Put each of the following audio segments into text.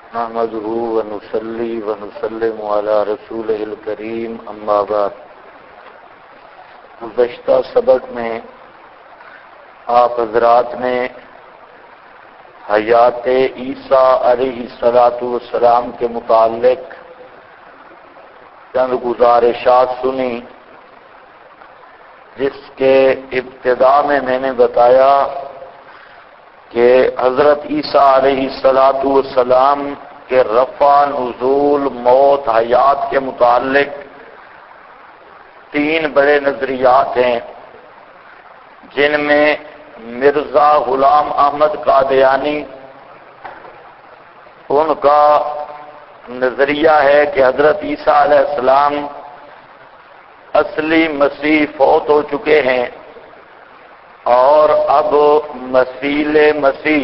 نحمده ونصلي ونسلم على رسوله الكريم اما بعد۔ گزشتہ سبق میں آپ حضرات نے حیات عیسیٰ علیہ السلام کے متعلق چند گزارشات سنی، جس کے ابتدا میں نے بتایا کہ حضرت عیسیٰ علیہ السلام کے رفع، نزول، موت، حیات کے متعلق تین بڑے نظریات ہیں، جن میں مرزا غلام احمد قادیانی ان کا نظریہ ہے کہ حضرت عیسیٰ علیہ السلام اصلی مسیح فوت ہو چکے ہیں اور اب مسیح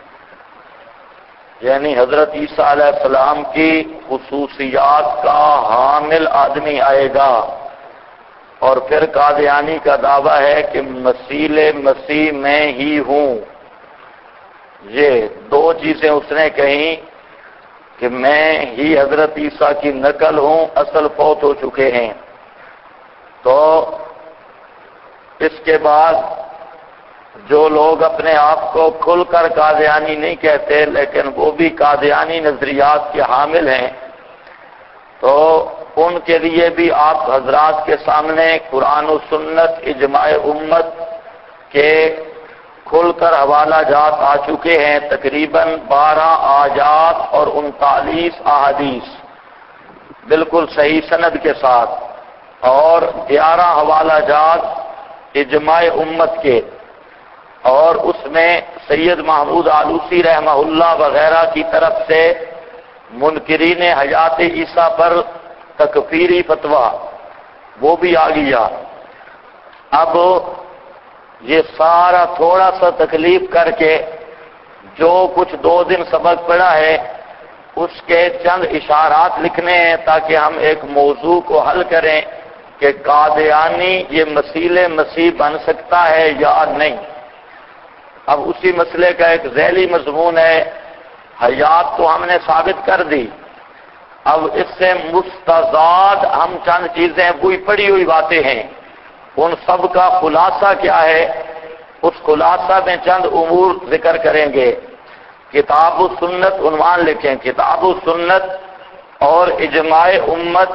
یعنی حضرت عیسیٰ علیہ السلام کی خصوصیات کا حامل آدمی آئے گا۔ اور پھر قادیانی کا دعویٰ ہے کہ مسیح میں ہی ہوں۔ یہ دو چیزیں اس نے کہیں کہ میں ہی حضرت عیسیٰ کی نقل ہوں، اصل فوت ہو چکے ہیں۔ تو اس کے بعد جو لوگ اپنے آپ کو کھل کر قادیانی نہیں کہتے لیکن وہ بھی قادیانی نظریات کے حامل ہیں، تو ان کے لیے بھی آپ حضرات کے سامنے قرآن و سنت، اجماع امت کے کھل کر حوالہ جات آ چکے ہیں، تقریباً 12 آیات اور 39 احادیث بالکل صحیح سند کے ساتھ، اور 11 حوالہ جات اجماع امت کے، اور اس میں سید محمود آلوسی رحمہ اللہ وغیرہ کی طرف سے منکرین حیات عیسیٰ پر تکفیری فتویٰ وہ بھی آ گیا۔ اب یہ سارا تھوڑا سا تکلیف کر کے جو کچھ 2 دن سبق پڑھا ہے اس کے چند اشارات لکھنے ہیں تاکہ ہم ایک موضوع کو حل کریں کہ قادیانی یہ مسیح بن سکتا ہے یا نہیں۔ اب اسی مسئلے کا ایک ذیلی مضمون ہے، حیات تو ہم نے ثابت کر دی، اب اس سے مستضاد ہم چند چیزیں وہی پڑھی ہوئی باتیں ہیں، ان سب کا خلاصہ کیا ہے، اس خلاصہ میں چند امور ذکر کریں گے۔ کتاب و سنت عنوان لکھیں، کتاب و سنت اور اجماع امت،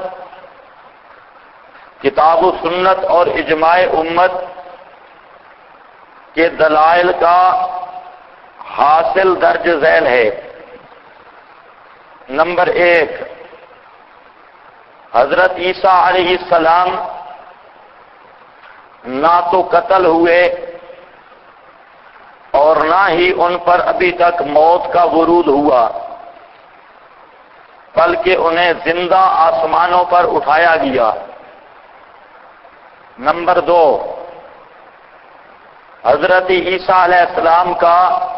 کتاب و سنت اور اجماع امت کے دلائل کا حاصل درج ذیل ہے۔ نمبر 1، حضرت عیسیٰ علیہ السلام نہ تو قتل ہوئے اور نہ ہی ان پر ابھی تک موت کا ورود ہوا، بلکہ انہیں زندہ آسمانوں پر اٹھایا گیا۔ نمبر 2، حضرت عیسیٰ علیہ السلام کا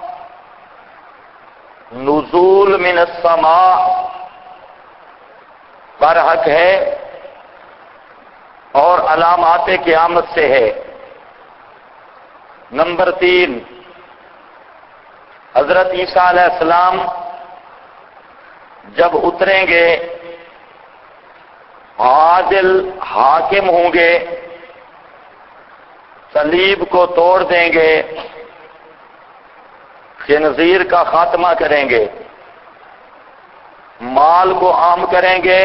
نزول من السماء برحق ہے اور علامات قیامت سے ہے۔ نمبر 3، حضرت عیسیٰ علیہ السلام جب اتریں گے عادل حاکم ہوں گے، صلیب کو توڑ دیں گے، خنزیر کا خاتمہ کریں گے، مال کو عام کریں گے،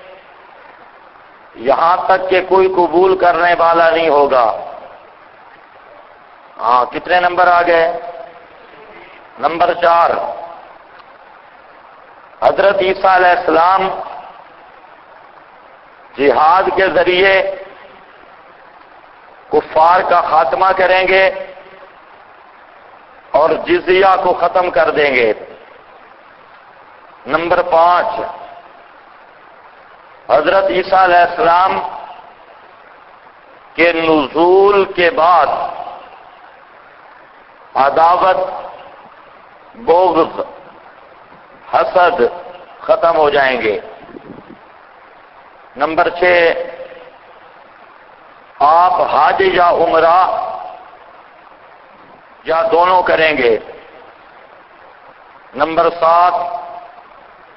یہاں تک کہ کوئی قبول کرنے والا نہیں ہوگا۔ کتنے نمبر آ گئے؟ نمبر 4، حضرت عیسیٰ علیہ السلام جہاد کے ذریعے کفار کا خاتمہ کریں گے اور جزیہ کو ختم کر دیں گے۔ نمبر 5، حضرت عیسیٰ علیہ السلام کے نزول کے بعد عداوت، بغض، حسد ختم ہو جائیں گے۔ نمبر 6، آپ حج یا عمرہ یا دونوں کریں گے۔ نمبر 7،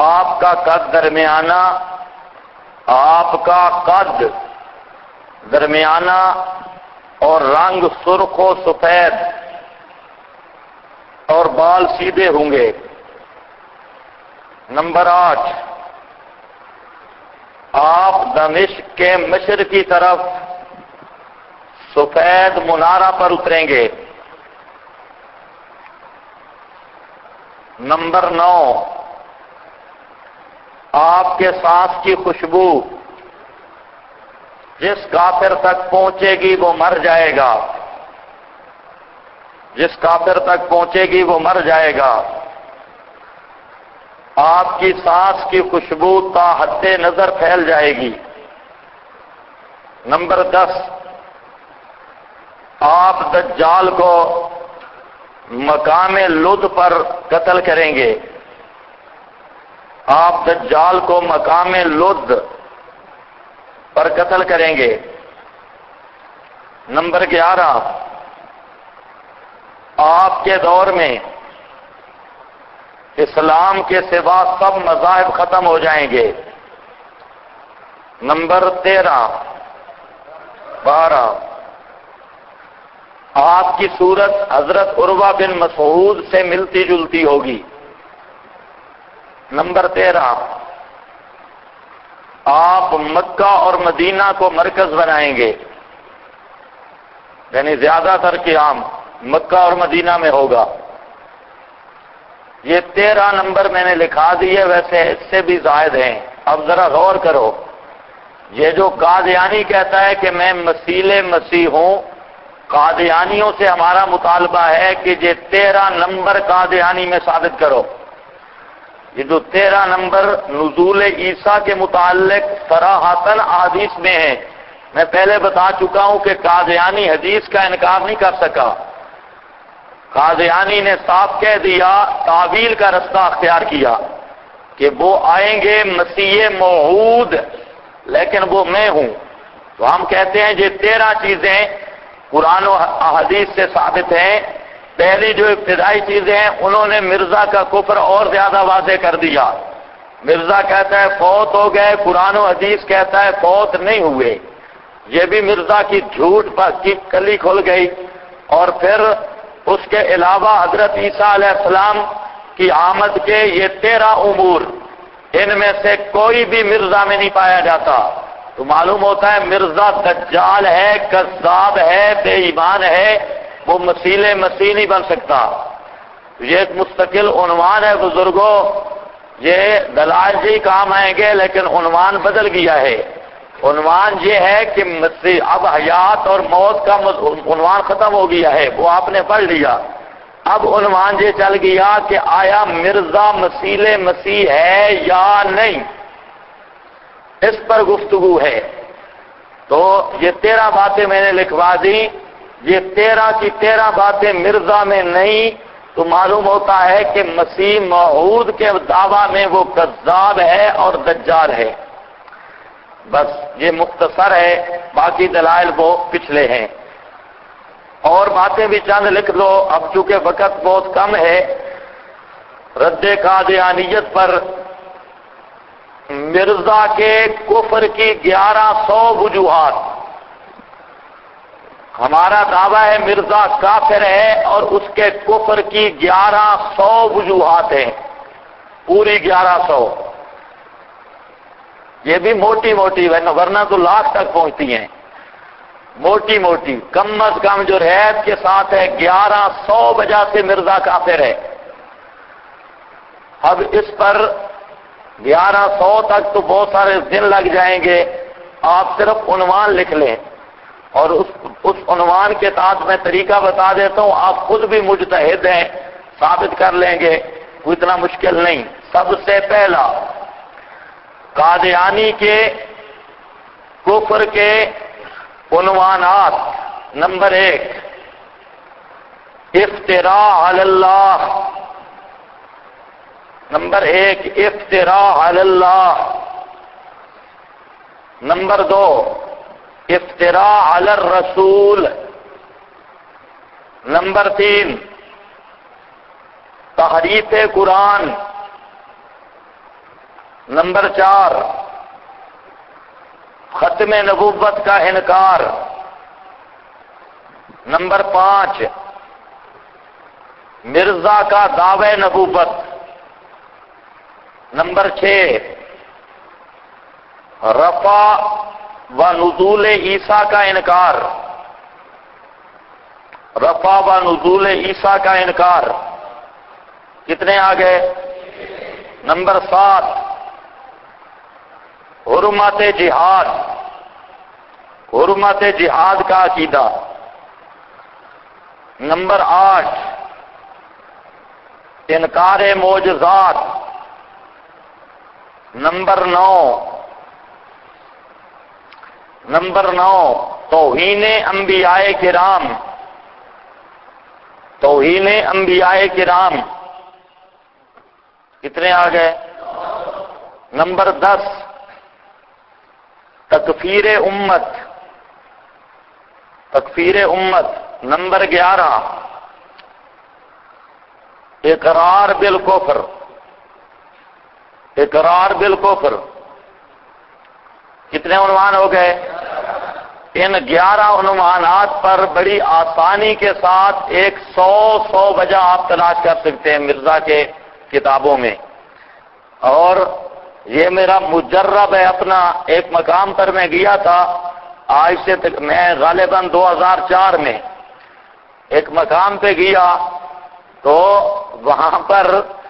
آپ کا قد درمیانہ، آپ کا قد درمیانہ اور رنگ سرخ و سفید اور بال سیدھے ہوں گے۔ نمبر 8، آپ دمشق کے مشرقی طرف سفید منارہ پر اتریں گے۔ نمبر 9، آپ کے سانس کی خوشبو جس کافر تک پہنچے گی وہ مر جائے گا، جس کافر تک پہنچے گی وہ مر جائے گا۔ آپ کی سانس کی خوشبو تا حد نظر پھیل جائے گی۔ نمبر 10، آپ دجال کو مقام لد پر قتل کریں گے، آپ دجال کو مقام لد پر قتل کریں گے۔ نمبر 11، آپ کے دور میں اسلام کے سوا سب مذاہب ختم ہو جائیں گے۔ نمبر 13، 12، آپ کی صورت حضرت عروہ بن مسعود سے ملتی جلتی ہوگی۔ نمبر 13، آپ مکہ اور مدینہ کو مرکز بنائیں گے، یعنی زیادہ تر قیام مکہ اور مدینہ میں ہوگا۔ یہ 13 نمبر میں نے لکھا دیے، ویسے اس سے بھی زائد ہیں۔ اب ذرا غور کرو، یہ جو قادیانی کہتا ہے کہ میں مسیح مسیح ہوں، قادیانیوں سے ہمارا مطالبہ ہے کہ یہ 13 نمبر قادیانی میں ثابت کرو۔ یہ جو 13 نمبر نزول عیسیٰ کے متعلق صراحتاً احادیث میں ہے، میں پہلے بتا چکا ہوں کہ قادیانی حدیث کا انکار نہیں کر سکا۔ قادیانی نے صاف کہہ دیا، تعویل کا رستہ اختیار کیا کہ وہ آئیں گے مسیح موعود، لیکن وہ میں ہوں۔ تو ہم کہتے ہیں یہ 13 چیزیں قرآن و احادیث سے ثابت ہیں۔ پہلی جو ابتدائی چیزیں ہیں، انہوں نے مرزا کا کفر اور زیادہ واضح کر دیا۔ مرزا کہتا ہے فوت ہو گئے، قرآن و حدیث کہتا ہے فوت نہیں ہوئے۔ یہ بھی مرزا کی جھوٹ پر کی کلی کھل گئی۔ اور پھر اس کے علاوہ حضرت عیسیٰ علیہ السلام کی آمد کے یہ 13 امور، ان میں سے کوئی بھی مرزا میں نہیں پایا جاتا۔ تو معلوم ہوتا ہے مرزا دجال ہے، کذاب ہے، بے ایمان ہے، وہ مسیح مسیح نہیں بن سکتا۔ یہ ایک مستقل عنوان ہے بزرگوں، یہ دلائل جی کام آئیں گے، لیکن عنوان بدل گیا ہے۔ عنوان یہ ہے کہ مسیح اب حیات اور موت کا عنوان ختم ہو گیا ہے، وہ آپ نے پڑھ لیا۔ اب عنوان یہ چل گیا کہ آیا مرزا مسیح مسیح ہے یا نہیں، اس پر گفتگو ہے۔ تو یہ 13 باتیں میں نے لکھوا دی، یہ 13 کی 13 باتیں مرزا میں نہیں، تو معلوم ہوتا ہے کہ مسیح موعود کے دعویٰ میں وہ کذاب ہے اور دجال ہے۔ بس یہ مختصر ہے، باقی دلائل وہ پچھلے ہیں۔ اور باتیں بھی چند لکھ لو، اب چونکہ وقت بہت کم ہے۔ رد قادیانیت پر مرزا کے کفر کی 1100 وجوہات۔ ہمارا دعویٰ ہے مرزا کافر ہے اور اس کے کفر کی 1100 وجوہات ہیں، پوری 1100۔ یہ بھی موٹی موٹی ورنہ تو لاکھ تک پہنچتی ہیں، موٹی موٹی کم از کم جو ریت کے ساتھ ہے 1100 وجہ سے مرزا کافر ہے۔ اب اس پر 1100 تک تو بہت سارے دن لگ جائیں گے، آپ صرف عنوان لکھ لیں، اور اس عنوان کے تحت میں طریقہ بتا دیتا ہوں، آپ خود بھی مجتہد ہیں، ثابت کر لیں گے، کوئی اتنا مشکل نہیں۔ سب سے پہلا، قادیانی کے کفر کے عنوانات۔ نمبر 1، افتراء علی اللہ۔ نمبر 1، افتراء علی اللہ۔ نمبر 2، افتراء علی الرسول۔ نمبر 3، تحریف قرآن۔ نمبر 4 ختم نبوت کا انکار۔ نمبر 5 مرزا کا دعوی نبوت۔ نمبر 6 رفع و نزول عیسیٰ کا انکار۔ رفع و نزول عیسیٰ کا انکار۔ کتنے آ گئے؟ نمبر 7 حرمت جہاد۔ حرمت جہاد کا عقیدہ۔ نمبر 8 انکار معجزات۔ نمبر 9 توہین انبیاء کرام۔ توہین انبیاء کرام۔ کتنے آ گئے؟ نمبر 10 تکفیر امت۔ تکفیر امت۔ نمبر 11 اقرار بالکفر۔ اقرار بالکفر۔ کتنے عنوان ہو گئے؟ ان 11 عنوانات پر بڑی آسانی کے ساتھ 100 وجہ آپ تلاش کر سکتے ہیں مرزا کے کتابوں میں۔ اور یہ میرا مجرب ہے اپنا۔ ایک مقام پر میں گیا تھا آج سے میں غالباً 2004 میں ایک مقام پہ گیا، تو وہاں پر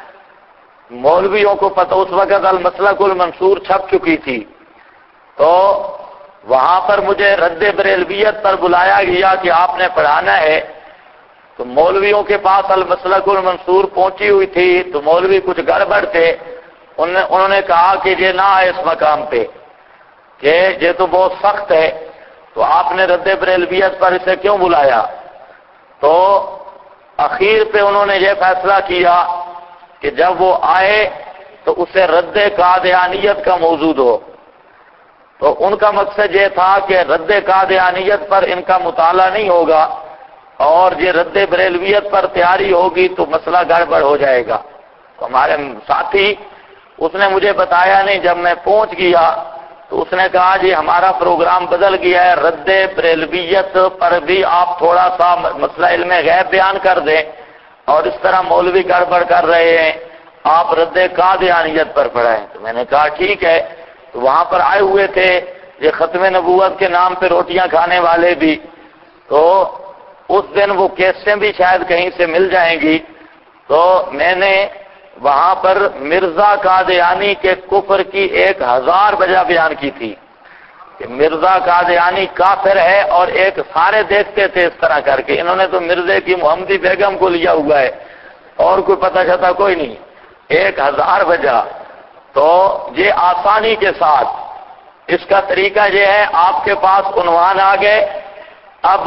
مولویوں کو پتہ، اس وقت المسلک المنصور چھپ چکی تھی، تو وہاں پر مجھے رد بریلویت پر بلایا گیا کہ آپ نے پڑھانا ہے۔ تو مولویوں کے پاس المسلک المنصور پہنچی ہوئی تھی، تو مولوی کچھ گڑبڑ تھے، انہوں نے کہا کہ یہ نہ آئے اس مقام پہ، کہ یہ تو بہت سخت ہے، تو آپ نے رد بریلویت پر اسے کیوں بلایا؟ تو اخیر پہ انہوں نے یہ فیصلہ کیا کہ جب وہ آئے تو اسے رد قادیانیت کا موضوع ہو۔ تو ان کا مقصد یہ تھا کہ رد قادیانیت پر ان کا مطالعہ نہیں ہوگا، اور یہ رد بریلویت پر تیاری ہوگی تو مسئلہ گڑبڑ ہو جائے گا۔ تو ہمارے ساتھی، اس نے مجھے بتایا نہیں، جب میں پہنچ گیا تو اس نے کہا جی ہمارا پروگرام بدل گیا ہے، رد بریلویت پر بھی آپ تھوڑا سا مسئلہ علم غیب بیان کر دیں، اور اس طرح مولوی گڑبڑ کر رہے ہیں، آپ رد قادیانیت پر پڑھائیں۔ تو میں نے کہا ٹھیک ہے۔ تو وہاں پر آئے ہوئے تھے یہ ختم نبوت کے نام پہ روٹیاں کھانے والے بھی، تو اس دن وہ کیسیں بھی شاید کہیں سے مل جائیں گی۔ تو میں نے وہاں پر مرزا قادیانی کے کفر کی 1000 وجہ بیان کی تھی کہ مرزا قادیانی کافر ہے، اور ایک سارے دیکھتے تھے اس طرح کر کے، انہوں نے تو مرزے کی محمدی بیگم کو لیا ہوا ہے، اور کوئی پتہ چلتا کوئی نہیں، 1000 وجہ۔ تو یہ آسانی کے ساتھ اس کا طریقہ یہ ہے، آپ کے پاس عنوان آ گئے، اب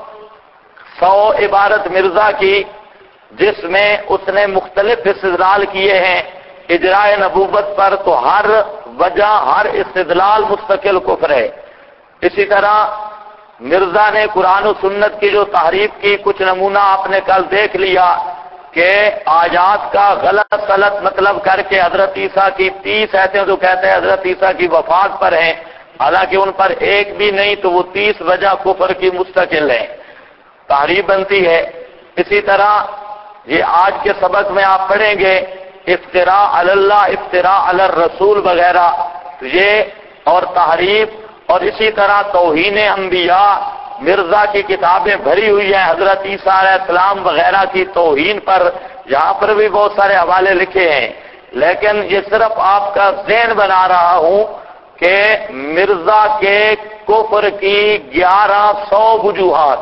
100 عبارت مرزا کی جس میں اس نے مختلف استدلال کیے ہیں اجراء نبوت پر، تو ہر وجہ، ہر استدلال مستقل کفر ہے۔ اسی طرح مرزا نے قرآن و سنت کی جو تحریف کی، کچھ نمونہ آپ نے کل دیکھ لیا کہ آیات کا غلط مطلب کر کے حضرت عیسیٰ کی 30 ایتیں جو کہتے ہیں حضرت عیسیٰ کی وفات پر ہیں، حالانکہ ان پر ایک بھی نہیں، تو وہ 30 وجہ کفر کی مستقل ہیں، تحریف بنتی ہے۔ اسی طرح یہ آج کے سبق میں آپ پڑھیں گے افتراء علی اللہ، افتراء علی الرسول وغیرہ، تو یہ اور تحریف، اور اسی طرح توہین انبیاء، مرزا کی کتابیں بھری ہوئی ہیں حضرت عیسیٰ علیہ السلام وغیرہ کی توہین پر، یہاں پر بھی بہت سارے حوالے لکھے ہیں، لیکن یہ صرف آپ کا ذہن بنا رہا ہوں کہ مرزا کے کفر کی 1100 وجوہات۔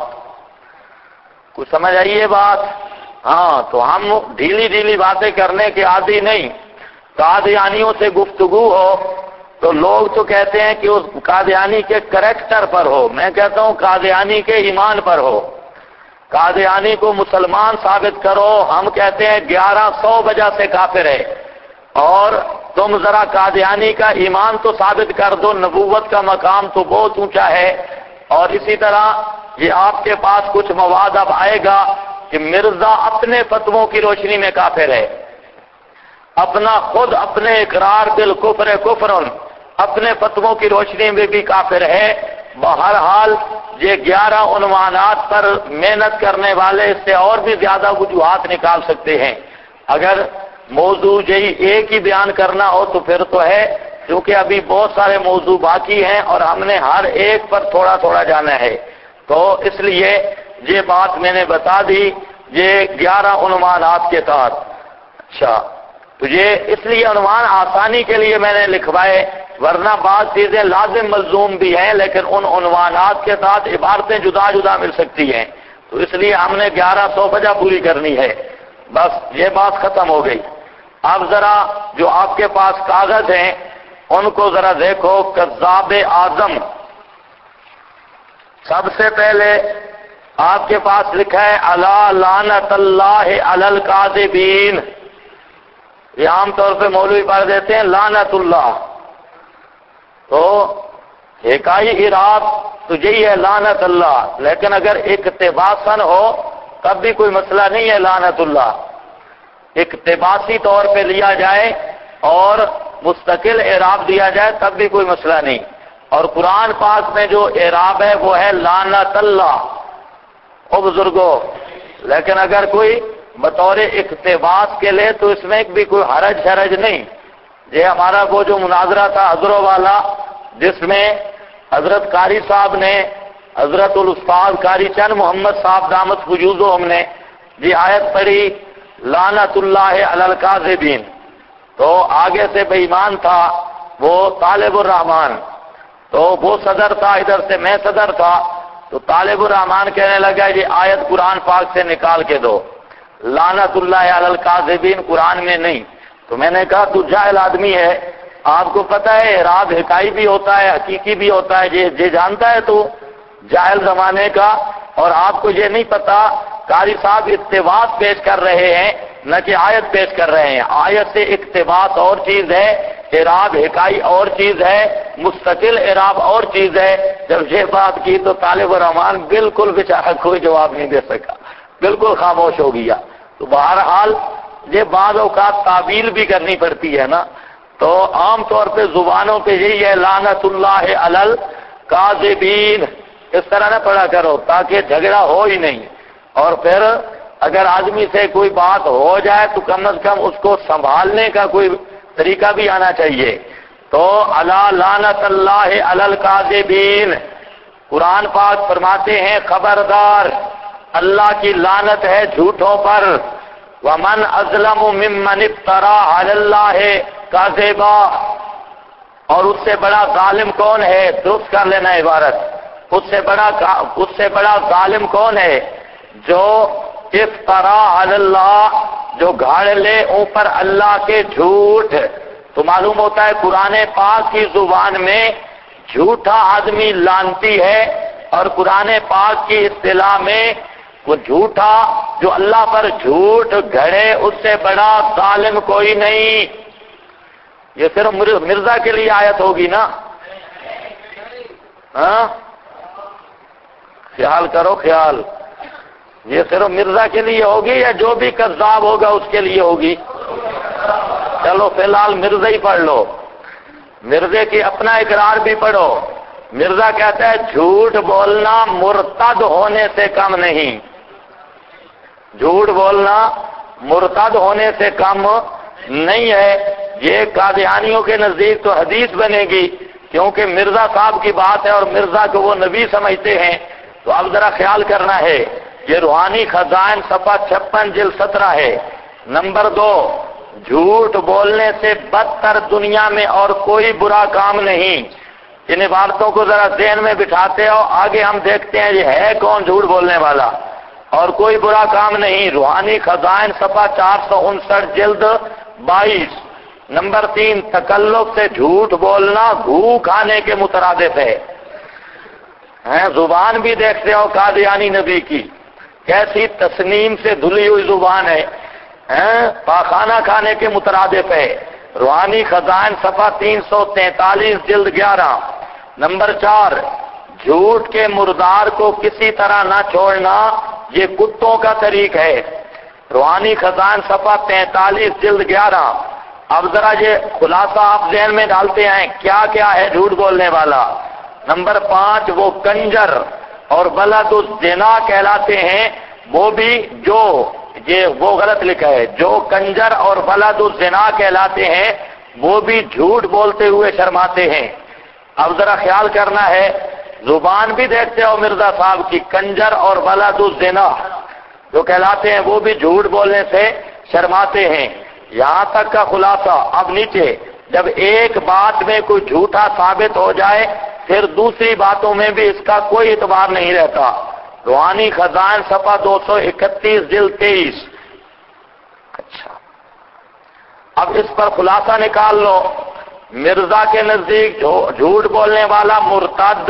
کچھ سمجھ آئیے بات؟ ہاں، تو ہم ڈھیلی باتیں کرنے کے عادی نہیں۔ قادیانیوں سے گفتگو ہو تو لوگ تو کہتے ہیں کہ اس قادیانی کے کریکٹر پر ہو، میں کہتا ہوں قادیانی کے ایمان پر ہو۔ قادیانی کو مسلمان ثابت کرو، ہم کہتے ہیں 1100 وجہ سے کافر ہے، اور تم ذرا قادیانی کا ایمان تو ثابت کر دو، نبوت کا مقام تو بہت اونچا ہے۔ اور اسی طرح یہ آپ کے پاس کچھ مواد اب آئے گا کہ مرزا اپنے فتووں کی روشنی میں کافر ہے، اپنا خود اپنے اقرار بالکفر کفرن، اپنے فتووں کی روشنی میں بھی کافر ہے۔ بہرحال یہ 11 عنوانات پر محنت کرنے والے اس سے اور بھی زیادہ وجوہات نکال سکتے ہیں۔ اگر موضوع یہی ایک ہی بیان کرنا ہو تو پھر تو ہے، کیونکہ ابھی بہت سارے موضوع باقی ہیں اور ہم نے ہر ایک پر تھوڑا تھوڑا جانا ہے، تو اس لیے یہ بات میں نے بتا دی، یہ 11 عنوانات کے تحت۔ اچھا، تو یہ اس لیے عنوان آسانی کے لیے میں نے لکھوائے، ورنہ بعض چیزیں لازم ملزوم بھی ہیں، لیکن ان عنوانات کے ساتھ عبارتیں جدا جدا مل سکتی ہیں، تو اس لیے ہم نے 1100 وجہ پوری کرنی ہے۔ بس یہ بات ختم ہو گئی۔ اب ذرا جو آپ کے پاس کاغذ ہیں ان کو ذرا دیکھو۔ کذاب اعظم، سب سے پہلے آپ کے پاس لکھا ہے الا لعنت اللہ علی الکاذبین، یہ عام طور پہ مولوی پڑھ دیتے ہیں لعنت اللہ، تو حکائی اعراب تو یہی ہے لعنت اللہ، لیکن اگر اقتباساً ہو تب بھی کوئی مسئلہ نہیں ہے لعنت اللہ، اقتباسی طور پہ لیا جائے اور مستقل اعراب دیا جائے تب بھی کوئی مسئلہ نہیں۔ اور قرآن پاک میں جو اعراب ہے وہ ہے لعنت اللہ، او بزرگوں، لیکن اگر کوئی بطور اقتباس کے لے تو اس میں بھی کوئی حرج نہیں۔ یہ ہمارا وہ جو مناظرہ تھا حضروں والا، جس میں حضرت قاری صاحب نے، حضرت الاستاذ قاری چند محمد صاحب دامت فجوزہم نے یہ آیت پڑھی لعنت اللہ علی الکاذبین، تو آگے سے بے ایمان تھا وہ طالب الرحمن، تو وہ صدر تھا، ادھر سے میں صدر تھا، تو طالب الرحمن کہنے لگا یہ آیت قرآن پاک سے نکال کے دو، لعنت اللہ علی الکاذبین قرآن میں نہیں۔ تو میں نے کہا تو جاہل آدمی ہے، آپ کو پتہ ہے اعراب حکائی بھی ہوتا ہے حقیقی بھی ہوتا ہے، یہ جانتا ہے تو جاہل زمانے کا، اور آپ کو یہ نہیں پتا قاری صاحب اقتباس پیش کر رہے ہیں نہ کہ آیت پیش کر رہے ہیں۔ آیت سے اقتباس اور چیز ہے، اعراب حکائی اور چیز ہے، مستقل اعراب اور چیز ہے۔ جب یہ بات کی تو طالب الرحمان بالکل بیچارہ کوئی جواب نہیں دے سکا، بالکل خاموش ہو گیا۔ تو بہرحال یہ بعض اوقات تعویل بھی کرنی پڑتی ہے نا، تو عام طور پہ زبانوں پہ یہی ہے لعنت اللہ علی الکاذبین، اس طرح نہ پڑھا کرو تاکہ جھگڑا ہو ہی نہیں، اور پھر اگر آدمی سے کوئی بات ہو جائے تو کم از کم اس کو سنبھالنے کا کوئی طریقہ بھی آنا چاہیے۔ تو الا لعنت اللہ علی الکاذبین، قرآن پاک فرماتے ہیں خبردار اللہ کی لعنت ہے جھوٹوں پر، ومن اظلم ممن افترى علی اللہ کاذبا، اور اس سے بڑا ظالم کون ہے، درست کر لینا عبارت، اس سے بڑا ظالم کون ہے جو افترا علی اللہ، جو گھاڑ لے اوپر اللہ کے جھوٹ۔ تو معلوم ہوتا ہے قرآن پاک کی زبان میں جھوٹا آدمی لعنتی ہے، اور قرآن پاک کی اصطلاح میں وہ جھوٹا جو اللہ پر جھوٹ گھڑے اس سے بڑا ظالم کوئی نہیں۔ یہ صرف مرزا کے لیے آیت ہوگی نا؟ ہاں، خیال کرو خیال، یہ صرف مرزا کے لیے ہوگی یا جو بھی کذاب ہوگا اس کے لیے ہوگی؟ چلو فی الحال مرزا ہی پڑھ لو، مرزے کی اپنا اقرار بھی پڑھو۔ مرزا کہتا ہے جھوٹ بولنا مرتد ہونے سے کم نہیں، جھوٹ بولنا مرتد ہونے سے کم نہیں ہے۔ یہ قادیانیوں کے نزدیک تو حدیث بنے گی، کیونکہ مرزا صاحب کی بات ہے اور مرزا کو وہ نبی سمجھتے ہیں۔ تو اب ذرا خیال کرنا ہے، یہ روحانی خزائن صفحہ 56 جلد 17 ہے۔ نمبر 2، جھوٹ بولنے سے بدتر دنیا میں اور کوئی برا کام نہیں۔ ان عبارتوں کو ذرا ذہن میں بٹھاتے ہو، آگے ہم دیکھتے ہیں یہ ہے کون جھوٹ بولنے والا۔ اور کوئی برا کام نہیں، روحانی خزائن صفحہ 459 جلد 22۔ نمبر 3، تکلف سے جھوٹ بولنا گھو کھانے کے مترادف ہے۔ زبان بھی دیکھتے ہو قادیانی نبی کی کیسی تسنیم سے دھلی ہوئی زبان ہے، پاخانہ کھانے کے مترادف ہے۔ روحانی خزائن صفحہ 343 جلد 11۔ نمبر 4، جھوٹ کے مردار کو کسی طرح نہ چھوڑنا، یہ کتوں کا طریق ہے۔ روحانی خزائن صفحہ 43 جلد 11۔ اب ذرا یہ خلاصہ آپ ذہن میں ڈالتے ہیں کیا کیا ہے جھوٹ بولنے والا۔ نمبر 5 وہ کنجر اور بلد الزنا کہلاتے ہیں، وہ بھی وہ غلط لکھا ہے، جو کنجر اور بلد الزنا کہلاتے ہیں وہ بھی جھوٹ بولتے ہوئے شرماتے ہیں۔ اب ذرا خیال کرنا ہے، زبان بھی دیکھتے ہو مرزا صاحب کی، کنجر اور بلد الزنا جو کہلاتے ہیں وہ بھی جھوٹ بولنے سے شرماتے ہیں۔ یہاں تک کا خلاصہ۔ اب نیچے جب ایک بات میں کوئی جھوٹا ثابت ہو جائے پھر دوسری باتوں میں بھی اس کا کوئی اعتبار نہیں رہتا۔ روحانی خزائن صفحہ 231 جلد 23۔ اچھا اب اس پر خلاصہ نکال لو۔ مرزا کے نزدیک جھوٹ بولنے والا مرتد،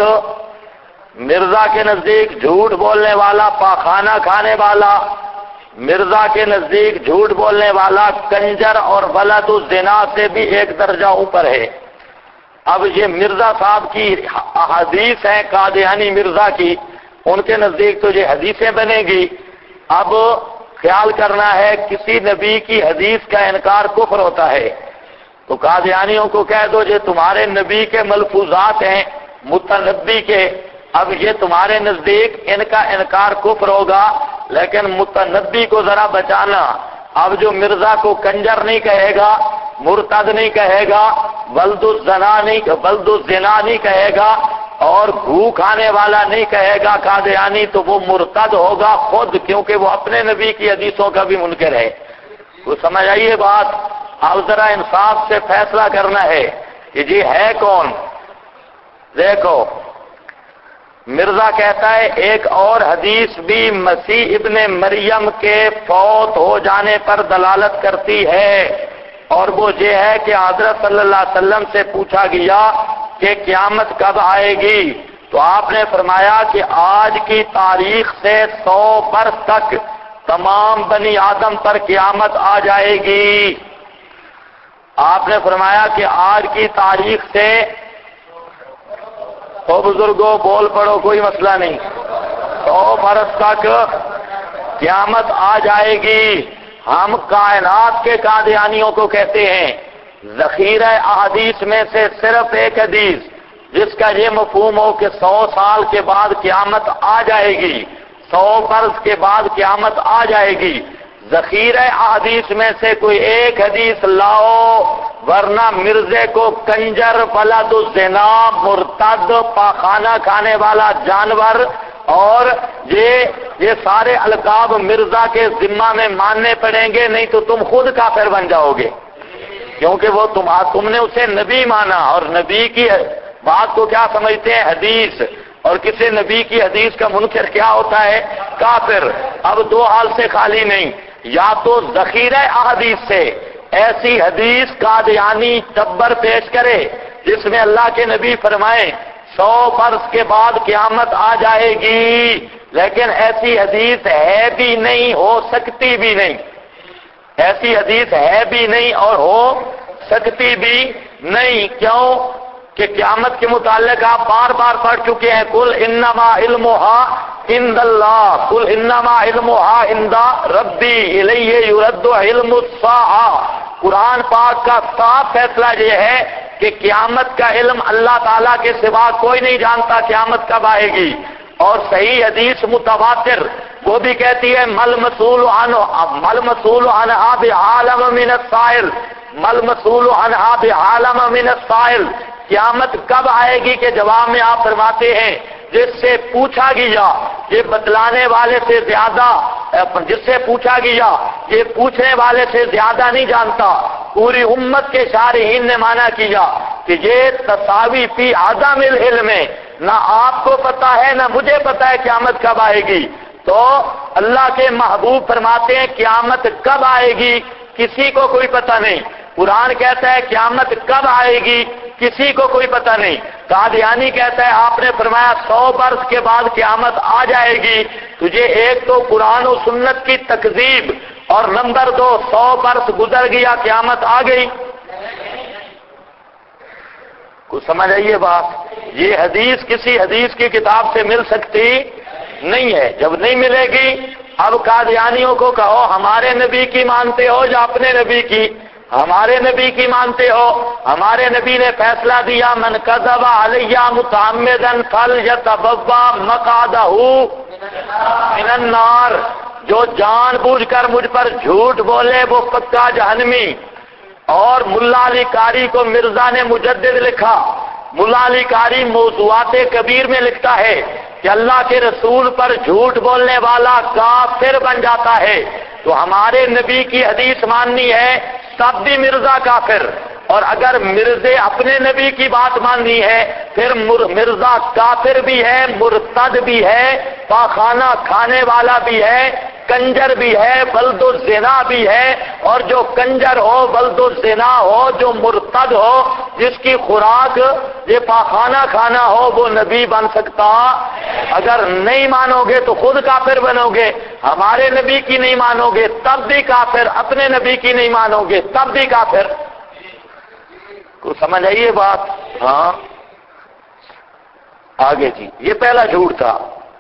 مرزا کے نزدیک جھوٹ بولنے والا پاخانہ کھانے والا، مرزا کے نزدیک جھوٹ بولنے والا کنجر اور بلد الزنا سے بھی ایک درجہ اوپر ہے۔ اب یہ مرزا صاحب کی حدیث ہیں قادیانی مرزا کی، ان کے نزدیک تو یہ حدیثیں بنے گی۔ اب خیال کرنا ہے کسی نبی کی حدیث کا انکار کفر ہوتا ہے، تو قادیانیوں کو کہہ دو یہ تمہارے نبی کے ملفوظات ہیں متنبی کے، اب یہ تمہارے نزدیک ان کا انکار کفر ہوگا، لیکن متنبی کو ذرا بچانا۔ اب جو مرزا کو کنجر نہیں کہے گا، مرتد نہیں کہے گا، بلد الزنا نہیں کہے گا اور گھو کھانے والا نہیں کہے گا قادیانی، تو وہ مرتد ہوگا خود، کیونکہ وہ اپنے نبی کی حدیثوں کا بھی منکر ہے۔ تو سمجھ آئیے بات۔ اب ذرا انصاف سے فیصلہ کرنا ہے کہ جی ہے کون۔ دیکھو مرزا کہتا ہے ایک اور حدیث بھی مسیح ابن مریم کے فوت ہو جانے پر دلالت کرتی ہے، اور وہ یہ ہے کہ حضرت صلی اللہ علیہ وسلم سے پوچھا گیا کہ قیامت کب آئے گی، تو آپ نے فرمایا کہ آج کی تاریخ سے 100 برس تک تمام بنی آدم پر قیامت آ جائے گی۔ آپ نے فرمایا کہ آج کی تاریخ سے، تو بزرگوں بول پڑو کوئی مسئلہ نہیں، 100 برس تک قیامت آ جائے گی۔ ہم کائنات کے قادیانیوں کو کہتے ہیں ذخیرہ احادیث میں سے صرف ایک حدیث جس کا یہ مفہوم ہو کہ 100 سال کے بعد قیامت آ جائے گی، 100 برس کے بعد قیامت آ جائے گی، ذخیرہ احادیث میں سے کوئی ایک حدیث لاؤ، ورنہ مرزے کو کنجر، بلد الزنا، مرتد، پاخانہ کھانے والا جانور اور یہ سارے القاب مرزا کے ذمہ میں ماننے پڑیں گے، نہیں تو تم خود کافر بن جاؤ گے، کیونکہ وہ تم نے اسے نبی مانا، اور نبی کی بات کو کیا سمجھتے ہیں؟ حدیث، اور کسی نبی کی حدیث کا منکر کیا ہوتا ہے؟ کافر۔ اب دو حال سے خالی نہیں، یا تو ذخیرہ احادیث سے ایسی حدیث قادیانی ٹبر پیش کرے جس میں اللہ کے نبی فرمائیں 100 برس کے بعد قیامت آ جائے گی، لیکن ایسی حدیث ہے بھی نہیں، ہو سکتی بھی نہیں، ایسی حدیث ہے بھی نہیں اور ہو سکتی بھی نہیں۔ کیوں کہ قیامت کے متعلق آپ بار بار پڑھ چکے ہیں، قل انما علمھا عند اللہ، قل انما علمھا عند ربی الیہ یرد علم الساعہ۔ قرآن پاک کا صاف فیصلہ یہ ہے کہ قیامت کا علم اللہ تعالیٰ کے سوا کوئی نہیں جانتا قیامت کب آئے گی، اور صحیح حدیث متواتر وہ بھی کہتی ہے مل مسئول عنہا بعالم من السائل، مل مسئول عنہا بعالم من السائل۔ قیامت کب آئے گی کہ جواب میں آپ فرماتے ہیں جس سے پوچھا گیا یہ بتلانے والے سے زیادہ، جس سے پوچھا گیا یہ پوچھنے والے سے زیادہ نہیں جانتا۔ پوری امت کے شارحین نے مانا کیا کہ یہ تساوی فی عدم العلم ہے، نہ آپ کو پتا ہے نہ مجھے پتا ہے قیامت کب آئے گی، تو اللہ کے محبوب فرماتے ہیں قیامت کب آئے گی کسی کو کوئی پتہ نہیں۔ قرآن کہتا ہے قیامت کب آئے گی کسی کو کوئی پتہ نہیں۔ قادیانی کہتا ہے آپ نے فرمایا 100 برس کے بعد قیامت آ جائے گی، تجھے ایک تو قرآن و سنت کی تکذیب، اور نمبر 2 100 برس گزر گیا قیامت آ گئی۔ کچھ سمجھ آئیے بات؟ یہ حدیث کسی حدیث کی کتاب سے مل سکتی نہیں ہے۔ جب نہیں ملے گی، اب قادیانیوں کو کہو ہمارے نبی کی مانتے ہو یا اپنے نبی کی؟ ہمارے نبی کی مانتے ہو؟ ہمارے نبی نے فیصلہ دیا من کذب علی متعمدا فلیتبوا مقعدہ من النار، جو جان بوجھ کر مجھ پر جھوٹ بولے وہ پکا جہنمی۔ اور ملا علی قاری کو مرزا نے مجدد لکھا، ملا علی قاری موضوعات کبیر میں لکھتا ہے کہ اللہ کے رسول پر جھوٹ بولنے والا کافر بن جاتا ہے۔ تو ہمارے نبی کی حدیث ماننی ہے تب بھی مرزا کافر، اور اگر مرزے اپنے نبی کی بات ماننی ہے پھر مرزا کافر بھی ہے، مرتد بھی ہے، پاخانہ کھانے والا بھی ہے، کنجر بھی ہے، بلد الزنا بھی ہے۔ اور جو کنجر ہو، بلد الزنا ہو، جو مرتد ہو، جس کی خوراک یہ پاخانہ کھانا ہو، وہ نبی بن سکتا؟ اگر نہیں مانو گے تو خود کافر بنو گے، ہمارے نبی کی نہیں مانو گے تب بھی کافر، اپنے نبی کی نہیں مانو گے تب بھی کافر۔ کو سمجھ آئیے بات؟ ہاں آگے جی، یہ پہلا جھوٹ تھا۔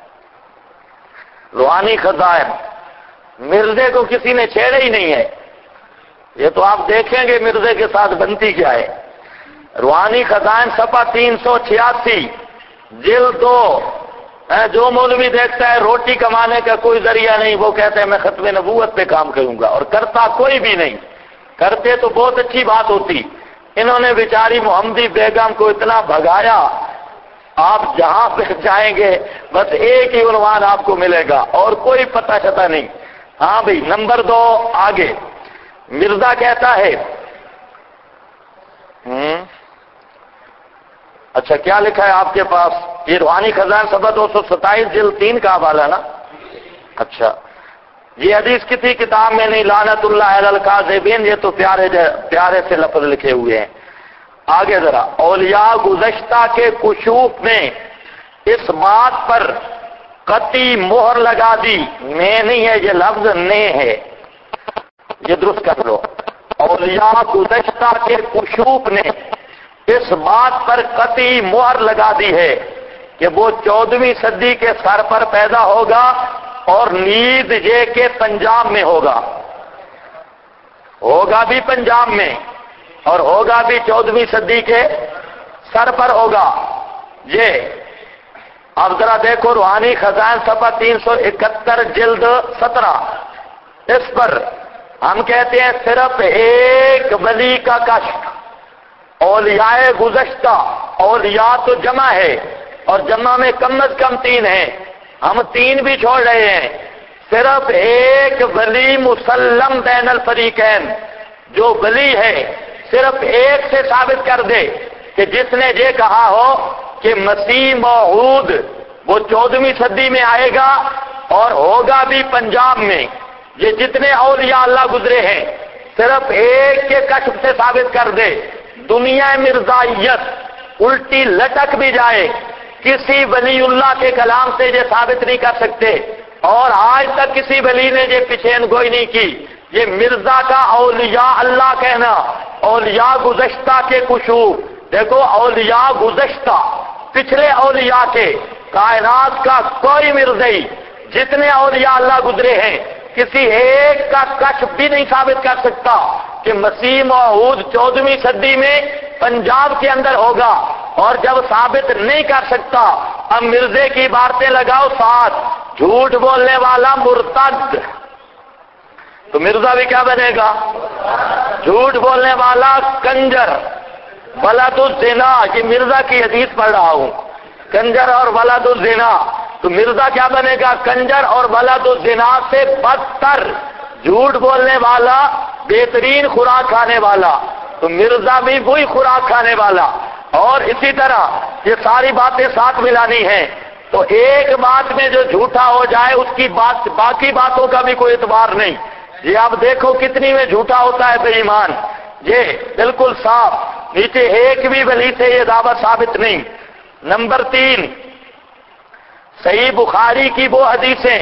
روحانی خزائن مرزے کو کسی نے چھیڑا ہی نہیں ہے، یہ تو آپ دیکھیں گے مرزے کے ساتھ بنتی کیا ہے۔ روحانی خزائن صفحہ 386 جلد 2۔ جو مولوی دیکھتا ہے روٹی کمانے کا کوئی ذریعہ نہیں، وہ کہتا ہے میں ختم نبوت پہ کام کروں گا، اور کرتا کوئی بھی نہیں۔ کرتے تو بہت اچھی بات ہوتی، انہوں نے بیچاری محمدی بیگم کو اتنا بھگایا، آپ جہاں پہ جائیں گے بس ایک ہی عنوان آپ کو ملے گا اور کوئی پتہ شتہ نہیں۔ ہاں بھئی، نمبر 2 آگے مرزا کہتا ہے، اچھا کیا لکھا ہے آپ کے پاس؟ یہ روحانی خزائن صفحہ 227 جلد 3 کا حوالہ نا؟ اچھا، یہ حدیث کی تھی کتاب میں نہیں، لعنت اللہ علی الکاذبین، یہ تو پیارے سے لفظ لکھے ہوئے ہیں۔ آگے ذرا، اولیاء گزشتہ کے کشوف میں اس بات پر قطعی مہر لگا دی، میں نہیں ہے یہ لفظ، نے ہے، یہ درست کر لو۔ اولیاء گزشتہ کے کشوف نے اس بات پر قطعی مہر لگا دی ہے کہ وہ 14ویں صدی کے سر پر پیدا ہوگا اور نیز یہ کہ پنجاب میں ہوگا بھی پنجاب میں، اور ہوگا بھی 14ویں صدی کے سر پر ہوگا یہ۔ اب ذرا دیکھو روحانی خزائن صفحہ 371 جلد 17، اس پر ہم کہتے ہیں صرف ایک ولی کا کشف، اولیاء گزشتہ، اولیاء تو جمع ہے اور جمع میں کم از کم 3 ہیں، ہم 3 بھی چھوڑ رہے ہیں، صرف ایک ولی مسلم بین الفریقین، جو ولی ہے صرف ایک سے ثابت کر دے کہ جس نے یہ کہا ہو کہ مسیح موعود وہ 14ویں صدی میں آئے گا اور ہوگا بھی پنجاب میں، یہ جتنے اولیاء اللہ گزرے ہیں صرف ایک کے کشف سے ثابت کر دے، دنیا مرزائیت الٹی لٹک بھی جائے کسی ولی اللہ کے کلام سے یہ ثابت نہیں کر سکتے، اور آج تک کسی ولی نے یہ پیچھین گوئی نہیں کی۔ یہ مرزا کا اولیاء اللہ کہنا، اولیاء گزشتہ کے کشوف، دیکھو اولیاء گزشتہ پچھلے اولیاء کے، کائنات کا کوئی مرزئی جتنے اولیاء اللہ گزرے ہیں کسی ایک کا کشف بھی نہیں ثابت کر سکتا کہ مسیح موعود 14ویں صدی میں پنجاب کے اندر ہوگا، اور جب ثابت نہیں کر سکتا اب مرزے کی باتیں لگاؤ ساتھ، جھوٹ بولنے والا مرتد، تو مرزا بھی کیا بنے گا؟ جھوٹ بولنے والا کنجر، ولد الزنا، یہ مرزا کی حدیث پڑھ رہا ہوں، کنجر اور ولد الزنا، تو مرزا کیا بنے گا؟ کنجر اور ولد الزنا سے بدتر، جھوٹ بولنے والا، بہترین خوراک کھانے والا، تو مرزا بھی وہی خوراک کھانے والا۔ اور اسی طرح یہ ساری باتیں ساتھ ملانی ہیں، تو ایک بات میں جو جھوٹا ہو جائے اس کی بات باقی باتوں کا بھی کوئی اعتبار نہیں۔ یہ اب دیکھو کتنی میں جھوٹا ہوتا ہے بے ایمان، یہ بالکل صاف، نیچے ایک بھی ولی سے یہ دعویٰ ثابت نہیں۔ نمبر 3، صحیح بخاری کی وہ حدیثیں،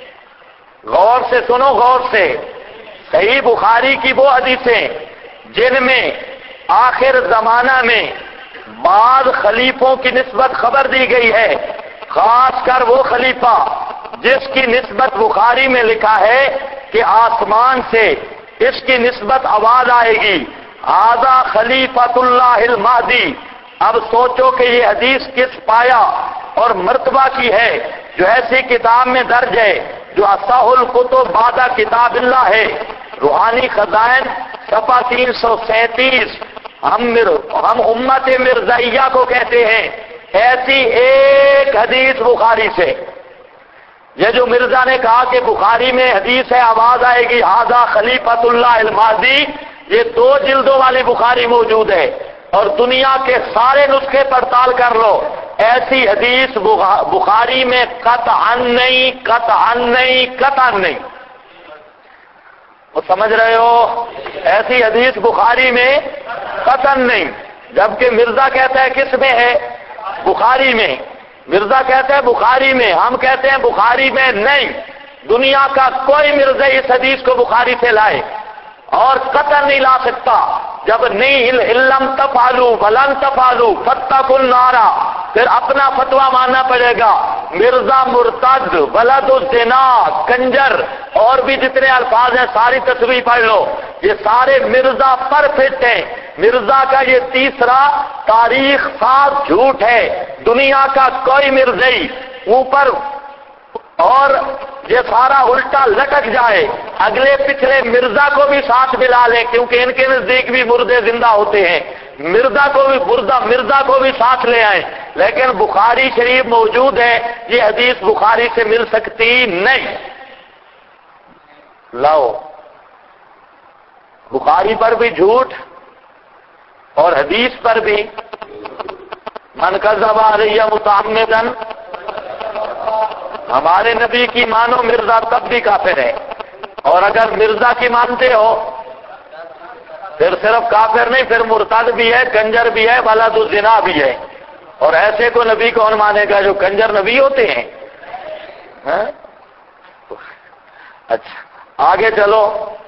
غور سے سنو، غور سے، صحیح بخاری کی وہ حدیثیں جن میں آخر زمانہ میں بعض خلیفوں کی نسبت خبر دی گئی ہے، خاص کر وہ خلیفہ جس کی نسبت بخاری میں لکھا ہے کہ آسمان سے اس کی نسبت آواز آئے گی ھذا خلیفۃ اللہ المہدی۔ اب سوچو کہ یہ حدیث کس پایا اور مرتبہ کی ہے جو ایسی کتاب میں درج ہے جو اصح الکتب بعد کتاب اللہ ہے۔ روحانی خزائن صفحہ 337۔ ہم امت مرزائیہ کو کہتے ہیں ایسی ایک حدیث بخاری سے، یہ جو مرزا نے کہا کہ بخاری میں حدیث ہے آواز آئے گی ھذا خلیفۃ اللہ المہدی، یہ 2 جلدوں والی بخاری موجود ہے، اور دنیا کے سارے نسخے پڑتال کر لو، ایسی حدیث بخاری میں قطعاً نہیں، قطعاً نہیں، قطعاً نہیں۔ وہ سمجھ رہے ہو؟ ایسی حدیث بخاری میں قطعاً نہیں، جبکہ مرزا کہتا ہے کس میں ہے؟ بخاری میں۔ مرزا کہتا ہے بخاری میں، ہم کہتے ہیں بخاری میں نہیں۔ دنیا کا کوئی مرزا اس حدیث کو بخاری سے لائے اور قطعاً نہیں لا سکتا۔ جب نہیں علم تفعلوا ولن تفعلوا فاتقوا النار، پھر اپنا فتویٰ ماننا پڑے گا۔ مرزا مرتد، ولد الزنا، کنجر، اور بھی جتنے الفاظ ہیں ساری تصویر پڑھ لو، یہ سارے مرزا پر فٹ ہیں۔ مرزا کا یہ تیسرا تاریخ ساز جھوٹ ہے۔ دنیا کا کوئی مرزائی اوپر اور یہ سارا الٹا لٹک جائے، اگلے پچھلے مرزا کو بھی ساتھ ملا لے، کیونکہ ان کے نزدیک بھی مردے زندہ ہوتے ہیں، مرزا کو بھی ساتھ لے آئیں، لیکن بخاری شریف موجود ہے، یہ حدیث بخاری سے مل سکتی نہیں۔ لاؤ، بخاری پر بھی جھوٹ اور حدیث پر بھی۔ من کذب علی متعمدا، ہمارے نبی کی مانو مرزا تب بھی کافر ہے، اور اگر مرزا کی مانتے ہو پھر صرف کافر نہیں، پھر مرتد بھی ہے، کنجر بھی ہے، ولد الزنا بھی ہے۔ اور ایسے کو نبی کون مانے گا جو کنجر نبی ہوتے ہیں؟ ہاں؟ اچھا آگے چلو،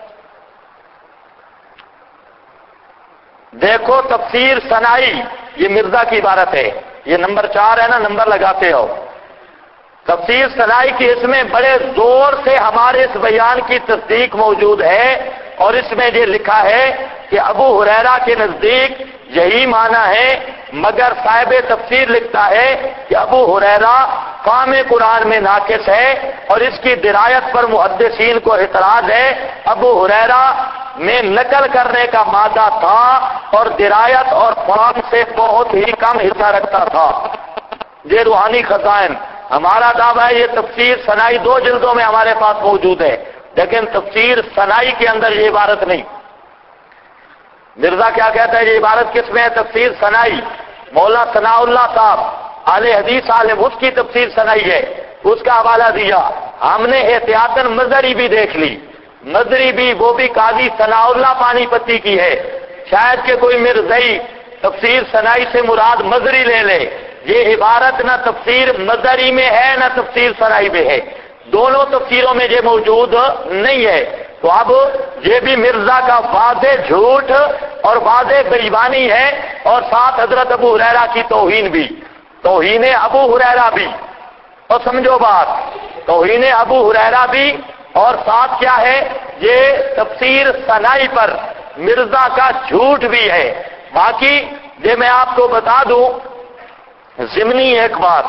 دیکھو تفسیر صناعی، یہ مرزا کی عبارت ہے، یہ نمبر 4 ہے نا، نمبر لگاتے ہو۔ تفسیر صناعی کی اس میں بڑے زور سے ہمارے اس بیان کی تصدیق موجود ہے، اور اس میں یہ لکھا ہے کہ ابو ہریرہ کے نزدیک یہی معنی ہے، مگر صاحب تفسیر لکھتا ہے کہ ابو ہریرہ فہم قرآن میں ناقص ہے، اور اس کی درایت پر محدثین کو اعتراض ہے۔ ابو ہریرہ میں نقل کرنے کا مادہ تھا اور درایت اور فہم سے بہت ہی کم حصہ رکھتا تھا۔ یہ روحانی خزائن، ہمارا دعویٰ ہے یہ تفسیر صناعی 2 جلدوں میں ہمارے پاس موجود ہے، لیکن تفسیر صناعی کے اندر یہ عبارت نہیں۔ مرزا کیا کہتا ہے؟ یہ عبارت کس میں ہے؟ تفسیر صناعی۔ مولا ثناء اللہ صاحب اہل حدیث عالم، اس کی تفسیر صناعی ہے، اس کا حوالہ دیا۔ ہم نے احتیاطاً مظہری بھی دیکھ لی، مظہری بھی، وہ بھی قاضی ثناء اللہ پانی پتی کی ہے، شاید کہ کوئی مرزائی تفسیر صناعی سے مراد مظہری لے لے۔ یہ عبارت نہ تفسیر مظہری میں ہے نہ تفسیر صناعی میں ہے، دونوں تفسیروں میں یہ موجود نہیں ہے۔ تو اب یہ بھی مرزا کا واضح جھوٹ اور واضح بےایمانی ہے، اور ساتھ حضرت ابو ہریرہ کی توہین بھی، توہین ابو ہریرہ بھی۔ اور سمجھو بات، توہین ابو ہریرہ بھی، اور ساتھ کیا ہے؟ یہ تفسیر صناعی پر مرزا کا جھوٹ بھی ہے۔ باقی یہ میں آپ کو بتا دوں ضمنی ایک بات،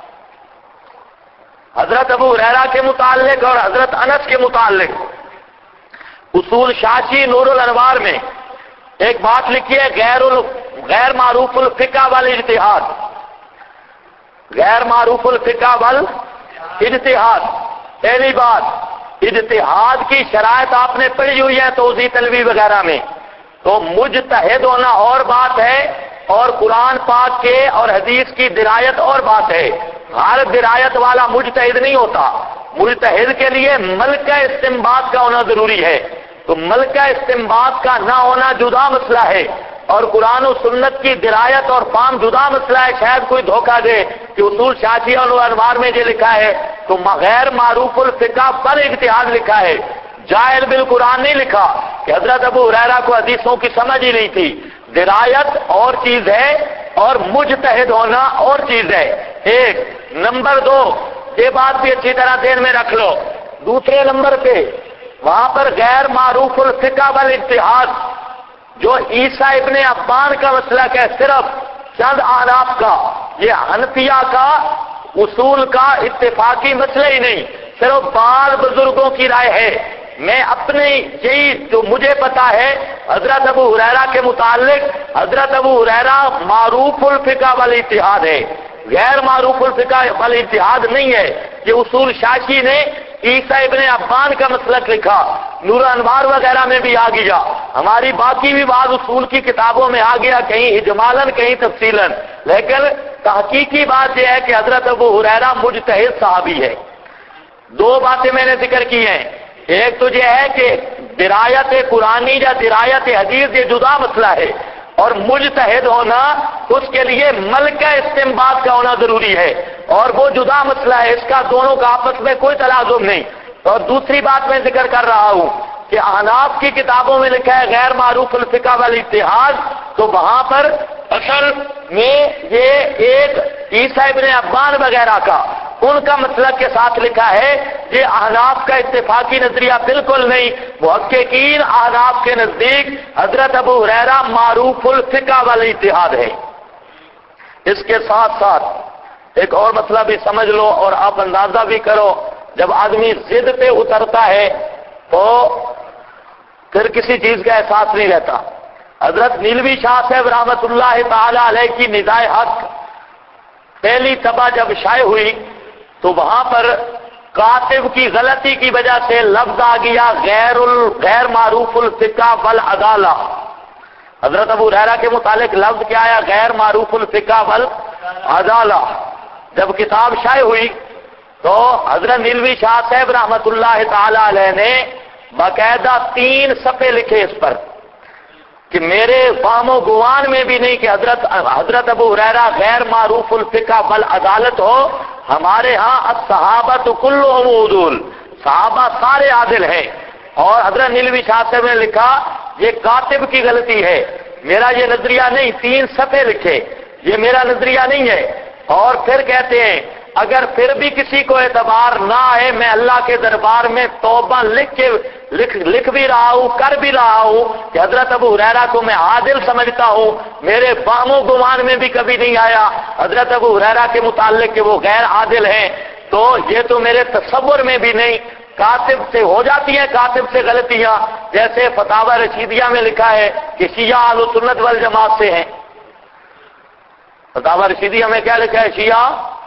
حضرت ابو ہریرہ کے متعلق اور حضرت انس کے متعلق اصول شاشی نور الانوار میں ایک بات لکھی ہے، غیر معروف الفقہ والاجتہاد، غیر معروف الفقہ والاجتہاد۔ پہلی بات، اجتہاد کی شرائط آپ نے پڑھی ہوئی ہے توضیح طلبی وغیرہ میں، تو مجتہد ہونا اور بات ہے، اور قرآن پاک کے اور حدیث کی درایت اور بات ہے۔ ہر درایت والا مجتہد نہیں ہوتا، مجتہد کے لیے ملکہ استنباط کا ہونا ضروری ہے، تو ملکہ استنباط کا نہ ہونا جدا مسئلہ ہے، اور قرآن و سنت کی درایت اور فہم جدا مسئلہ ہے۔ شاید کوئی دھوکہ دے کہ اصول شاشی اور انوار میں یہ لکھا ہے تو غیر معروف الفقہ پر اجتہاد لکھا ہے، جاہل بالقرآن نہیں لکھا، کہ حضرت ابو ہریرہ کو حدیثوں کی سمجھ ہی نہیں تھی۔ درایت اور چیز ہے اور مجتہد ہونا اور چیز ہے، ایک۔ نمبر 2، یہ بات بھی اچھی طرح ذہن میں رکھ لو، دوسرے نمبر پہ وہاں پر غیر معروف الفقہ والاتحاد جو عیسیٰ ابن عفان کا مسلک ہے، صرف چند احناف کا، یہ حنفیہ کا اصول کا اتفاقی مسئلہ ہی نہیں، صرف بعض بزرگوں کی رائے ہے۔ میں اپنے یہی جو مجھے پتا ہے، حضرت ابو ہریرہ کے متعلق، حضرت ابو ہریرہ معروف الفقہ والاتحاد ہے، غیر معروف الفقہ والاتحاد نہیں ہے۔ یہ اصول شاشی نے عیسیٰ ابن عفان کا مسلک لکھا، نور انوار وغیرہ میں بھی آ گیا، ہماری باقی بھی بعض اصول کی کتابوں میں آ گیا، کہیں اجمالاً کہیں تفصیلاً، لیکن تحقیقی بات یہ ہے کہ حضرت ابو ہریرہ مجتہد صحابی ہے۔ دو باتیں میں نے ذکر کی ہیں، ایک تو یہ ہے کہ درایت قرآنی یا درایت حدیث یہ جدا مسئلہ ہے، اور مجتہد ہونا اس کے لیے ملکہ استنباط کا ہونا ضروری ہے، اور وہ جدا مسئلہ ہے، اس کا دونوں کا آپس میں کوئی تلازم نہیں۔ اور دوسری بات میں ذکر کر رہا ہوں کہ احناف کی کتابوں میں لکھا ہے غیر معروف الفقہ والاتحاد، تو وہاں پر اصل میں یہ ایک عیسیٰ ابن عفان وغیرہ کا ان کا مسلک کے ساتھ لکھا ہے، یہ احناف کا اتفاقی نظریہ بالکل نہیں، محققین احناف کے نزدیک حضرت ابو ہریرہ معروف الفقہ والاتحاد ہے۔ اس کے ساتھ ساتھ ایک اور مسئلہ بھی سمجھ لو اور آپ اندازہ بھی کرو، جب آدمی ضد پہ اترتا ہے تو پھر کسی چیز کا احساس نہیں رہتا۔ حضرت نیلوی شاہ صاحب رحمت اللہ تعالی علیہ کی ندائے حق پہلی طبع جب شائع ہوئی تو وہاں پر کاتب کی غلطی کی وجہ سے لفظ آ گیا غیر معروف الفقہ والعدالہ۔ حضرت ابو ہریرہ کے متعلق لفظ کیا آیا؟ غیر معروف الفقہ والعدالہ۔ جب کتاب شائع ہوئی تو حضرت نیلوی شاہ صاحب رحمت اللہ تعالی علیہ نے باقاعدہ 3 صفحے لکھے اس پر کہ میرے فہم و گمان میں بھی نہیں کہ حضرت ابو ہریرہ غیر معروف الفقہ والعدالت ہو۔ ہمارے ہاں الصحابۃ کلھم عدول، صحابہ سارے عادل ہیں۔ اور حضرت نیلوی شاہ صاحب نے لکھا یہ کاتب کی غلطی ہے، میرا یہ نظریہ نہیں، 3 صفحے لکھے، یہ میرا نظریہ نہیں ہے۔ اور پھر کہتے ہیں اگر پھر بھی کسی کو اعتبار نہ آئے، میں اللہ کے دربار میں توبہ لکھ بھی رہا ہوں، کر بھی رہا ہوں کہ حضرت ابو ہریرہ کو میں عادل سمجھتا ہوں، میرے فہم و گمان میں بھی کبھی نہیں آیا حضرت ابو ہریرہ کے متعلق کہ وہ غیر عادل ہیں، تو یہ تو میرے تصور میں بھی نہیں۔ کاتب سے ہو جاتی ہیں، کاتب سے غلطیاں، جیسے فتاوی رشیدیہ میں لکھا ہے کہ شیعہ اہل سنت والجماعت سے ہیں۔ فتاوی رشیدیہ میں کیا لکھا ہے؟ شیعہ،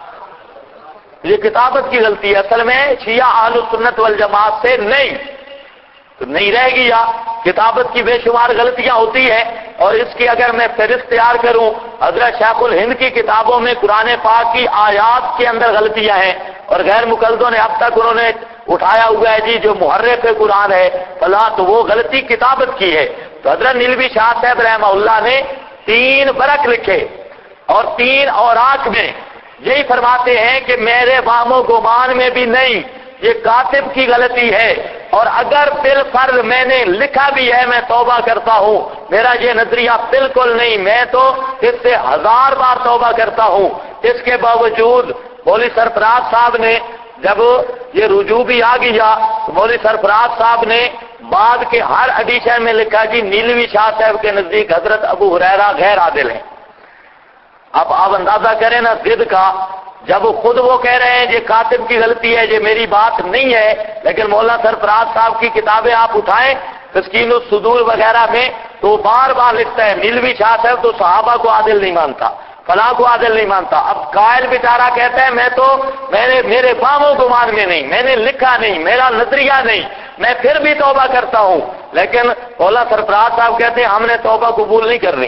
یہ کتابت کی غلطی ہے، اصل میں شیعہ اہل سنت والجماعت سے نہیں، تو نہیں رہ گیا۔ کتابت کی بے شمار غلطیاں ہوتی ہیں، اور اس کی اگر میں فہرست تیار کروں، حضرت شیخ الہند کی کتابوں میں قرآن پاک کی آیات کے اندر غلطیاں ہیں، اور غیر مقلدوں نے اب تک انہوں نے اٹھایا ہوا ہے جی جو محرف قرآن ہے فلاں، تو وہ غلطی کتابت کی ہے۔ تو حضرت نیلوی شاہ صاحب رحمہ اللہ نے 3 برق لکھے، اور 3 اوراق میں یہی فرماتے ہیں کہ میرے فہم و گمان میں بھی نہیں، یہ کاتب کی غلطی ہے، اور اگر بالفرض میں نے لکھا بھی ہے میں توبہ کرتا ہوں، میرا یہ نظریہ بالکل نہیں، میں تو اس سے 1000 بار توبہ کرتا ہوں۔ اس کے باوجود مولوی سرفراز صاحب نے جب یہ رجوع بھی آ گیا تو مولوی سرفراز صاحب نے بعد کے ہر ایڈیشن میں لکھا جی نیلوی شاہ صاحب کے نزدیک حضرت ابو ہریرہ غیر عادل ہیں۔ اب آپ اندازہ کریں نا ضد کا، جب خود وہ کہہ رہے ہیں یہ کاتب کی غلطی ہے، یہ میری بات نہیں ہے، لیکن مولانا سرفراز صاحب کی کتابیں آپ اٹھائیں تسکین الصدور وغیرہ میں تو بار بار لکھتا ہے نیلوی شاہ صاحب تو صحابہ کو عادل نہیں مانتا، فلاں کو عادل نہیں مانتا۔ اب قائل بیچارہ کہتا ہے میرے فہم و گمان میں نہیں، میں نے لکھا نہیں، میرا نظریہ نہیں، میں پھر بھی توبہ کرتا ہوں، لیکن مولانا سرفراز صاحب کہتے ہیں ہم نے توبہ قبول نہیں کرنی،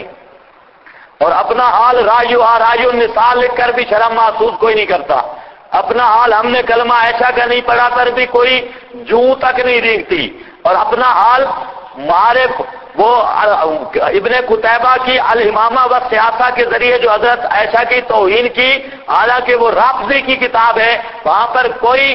اور اپنا حال رائے النساء لکھ کر بھی شرم محسوس کوئی نہیں کرتا، اپنا حال ہم نے کلمہ عائشہ کا نہیں پڑھا کر بھی کوئی جوں تک نہیں رینگتی، اور اپنا حال معارف وہ ابن قتیبہ کی الامامہ و سیاسہ کے ذریعے جو حضرت عائشہ کی توہین کی، حالانکہ وہ رافضی کی کتاب ہے، وہاں پر کوئی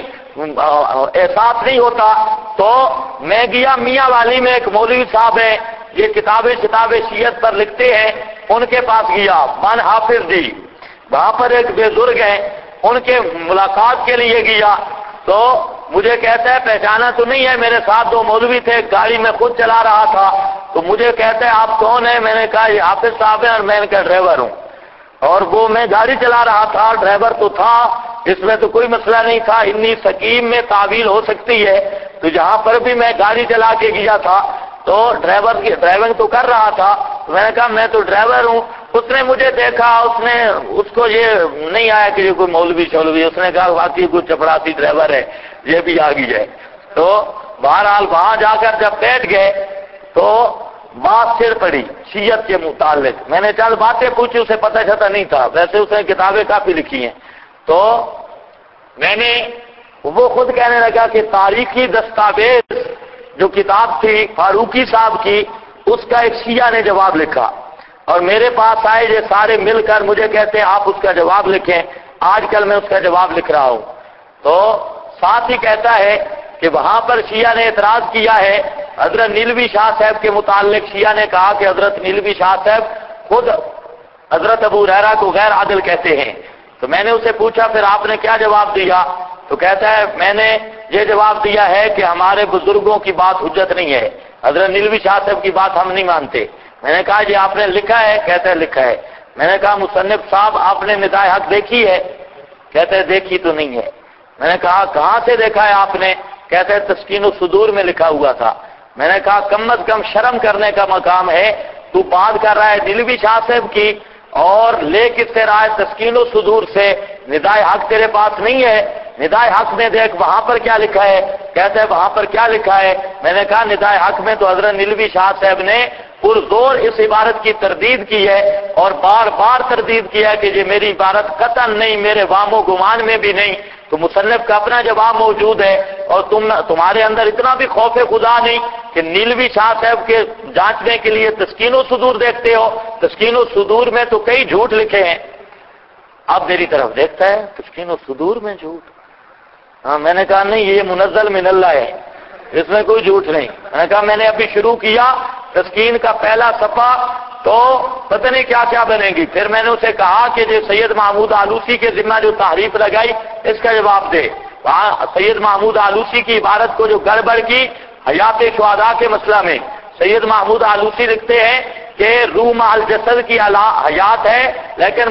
احساس نہیں ہوتا۔ تو میں گیا میاں والی میں ایک مولوی صاحب ہیں، یہ کتابیں شیعت پر لکھتے ہیں، ان کے پاس گیا، من حافظ جی، وہاں پر ایک بزرگ ہیں، ان کے ملاقات کے لیے گیا، تو مجھے کہتا ہے پہچانا تو نہیں ہے، میرے ساتھ دو مولوی تھے، گاڑی میں خود چلا رہا تھا، تو مجھے کہتا ہے آپ کون ہیں؟ میں نے کہا یہ حافظ صاحب ہیں، اور میں ان کا ڈرائیور ہوں، اور وہ میں گاڑی چلا رہا تھا، ڈرائیور تو تھا، اس میں تو کوئی مسئلہ نہیں تھا، انی سکیم میں تعویل ہو سکتی ہے، تو جہاں پر بھی میں گاڑی چلا کے گیا تھا تو ڈرائیور کی ڈرائیونگ تو کر رہا تھا، تو میں نے کہا میں تو ڈرائیور ہوں۔ اس نے مجھے دیکھا، اس کو یہ نہیں آیا کہ یہ کوئی مولوی شولوی، اس نے کہا واقعی کوئی چپڑاسی ڈرائیور ہے، یہ بھی آگی ہے۔ تو بہرحال وہاں جا کر جب بیٹھ گئے تو بات سر پڑی شیعت کے متعلق، میں نے چند باتیں پوچھی، اسے پتہ چلتا نہیں تھا، ویسے اس نے کتابیں کافی لکھی ہیں، تو میں نے وہ خود کہنے لگا کہ تاریخی دستاویز جو کتاب تھی فاروقی صاحب کی، اس کا ایک شیعہ نے جواب لکھا، اور میرے پاس آئے یہ سارے مل کر مجھے کہتے ہیں آپ اس کا جواب لکھیں، آج کل میں اس کا جواب لکھ رہا ہوں۔ تو ساتھ ہی کہتا ہے کہ وہاں پر شیعہ نے اعتراض کیا ہے، حضرت نیلوی شاہ صاحب کے متعلق شیعہ نے کہا کہ حضرت نیلوی شاہ صاحب خود حضرت ابو ہریرہ کو غیر عادل کہتے ہیں۔ تو میں نے اسے پوچھا پھر آپ نے کیا جواب دیا؟ تو کہتا ہے میں نے یہ جواب دیا ہے کہ ہمارے بزرگوں کی بات حجت نہیں ہے، حضرت نیلوی شاہ صاحب کی بات ہم نہیں مانتے۔ میں نے کہا یہ آپ نے لکھا ہے؟ کہتا ہے لکھا ہے۔ میں نے کہا مصنف صاحب آپ نے ندائے حق دیکھی ہے؟ کہتا ہے دیکھی تو نہیں ہے۔ میں نے کہا کہاں سے دیکھا ہے آپ نے؟ کہتا ہے تسکین الصدور میں لکھا ہوا تھا۔ میں نے کہا کم از کم شرم کرنے کا مقام ہے، تو بات کر رہا ہے نیلوی شاہ صاحب کی اور لے کس سے رہا ہے تسکین الصدور سے، ندائے حق تیرے پاس نہیں ہے؟ ندائے حق میں دیکھ وہاں پر کیا لکھا ہے۔ کہتا ہے وہاں پر کیا لکھا ہے؟ میں نے کہا ندائے حق میں تو حضرت نیلوی شاہ صاحب نے پرزور اس عبارت کی تردید کی ہے اور بار بار تردید کیا ہے کہ یہ میری عبارت قطعاً نہیں، میرے وام و گمان میں بھی نہیں۔ تو مصنف کا اپنا جواب موجود ہے، اور تمہارے اندر اتنا بھی خوف خدا نہیں کہ نیلوی شاہ صاحب کے جانچنے کے لیے تسکین الصدور دیکھتے ہو۔ تسکین الصدور میں تو کئی جھوٹ لکھے ہیں۔ اب میری طرف دیکھتا ہے تسکین الصدور میں جھوٹ؟ ہاں، میں نے کہا نہیں، یہ منزل من اللہ ہے، اس میں کوئی جھوٹ نہیں۔ میں نے کہا میں نے ابھی شروع کیا تسکین کا پہلا صفحہ تو پتہ نہیں کیا کیا بنے گی۔ پھر میں نے اسے کہا کہ جو سید محمود آلوسی کے ذمہ جو تحریف لگائی اس کا جواب دے۔ وہاں سید محمود آلوسی کی عبارت کو جو گڑبڑ کی حیات شہداء کے مسئلہ میں، سید محمود آلوسی لکھتے ہیں کہ روح مع الجسد کی حیات ہے، لیکن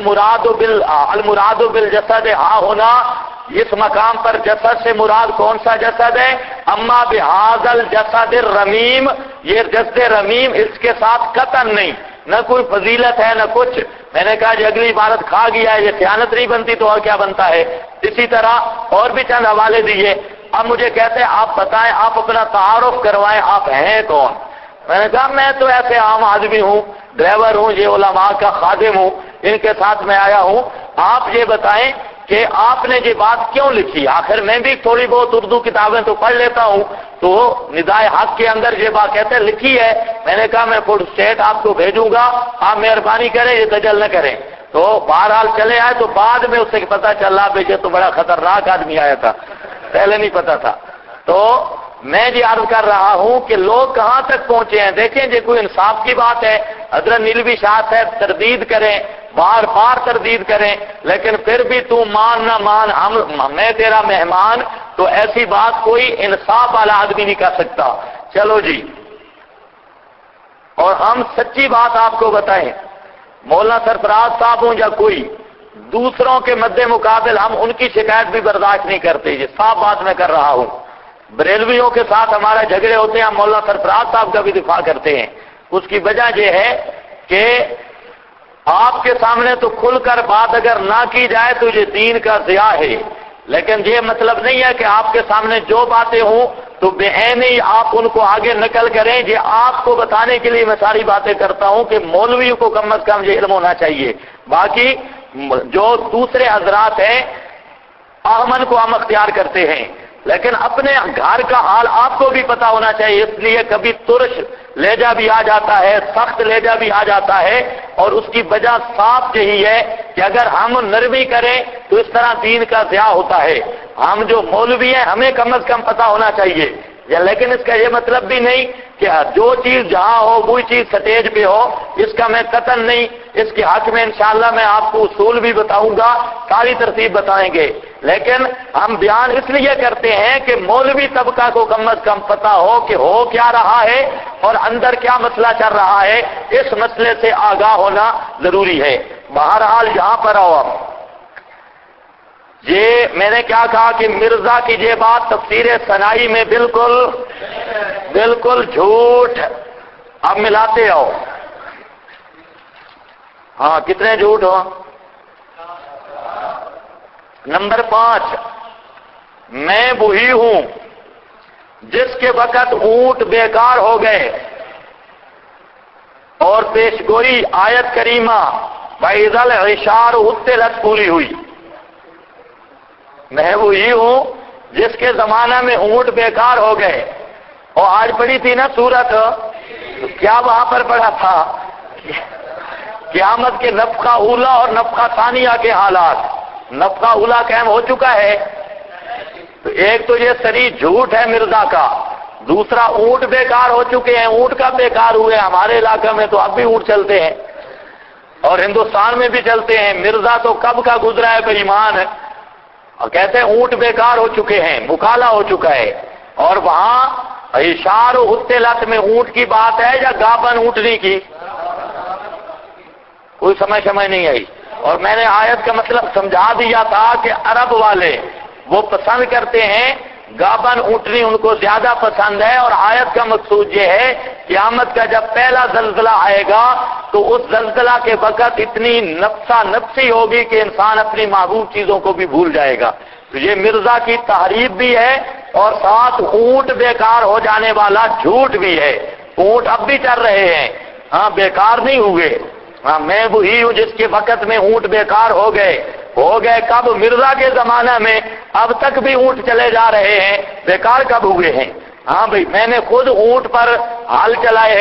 المراد بالجسد ہاں ہونا، اس مقام پر جسد سے مراد کون سا جسد ہے؟ اما بہذا الجسد الرمیم، یہ جسد رمیم اس کے ساتھ قطعاً نہیں، نہ کوئی فضیلت ہے نہ کچھ۔ میں نے کہا جو اگلی عبارت کھا گیا ہے، یہ خیانت نہیں بنتی تو اور کیا بنتا ہے؟ اسی طرح اور بھی چند حوالے دیے۔ اب مجھے کہتے ہیں آپ بتائیں، آپ اپنا تعارف کروائیں، آپ ہیں کون؟ میں نے کہا میں تو ایسے عام آدمی ہوں، ڈرائیور ہوں، یہ علماء کا خادم ہوں، ان کے ساتھ میں آیا ہوں، آپ یہ بتائیں کہ آپ نے یہ بات کیوں لکھی؟ آخر میں بھی تھوڑی بہت اردو کتابیں تو پڑھ لیتا ہوں، تو ندائے حق کے اندر یہ بات کہتے ہیں لکھی ہے۔ میں نے کہا میں فوٹو اسٹیٹ آپ کو بھیجوں گا، آپ مہربانی کریں یہ دجل نہ کریں۔ تو بہرحال چلے آئے، تو بعد میں اسے پتا چلا کہ یہ تو بڑا خطرناک آدمی آیا تھا، پہلے نہیں پتا تھا۔ تو میں یہ عرض کر رہا ہوں کہ لوگ کہاں تک پہنچے ہیں، دیکھیں یہ کوئی انصاف کی بات ہے۔ حضرت نیلوی شاہ صاحب تردید کریں، بار بار تردید کریں، لیکن پھر بھی تو مان نہ مان، میں تیرا مہمان، تو ایسی بات کوئی انصاف والا آدمی نہیں کر سکتا۔ چلو جی، اور ہم سچی بات آپ کو بتائیں، مولانا سرفراز صاحب ہوں یا کوئی، دوسروں کے مد مقابل ہم ان کی شکایت بھی برداشت نہیں کرتے، یہ صاف بات میں کر رہا ہوں۔ بریلویوں کے ساتھ ہمارے جھگڑے ہوتے ہیں، ہم مولانا سرفراز صاحب کا بھی دفاع کرتے ہیں۔ اس کی وجہ یہ ہے کہ آپ کے سامنے تو کھل کر بات اگر نہ کی جائے تو یہ دین کا ضیاع ہے، لیکن یہ مطلب نہیں ہے کہ آپ کے سامنے جو باتیں ہوں تو بے عین ہی آپ ان کو آگے نقل کریں۔ یہ آپ کو بتانے کے لیے میں ساری باتیں کرتا ہوں کہ مولویوں کو کم از کم یہ علم ہونا چاہیے۔ باقی جو دوسرے حضرات ہیں امن کو ہم اختیار کرتے ہیں، لیکن اپنے گھر کا حال آپ کو بھی پتا ہونا چاہیے۔ اس لیے کبھی ترش لہجہ بھی آ جاتا ہے، سخت لہجہ بھی آ جاتا ہے، اور اس کی وجہ صاف یہی ہے کہ اگر ہم نرمی کریں تو اس طرح دین کا ضیاع ہوتا ہے۔ ہم جو مولوی ہیں ہمیں کم از کم پتا ہونا چاہیے، لیکن اس کا یہ مطلب بھی نہیں کہ جو چیز جہاں ہو وہی چیز سٹیج پہ ہو، اس کا میں قطعاً نہیں۔ اس کے حق میں انشاءاللہ میں آپ کو اصول بھی بتاؤں گا، ساری ترتیب بتائیں گے۔ لیکن ہم بیان اس لیے کرتے ہیں کہ مولوی طبقہ کو کم از کم پتہ ہو کہ ہو کیا رہا ہے اور اندر کیا مسئلہ چل رہا ہے، اس مسئلے سے آگاہ ہونا ضروری ہے۔ بہرحال یہاں پر آؤ اب، یہ میں نے کیا کہا کہ مرزا کی یہ بات تفسیر ثنائی میں بالکل جھوٹ۔ اب ملاتے آؤ، ہاں کتنے جھوٹ ہو؟ نمبر 5، میں وہی ہوں جس کے وقت اونٹ بیکار ہو گئے اور پیشگوئی آیت کریمہ وَإِذَا الْعِشَارُ عُطِّلَتْ پوری ہوئی۔ میں وہی ہوں جس کے زمانہ میں اونٹ بیکار ہو گئے، اور آج پڑھی تھی نا سورت، تو کیا وہاں پر پڑھا تھا؟ قیامت کے نفخہ اولا اور نفخہ ثانیہ کے حالات۔ نفخہ اولا قائم ہو چکا ہے، تو ایک تو یہ صریح جھوٹ ہے مرزا کا، دوسرا اونٹ بیکار ہو چکے ہیں۔ اونٹ کا بیکار ہوئے، ہمارے علاقے میں تو اب بھی اونٹ چلتے ہیں اور ہندوستان میں بھی چلتے ہیں۔ مرزا تو کب کا گزرا ہے بے ایمان، اور کہتے ہیں اونٹ بیکار ہو چکے ہیں، مکالا ہو چکا ہے۔ اور وہاں اشار و حتلت میں اونٹ کی بات ہے یا گابن اونٹنی کی؟ کوئی سمجھ نہیں آئی۔ اور میں نے آیت کا مطلب سمجھا دیا تھا کہ عرب والے وہ پسند کرتے ہیں گابن اونٹنی، ان کو زیادہ پسند ہے، اور آیت کا مقصود یہ ہے قیامت کا جب پہلا زلزلہ آئے گا تو اس زلزلہ کے وقت اتنی نفسی ہوگی کہ انسان اپنی محبوب چیزوں کو بھی بھول جائے گا۔ تو یہ مرزا کی تحریف بھی ہے اور ساتھ اونٹ بیکار ہو جانے والا جھوٹ بھی ہے۔ اونٹ اب بھی چل رہے ہیں، ہاں بیکار نہیں ہوئے۔ ہاں میں وہی ہوں جس کے وقت میں اونٹ بیکار ہو گئے کب؟ مرزا کے زمانہ میں، اب تک بھی اونٹ چلے جا رہے ہیں، بیکار کب ہوئے ہیں؟ ہاں بھئی، میں نے خود اونٹ پر ہل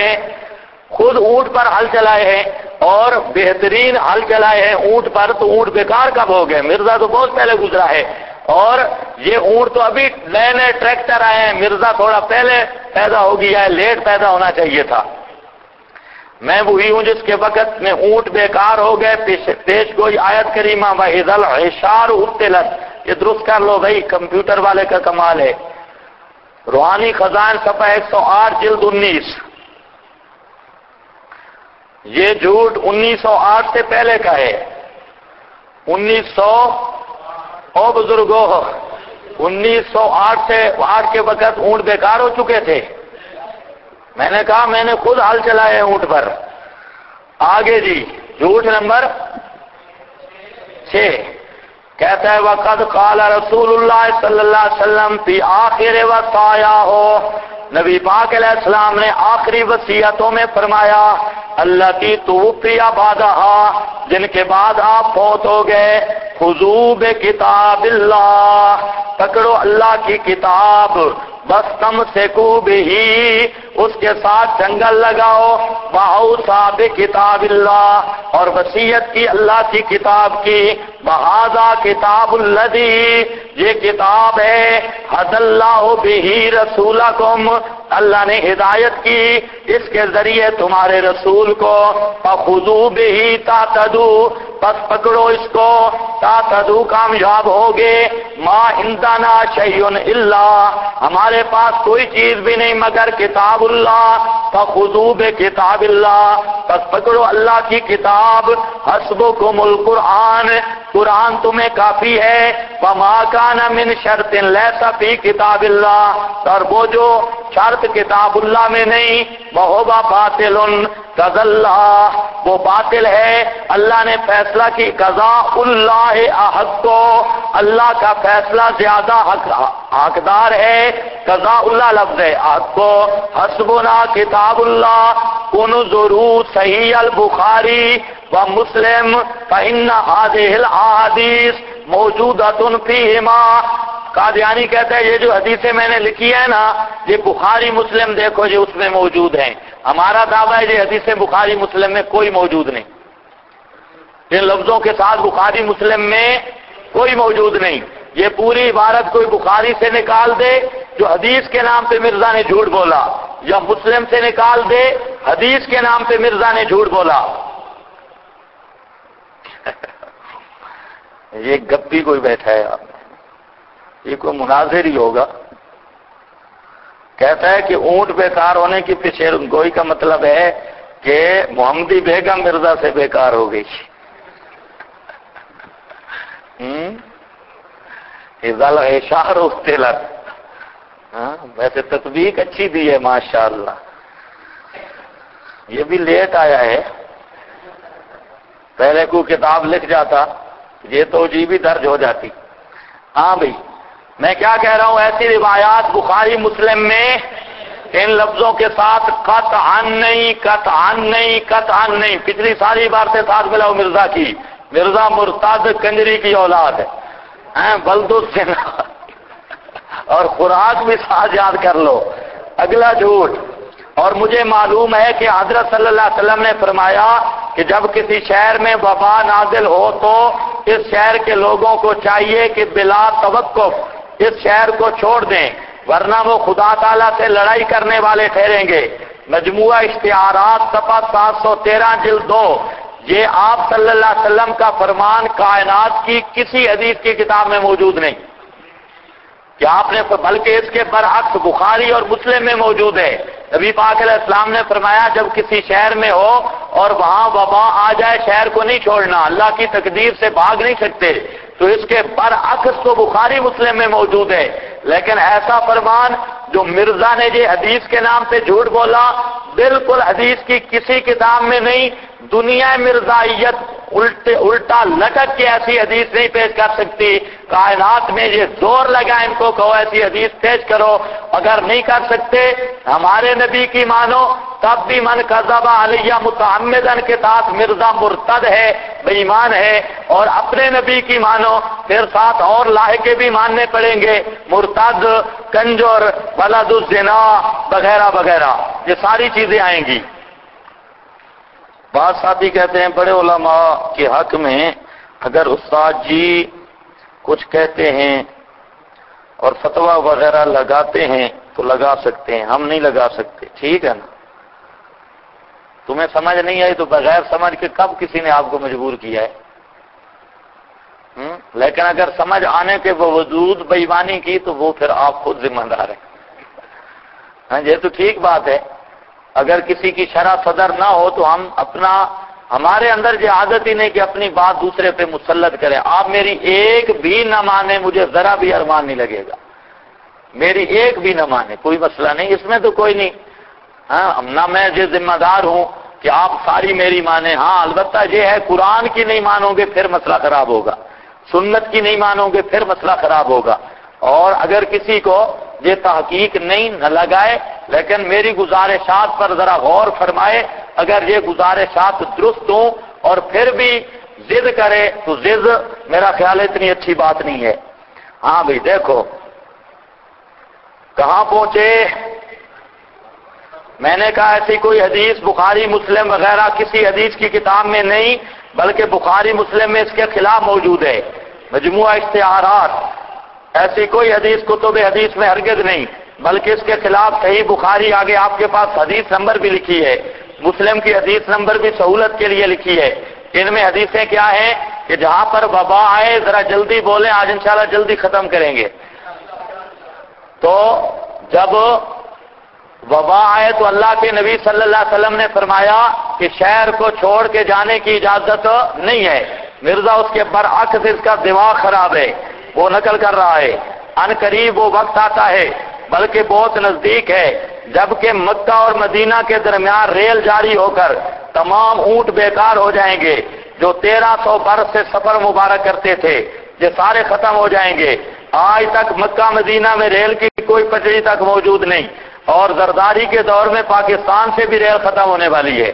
چلائے ہیں اور بہترین ہل چلائے ہیں اونٹ پر، تو اونٹ بیکار کب ہو گئے؟ مرزا تو بہت پہلے گزرا ہے، اور یہ اونٹ تو ابھی نئے ٹریکٹر آئے ہیں، مرزا تھوڑا پہلے پیدا ہو گیا ہے، لیٹ پیدا ہونا چاہیے تھا۔ میں وہی ہوں جس کے وقت میں اونٹ بیکار ہو گئے، پیش گوئی آیت کریمہ وَإِذَا الْعِشَارُ عُطِّلَتْ، یہ درست کر لو بھائی، کمپیوٹر والے کا کمال ہے۔ روحانی خزائن صفحہ 108 جلد 19۔ یہ جھوٹ 1908 سے پہلے کا ہے۔ 1900 بزرگوں، 1908 سے 8 کے وقت اونٹ بیکار ہو چکے تھے۔ میں نے کہا میں نے خود ہل چلائے اونٹ پر۔ آگے جی، جھوٹ نمبر 6، کہتا ہے وَقَدْ قَالَ رسول اللہ صلی اللہ علیہ وسلم فی آخر وصایاہ، نبی پاک علیہ السلام نے آخری وصیتوں میں فرمایا التی توفی بعدہا، جن کے بعد آپ فوت ہو گئے، خذوا بکتاب اللہ، پکڑو اللہ کی کتاب، بس تم سیکو بھی، اس کے ساتھ جنگل لگاؤ، وَأَوْصَى بِكِتَابِ اللَّهِ، اور وصیت کی اللہ کی کتاب کی، وَهَذَا كِتَابُ الَّذِي، یہ کتاب ہے، هَدَى اللَّهُ بِهِ رَسُولَكُمْ، اللہ نے ہدایت کی اس کے ذریعے تمہارے رسول کو، فَخُذُوا بِهِ تَهْتَدُوا، بس پکڑو اس کو، تَهْتَدُوا کامیاب ہوگے، مَا عِندَنَا شَيْءٌ إِلَّا، ہمارے پاس کوئی چیز بھی نہیں مگر کتاب اللہ، فَخُذُوا بِكِتَابِ اللَّهِ، بس پکڑو اللہ کی کتاب، حسبکم القرآن، قرآن تمہیں کافی ہے، وَمَا كَانَ مِنْ شَرْطٍ لَيْسَ فِي كِتَابِ اللَّهِ، اور وہ جو شرط کتاب اللہ میں نہیں، وَهُوَ بَاطِلٌ قَضَى اللَّهُ، وہ باطل ہے، اللہ نے فیصلہ کی، قضاء اللہ احق، اللہ کا فیصلہ زیادہ حقدار ہے، قضاء اللہ لفظ ہے، حق کو، حسبنا کتاب اللہ، انظروا صحیح البخاری ومسلم فإن هذه الأحاديث موجودة فيهما، قادیانی کہتا ہے یہ جو حدیثیں میں نے لکھی ہے نا، یہ بخاری مسلم دیکھو یہ اس میں موجود ہیں۔ ہمارا دعویٰ ہے یہ حدیثیں بخاری مسلم میں کوئی موجود نہیں، ان لفظوں کے ساتھ بخاری مسلم میں کوئی موجود نہیں۔ یہ پوری عبارت کوئی بخاری سے نکال دے جو حدیث کے نام پہ مرزا نے جھوٹ بولا، یا مسلم سے نکال دے حدیث کے نام پہ مرزا نے جھوٹ بولا۔ یہ گپی کوئی بیٹھا ہے، یہ کوئی مناظر ہی ہوگا. کہتا ہے کہ اونٹ بیکار ہونے کی پیشے گوئی کا مطلب ہے کہ محمدی بیگم مرزا سے بیکار ہو گئی. شاہ تلر. ویسے تطبیق اچھی دی ہے ماشاءاللہ. یہ بھی لیٹ آیا ہے، پہلے کو کتاب لکھ جاتا یہ تو جی بھی درج ہو جاتی. ہاں بھائی میں کیا کہہ رہا ہوں، ایسی روایات بخاری مسلم میں ان لفظوں کے ساتھ قطعاً نہیں، قطعاً نہیں، قطعاً نہیں. پچھلی ساری بار سے ساتھ ملاؤ مرزا کی. مرزا مرتد کنجری کی اولاد ہے، بلدوس سے اور خوراک بھی ساتھ یاد کر لو. اگلا جھوٹ. اور مجھے معلوم ہے کہ حضرت صلی اللہ علیہ وسلم نے فرمایا کہ جب کسی شہر میں وبا نازل ہو تو اس شہر کے لوگوں کو چاہیے کہ بلا توقف اس شہر کو چھوڑ دیں، ورنہ وہ خدا تعالیٰ سے لڑائی کرنے والے ٹھہریں گے. مجموعہ اشتہارات صفحہ 713 جلد 2. یہ آپ صلی اللہ علیہ وسلم کا فرمان کائنات کی کسی حدیث کی کتاب میں موجود نہیں کہ آپ نے، بلکہ اس کے برعکس بخاری اور مسلم میں موجود ہے. نبی پاک علیہ السلام نے فرمایا جب کسی شہر میں ہو اور وہاں وبا آ جائے شہر کو نہیں چھوڑنا، اللہ کی تقدیر سے بھاگ نہیں سکتے. تو اس کے برعکس تو بخاری مسلم میں موجود ہے. لیکن ایسا فرمان جو مرزا نے یہ حدیث کے نام پہ جھوٹ بولا، بالکل حدیث کی کسی کتاب میں نہیں. دنیا مرزائیت الٹا لٹک کے ایسی حدیث نہیں پیش کر سکتی. کائنات میں یہ زور لگا ان کو کہو ایسی حدیث پیش کرو. اگر نہیں کر سکتے ہمارے نبی کی مانو، تب بھی من کذب علیہ متعمدن کے ساتھ مرزا مرتد ہے، بے ایمان ہے. اور اپنے نبی کی مانو پھر ساتھ اور لاحقے بھی ماننے پڑیں گے، مرتد، کنجر، ولد الزنا وغیرہ وغیرہ، یہ ساری چیزیں آئیں گی. بعض ساتھی کہتے ہیں بڑے علماء کے حق میں اگر استاد جی کچھ کہتے ہیں اور فتویٰ وغیرہ لگاتے ہیں تو لگا سکتے ہیں، ہم نہیں لگا سکتے. ٹھیک ہے نا؟ تمہیں سمجھ نہیں آئی تو بغیر سمجھ کے کب کسی نے آپ کو مجبور کیا ہے؟ لیکن اگر سمجھ آنے کے باوجود بے ایمانی کی تو وہ پھر آپ خود ذمہ دار ہیں. ہاں یہ تو ٹھیک بات ہے. اگر کسی کی شرح صدر نہ ہو تو ہم ہمارے اندر یہ عادت ہی نہیں کہ اپنی بات دوسرے پہ مسلط کریں. آپ میری ایک بھی نہ مانے مجھے ذرا بھی ارمان نہیں لگے گا. میری ایک بھی نہ مانے کوئی مسئلہ نہیں، اس میں تو کوئی نہیں. ہاں نہ میں یہ ذمہ دار ہوں کہ آپ ساری میری مانیں. ہاں البتہ یہ ہے قرآن کی نہیں مانو گے پھر مسئلہ خراب ہوگا، سنت کی نہیں مانو گے پھر مسئلہ خراب ہوگا. اور اگر کسی کو یہ تحقیق نہیں نہ لگائے لیکن میری گزارشات پر ذرا غور فرمائے، اگر یہ گزارشات درست ہوں اور پھر بھی ضد کرے تو ضد میرا خیال اتنی اچھی بات نہیں ہے. ہاں بھائی دیکھو کہاں پہنچے. میں نے کہا ایسی کوئی حدیث بخاری مسلم وغیرہ کسی حدیث کی کتاب میں نہیں، بلکہ بخاری مسلم میں اس کے خلاف موجود ہے. مجموعہ اشتہارات ایسی کوئی حدیث کتب حدیث میں ہرگز نہیں، بلکہ اس کے خلاف صحیح بخاری آگے آپ کے پاس حدیث نمبر بھی لکھی ہے، مسلم کی حدیث نمبر بھی سہولت کے لیے لکھی ہے. ان میں حدیثیں کیا ہیں کہ جہاں پر وبا آئے ذرا جلدی بولیں، آج انشاءاللہ جلدی ختم کریں گے. تو جب وبا آئے تو اللہ کے نبی صلی اللہ علیہ وسلم نے فرمایا کہ شہر کو چھوڑ کے جانے کی اجازت نہیں ہے. مرزا اس کے برعکس اس کا دماغ خراب ہے، وہ نقل کر رہا ہے. ان قریب وہ وقت آتا ہے بلکہ بہت نزدیک ہے جبکہ مکہ اور مدینہ کے درمیان ریل جاری ہو کر تمام اونٹ بیکار ہو جائیں گے جو 1300 برس سے سفر مبارک کرتے تھے، یہ سارے ختم ہو جائیں گے. آج تک مکہ مدینہ میں ریل کی کوئی پٹری تک موجود نہیں، اور زرداری کے دور میں پاکستان سے بھی ریل ختم ہونے والی ہے.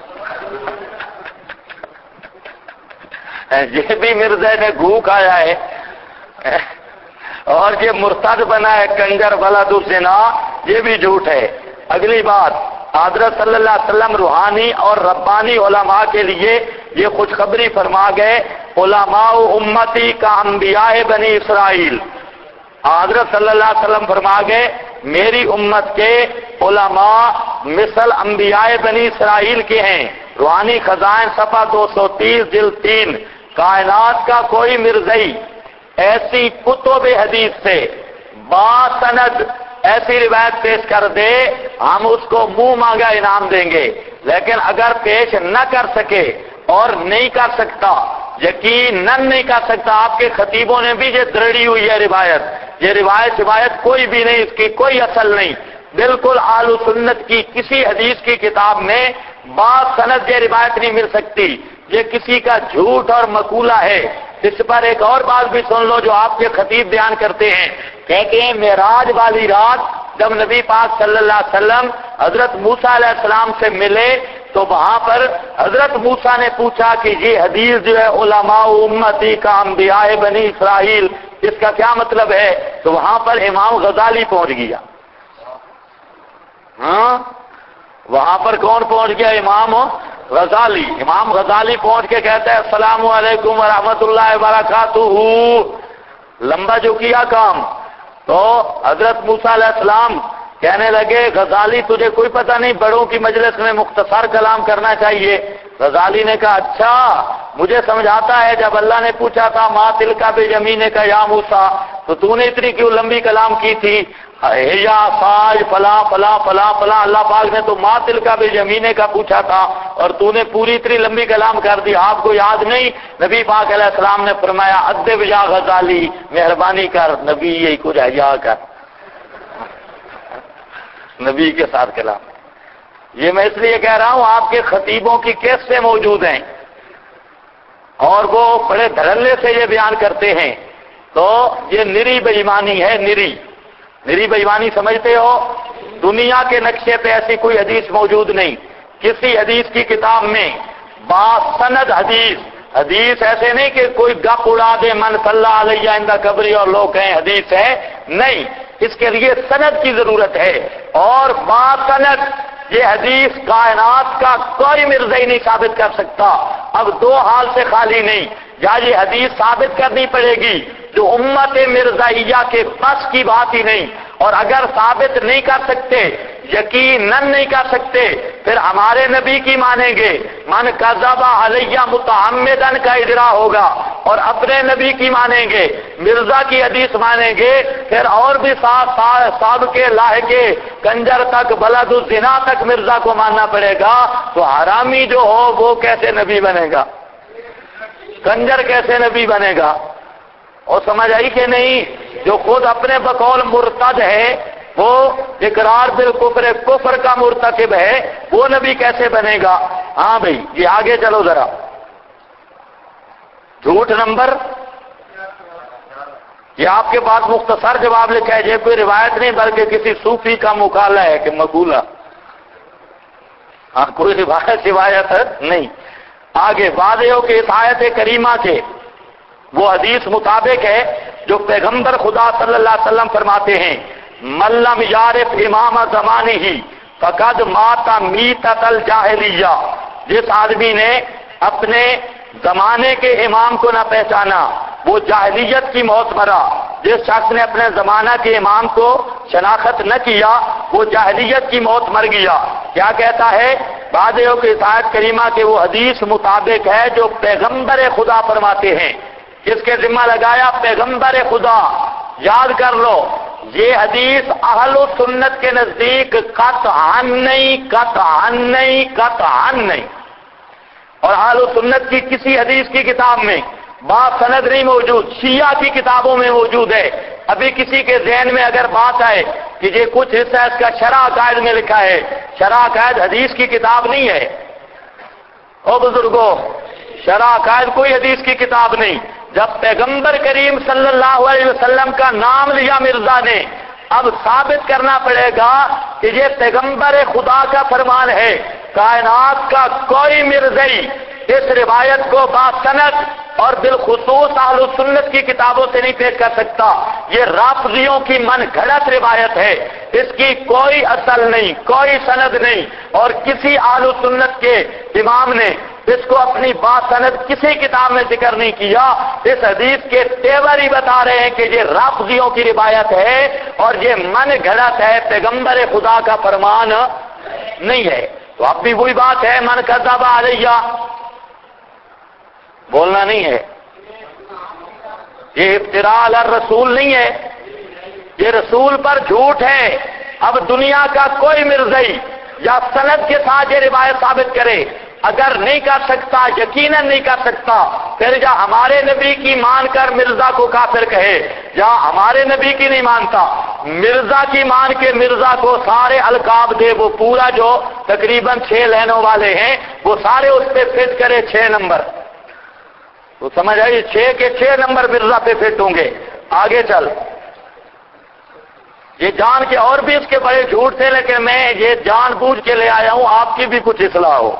یہ بھی مرزا نے گھو کھایا ہے اور یہ مرتد بنا ہے کنجر ولد الزنا، یہ بھی جھوٹ ہے. اگلی بات، حضرت صلی اللہ علیہ وسلم روحانی اور ربانی علماء کے لیے یہ خوشخبری فرما گئے، علماء امتی کا انبیاء بنی اسرائیل. حضرت صلی اللہ علیہ وسلم فرما گئے میری امت کے علماء مثل انبیاء بنی اسرائیل کے ہیں. روحانی خزائن صفحہ 230 جلد 3. کائنات کا کوئی مرزئی ایسی کتب حدیث سے باسند ایسی روایت پیش کر دے ہم اس کو منہ مانگا انعام دیں گے، لیکن اگر پیش نہ کر سکے اور نہیں کر سکتا، یقیناً نہیں کر سکتا، آپ کے خطیبوں نے بھی یہ دھڑی ہوئی ہے روایت، یہ روایت کوئی بھی نہیں، اس کی کوئی اصل نہیں، بالکل اہل سنت کی کسی حدیث کی کتاب میں باسند یہ روایت نہیں مل سکتی، یہ کسی کا جھوٹ اور مقولہ ہے۔ اس پر ایک اور بات بھی سن لو جو آپ کے خطیب بیان کرتے ہیں، کہتے ہیں معراج والی رات جب نبی پاک صلی اللہ علیہ وسلم حضرت موسیٰ علیہ السلام سے ملے تو وہاں پر حضرت موسیٰ نے پوچھا کہ یہ حدیث جو ہے علماء امتی کا انبیاء بنی اسرائیل، اس کا کیا مطلب ہے؟ تو وہاں پر امام غزالی پہنچ گیا۔ ہاں وہاں پر کون پہنچ گیا؟ امام غزالی۔ امام غزالی پہنچ کے کہتا ہے السلام علیکم ورحمۃ اللہ وبرکاتہ، لمبا جو کیا کام۔ تو حضرت موسیٰ علیہ السلام کہنے لگے غزالی تجھے کوئی پتہ نہیں بڑوں کی مجلس میں مختصر کلام کرنا چاہیے؟ غزالی نے کہا اچھا مجھے سمجھاتا ہے جب اللہ نے پوچھا تھا ما تلکا بجمینے کا یا موسیٰ، تو نے اتنی کیوں لمبی کلام کی تھی؟ یا فاج فلاں فلاں فلاں فلاں، اللہ پاک نے تو ما تلکا بجمینے کا پوچھا تھا اور تو نے پوری اتنی لمبی کلام کر دی، آپ کو یاد نہیں؟ نبی پاک علیہ السلام نے فرمایا ادب یا غزالی، مہربانی کر، نبی یہی کچھ حیا کر، نبی کے ساتھ کلام۔ یہ میں اس لیے کہہ رہا ہوں آپ کے خطیبوں کی کیسے موجود ہیں اور وہ بڑے دھڑلے سے یہ بیان کرتے ہیں، تو یہ نری بے ایمانی ہے، نری بے ایمانی سمجھتے ہو؟ دنیا کے نقشے پہ ایسی کوئی حدیث موجود نہیں، کسی حدیث کی کتاب میں باسند حدیث ایسے نہیں کہ کوئی گپ اڑا دے من صلی علیہ عند قبری اور لوگ کہیں حدیث ہے، نہیں، اس کے لیے سند کی ضرورت ہے، اور باسند یہ حدیث کائنات کا کوئی مرزائی نہیں ثابت کر سکتا۔ اب دو حال سے خالی نہیں، یا یہ حدیث ثابت کرنی پڑے گی جو امت مرزائیہ کے بس کی بات ہی نہیں، اور اگر ثابت نہیں کر سکتے، یقیناً نہیں کر سکتے، پھر ہمارے نبی کی مانیں گے، من کذب علیہ متعمدن کا اجرا ہوگا، اور اپنے نبی کی مانیں گے، مرزا کی حدیث مانیں گے، پھر اور بھی صاحب کے لاحقے کنجر تک بلد الزنا تک مرزا کو ماننا پڑے گا، تو حرامی جو ہو وہ کیسے نبی بنے گا؟ کنجر کیسے نبی بنے گا؟ اور سمجھ آئی کہ نہیں؟ جو خود اپنے بقول مرتد ہے، وہ اقرار بالکفر کفر کا مرتکب ہے، وہ نبی کیسے بنے گا؟ ہاں بھائی یہ آگے چلو ذرا۔ جھوٹ نمبر، یہ آپ کے پاس مختصر جواب لکھا ہے، یہ کوئی روایت نہیں بلکہ کسی صوفی کا مقالہ ہے کہ مقولہ، ہاں کوئی روایت نہیں۔ آگے واضح ہو کہ اس آیت کریمہ کے وہ حدیث مطابق ہے جو پیغمبر خدا صلی اللہ علیہ وسلم فرماتے ہیں من لم یعرف امام زمانہ فقد مات میتۃ الجاہلیہ، جس آدمی نے اپنے زمانے کے امام کو نہ پہچانا وہ جاہلیت کی موت مرا۔ جس شخص نے اپنے زمانہ کے امام کو شناخت نہ کیا وہ جاہلیت کی موت مر گیا۔ کیا کہتا ہے؟ بعض کہ اس آیت کریمہ کے وہ حدیث مطابق ہے جو پیغمبر خدا فرماتے ہیں، جس کے ذمہ لگایا پیغمبر خدا۔ یاد کر لو یہ حدیث اہل سنت کے نزدیک قطعاً نہیں، اور اہل سنت کی کسی حدیث کی کتاب میں باسند نہیں موجود، شیعہ کی کتابوں میں موجود ہے۔ ابھی کسی کے ذہن میں اگر بات آئے کہ یہ کچھ حصہ اس کا شرح عقائد میں لکھا ہے، شرح عقائد حدیث کی کتاب نہیں ہے، او بزرگوں، شرح عقائد کوئی حدیث کی کتاب نہیں۔ جب پیغمبر کریم صلی اللہ علیہ وسلم کا نام لیا مرزا نے، اب ثابت کرنا پڑے گا کہ یہ پیغمبر خدا کا فرمان ہے، کائنات کا کوئی مرزائی اس روایت کو باسند اور بالخصوص اہل سنت کی کتابوں سے نہیں پیش کر سکتا۔ یہ رافضیوں کی من گھڑت روایت ہے، اس کی کوئی اصل نہیں، کوئی سند نہیں، اور کسی اہل سنت کے امام نے اس کو اپنی باسند کسی کتاب میں ذکر نہیں کیا۔ اس حدیث کے تیور ہی بتا رہے ہیں کہ یہ رافضیوں کی روایت ہے اور یہ من گھڑت ہے، پیغمبر خدا کا فرمان نہیں ہے۔ تو اب بھی وہی بات ہے، من کذب علیہ، بولنا نہیں ہے، یہ افتراء علی الرسول نہیں ہے، یہ رسول پر جھوٹ ہے۔ اب دنیا کا کوئی مرزائی یا سند کے ساتھ یہ روایت ثابت کرے، اگر نہیں کر سکتا، یقیناً نہیں کر سکتا، پھر یا ہمارے نبی کی مان کر مرزا کو کافر کہے، یا ہمارے نبی کی نہیں مانتا مرزا کی مان کے مرزا کو سارے القاب دے، وہ پورا جو تقریباً 6 لینوں والے ہیں وہ سارے اس پہ فٹ کرے 6 نمبر، تو سمجھ آئی 6 کے 6 نمبر مرزا پہ فٹ ہوں گے۔ آگے چل، یہ جان کے اور بھی اس کے بڑے جھوٹ تھے، لیکن میں یہ جان بوجھ کے لے آیا ہوں آپ کی بھی کچھ اصلاح ہو۔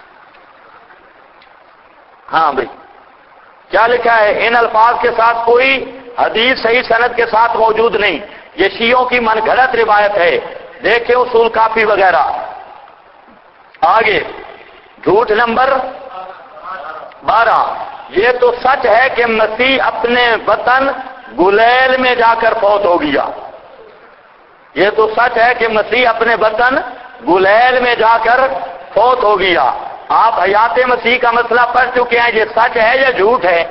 ہاں بھائی، کیا لکھا ہے؟ ان الفاظ کے ساتھ کوئی حدیث صحیح سند کے ساتھ موجود نہیں، یہ شیعوں کی من گھڑت روایت ہے، دیکھیں اصول کافی وغیرہ۔ آگے جھوٹ نمبر 12، یہ تو سچ ہے کہ مسیح اپنے وطن گلیل میں جا کر فوت ہو گیا۔ یہ تو سچ ہے کہ مسیح اپنے وطن گلیل میں جا کر فوت ہو گیا۔ آپ حیات مسیح کا مسئلہ پڑھ چکے ہیں، یہ سچ ہے یا جھوٹ ہے؟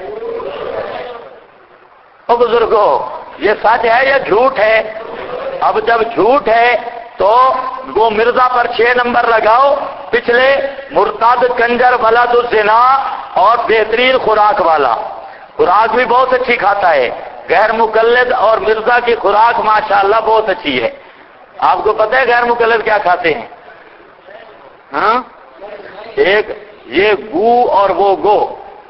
او بزرگو، یہ سچ ہے یا جھوٹ ہے؟ اب جب جھوٹ ہے تو وہ مرزا پر 6 نمبر لگاؤ، پچھلے مرتد، کنجر، ولد الزنا اور بہترین خوراک والا، خوراک بھی بہت اچھی کھاتا ہے، غیر مقلد، اور مرزا کی خوراک ماشاءاللہ بہت اچھی ہے۔ آپ کو پتہ ہے غیر مقلد کیا کھاتے ہیں؟ ہاں، ایک یہ گو اور وہ گو،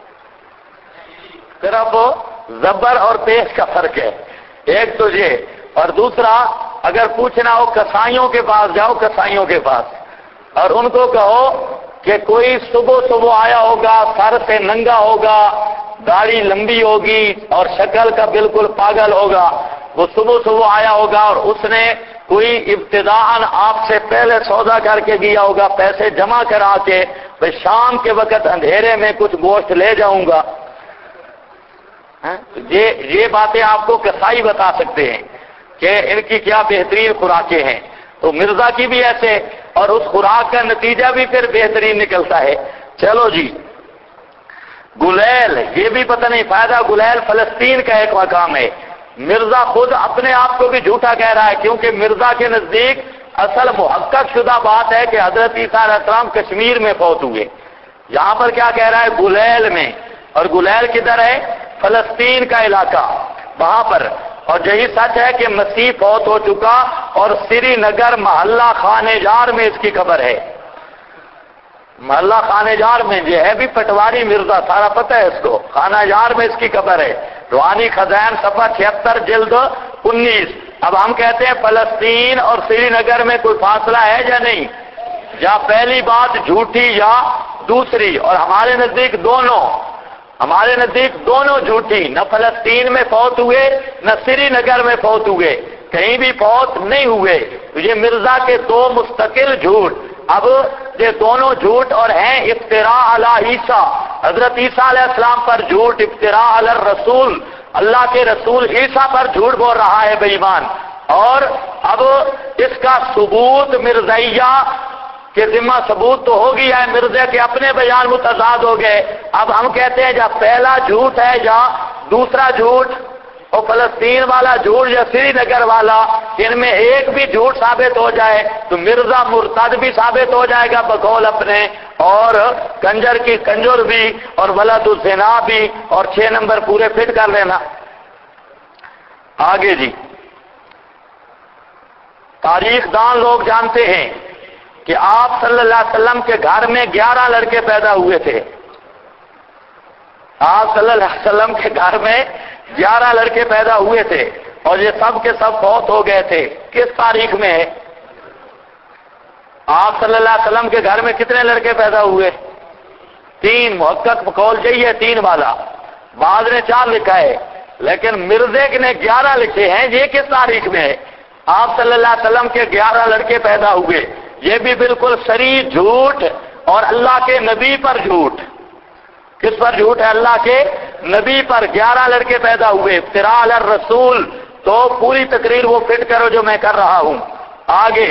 صرف زبر اور پیش کا فرق ہے، ایک تو یہ، اور دوسرا اگر پوچھنا ہو کسائیوں کے پاس جاؤ، کسائیوں کے پاس، اور ان کو کہو کہ کوئی صبح آیا ہوگا، سر سے ننگا ہوگا، داڑھی لمبی ہوگی اور شکل کا بالکل پاگل ہوگا، وہ صبح آیا ہوگا اور اس نے کوئی ابتداءً آپ سے پہلے سودا کر کے دیا ہوگا، پیسے جمع کرا کے، بھئی شام کے وقت اندھیرے میں کچھ گوشت لے جاؤں گا۔ یہ باتیں آپ کو کسائی بتا سکتے ہیں کہ ان کی کیا بہترین خوراکیں ہیں، تو مرزا کی بھی ایسے، اور اس خوراک کا نتیجہ بھی پھر بہترین نکلتا ہے۔ چلو جی، گلیل، یہ بھی پتہ نہیں فائدہ، گلیل فلسطین کا ایک مقام ہے۔ مرزا خود اپنے آپ کو بھی جھوٹا کہہ رہا ہے، کیونکہ مرزا کے نزدیک اصل محقق شدہ بات ہے کہ حضرت عیسیٰ علیہ السلام کشمیر میں فوت ہوئے، یہاں پر کیا کہہ رہا ہے؟ گلیل میں، اور گلیل کدھر ہے؟ فلسطین کا علاقہ، وہاں پر۔ اور یہی سچ ہے کہ مسیح فوت ہو چکا، اور سری نگر محلہ خانہ جار میں اس کی قبر ہے، محلہ خانہ جار میں، یہ ہے بھی پٹواری مرزا، سارا پتہ ہے اس کو، خانہ جار میں اس کی قبر ہے، روحانی خزائن صفحہ 76 جلد 19۔ اب ہم کہتے ہیں فلسطین اور سری نگر میں کوئی فاصلہ ہے یا نہیں؟ یا پہلی بات جھوٹی یا دوسری؟ اور ہمارے نزدیک دونوں جھوٹی، نہ فلسطین میں فوت ہوئے نہ سری نگر میں فوت ہوئے، کہیں بھی فوت نہیں ہوئے، تو یہ مرزا کے 2 مستقل جھوٹ۔ اب یہ دونوں جھوٹ اور ہیں افتراء علی عیسیٰ، حضرت عیسیٰ علیہ السلام پر جھوٹ، افتراء علی الرسول، اللہ کے رسول عیسیٰ پر جھوٹ بول رہا ہے بے ایمان، اور اب اس کا ثبوت مرزائیہ کہ ذمہ ثبوت تو ہو گیا ہے، مرزا کے اپنے بیان متضاد ہو گئے۔ اب ہم کہتے ہیں یا پہلا جھوٹ ہے یا دوسرا جھوٹ، اور فلسطین والا جھوٹ یا سری نگر والا، ان میں ایک بھی جھوٹ ثابت ہو جائے تو مرزا مرتد بھی ثابت ہو جائے گا بقول اپنے، اور کنجر کی کنجر بھی، اور ولد الزنا بھی، اور 6 نمبر پورے فٹ کر لینا۔ آگے جی، تاریخ دان لوگ جانتے ہیں کہ آپ صلی اللہ علیہ وسلم کے گھر میں 11 لڑکے پیدا ہوئے تھے، آپ صلی اللہ علیہ وسلم کے گھر میں 11 لڑکے پیدا ہوئے تھے، اور یہ سب کے سب فوت ہو گئے تھے۔ کس تاریخ میں ہے؟ آپ صلی اللہ علیہ وسلم کے گھر میں کتنے لڑکے پیدا ہوئے؟ 3، محقق قول یہی ہے 3 والا، بعض نے 4 لکھا ہے، لیکن مرزے نے 11 لکھے ہیں، یہ کس تاریخ میں ہے؟ آپ صلی اللہ علیہ وسلم کے 11 لڑکے پیدا ہوئے، یہ بھی بالکل صریح جھوٹ، اور اللہ کے نبی پر جھوٹ۔ کس پر جھوٹ ہے؟ اللہ کے نبی پر 11 لڑکے پیدا ہوئے، افتراء علی الرسول۔ تو پوری تقریر وہ فٹ کرو جو میں کر رہا ہوں۔ آگے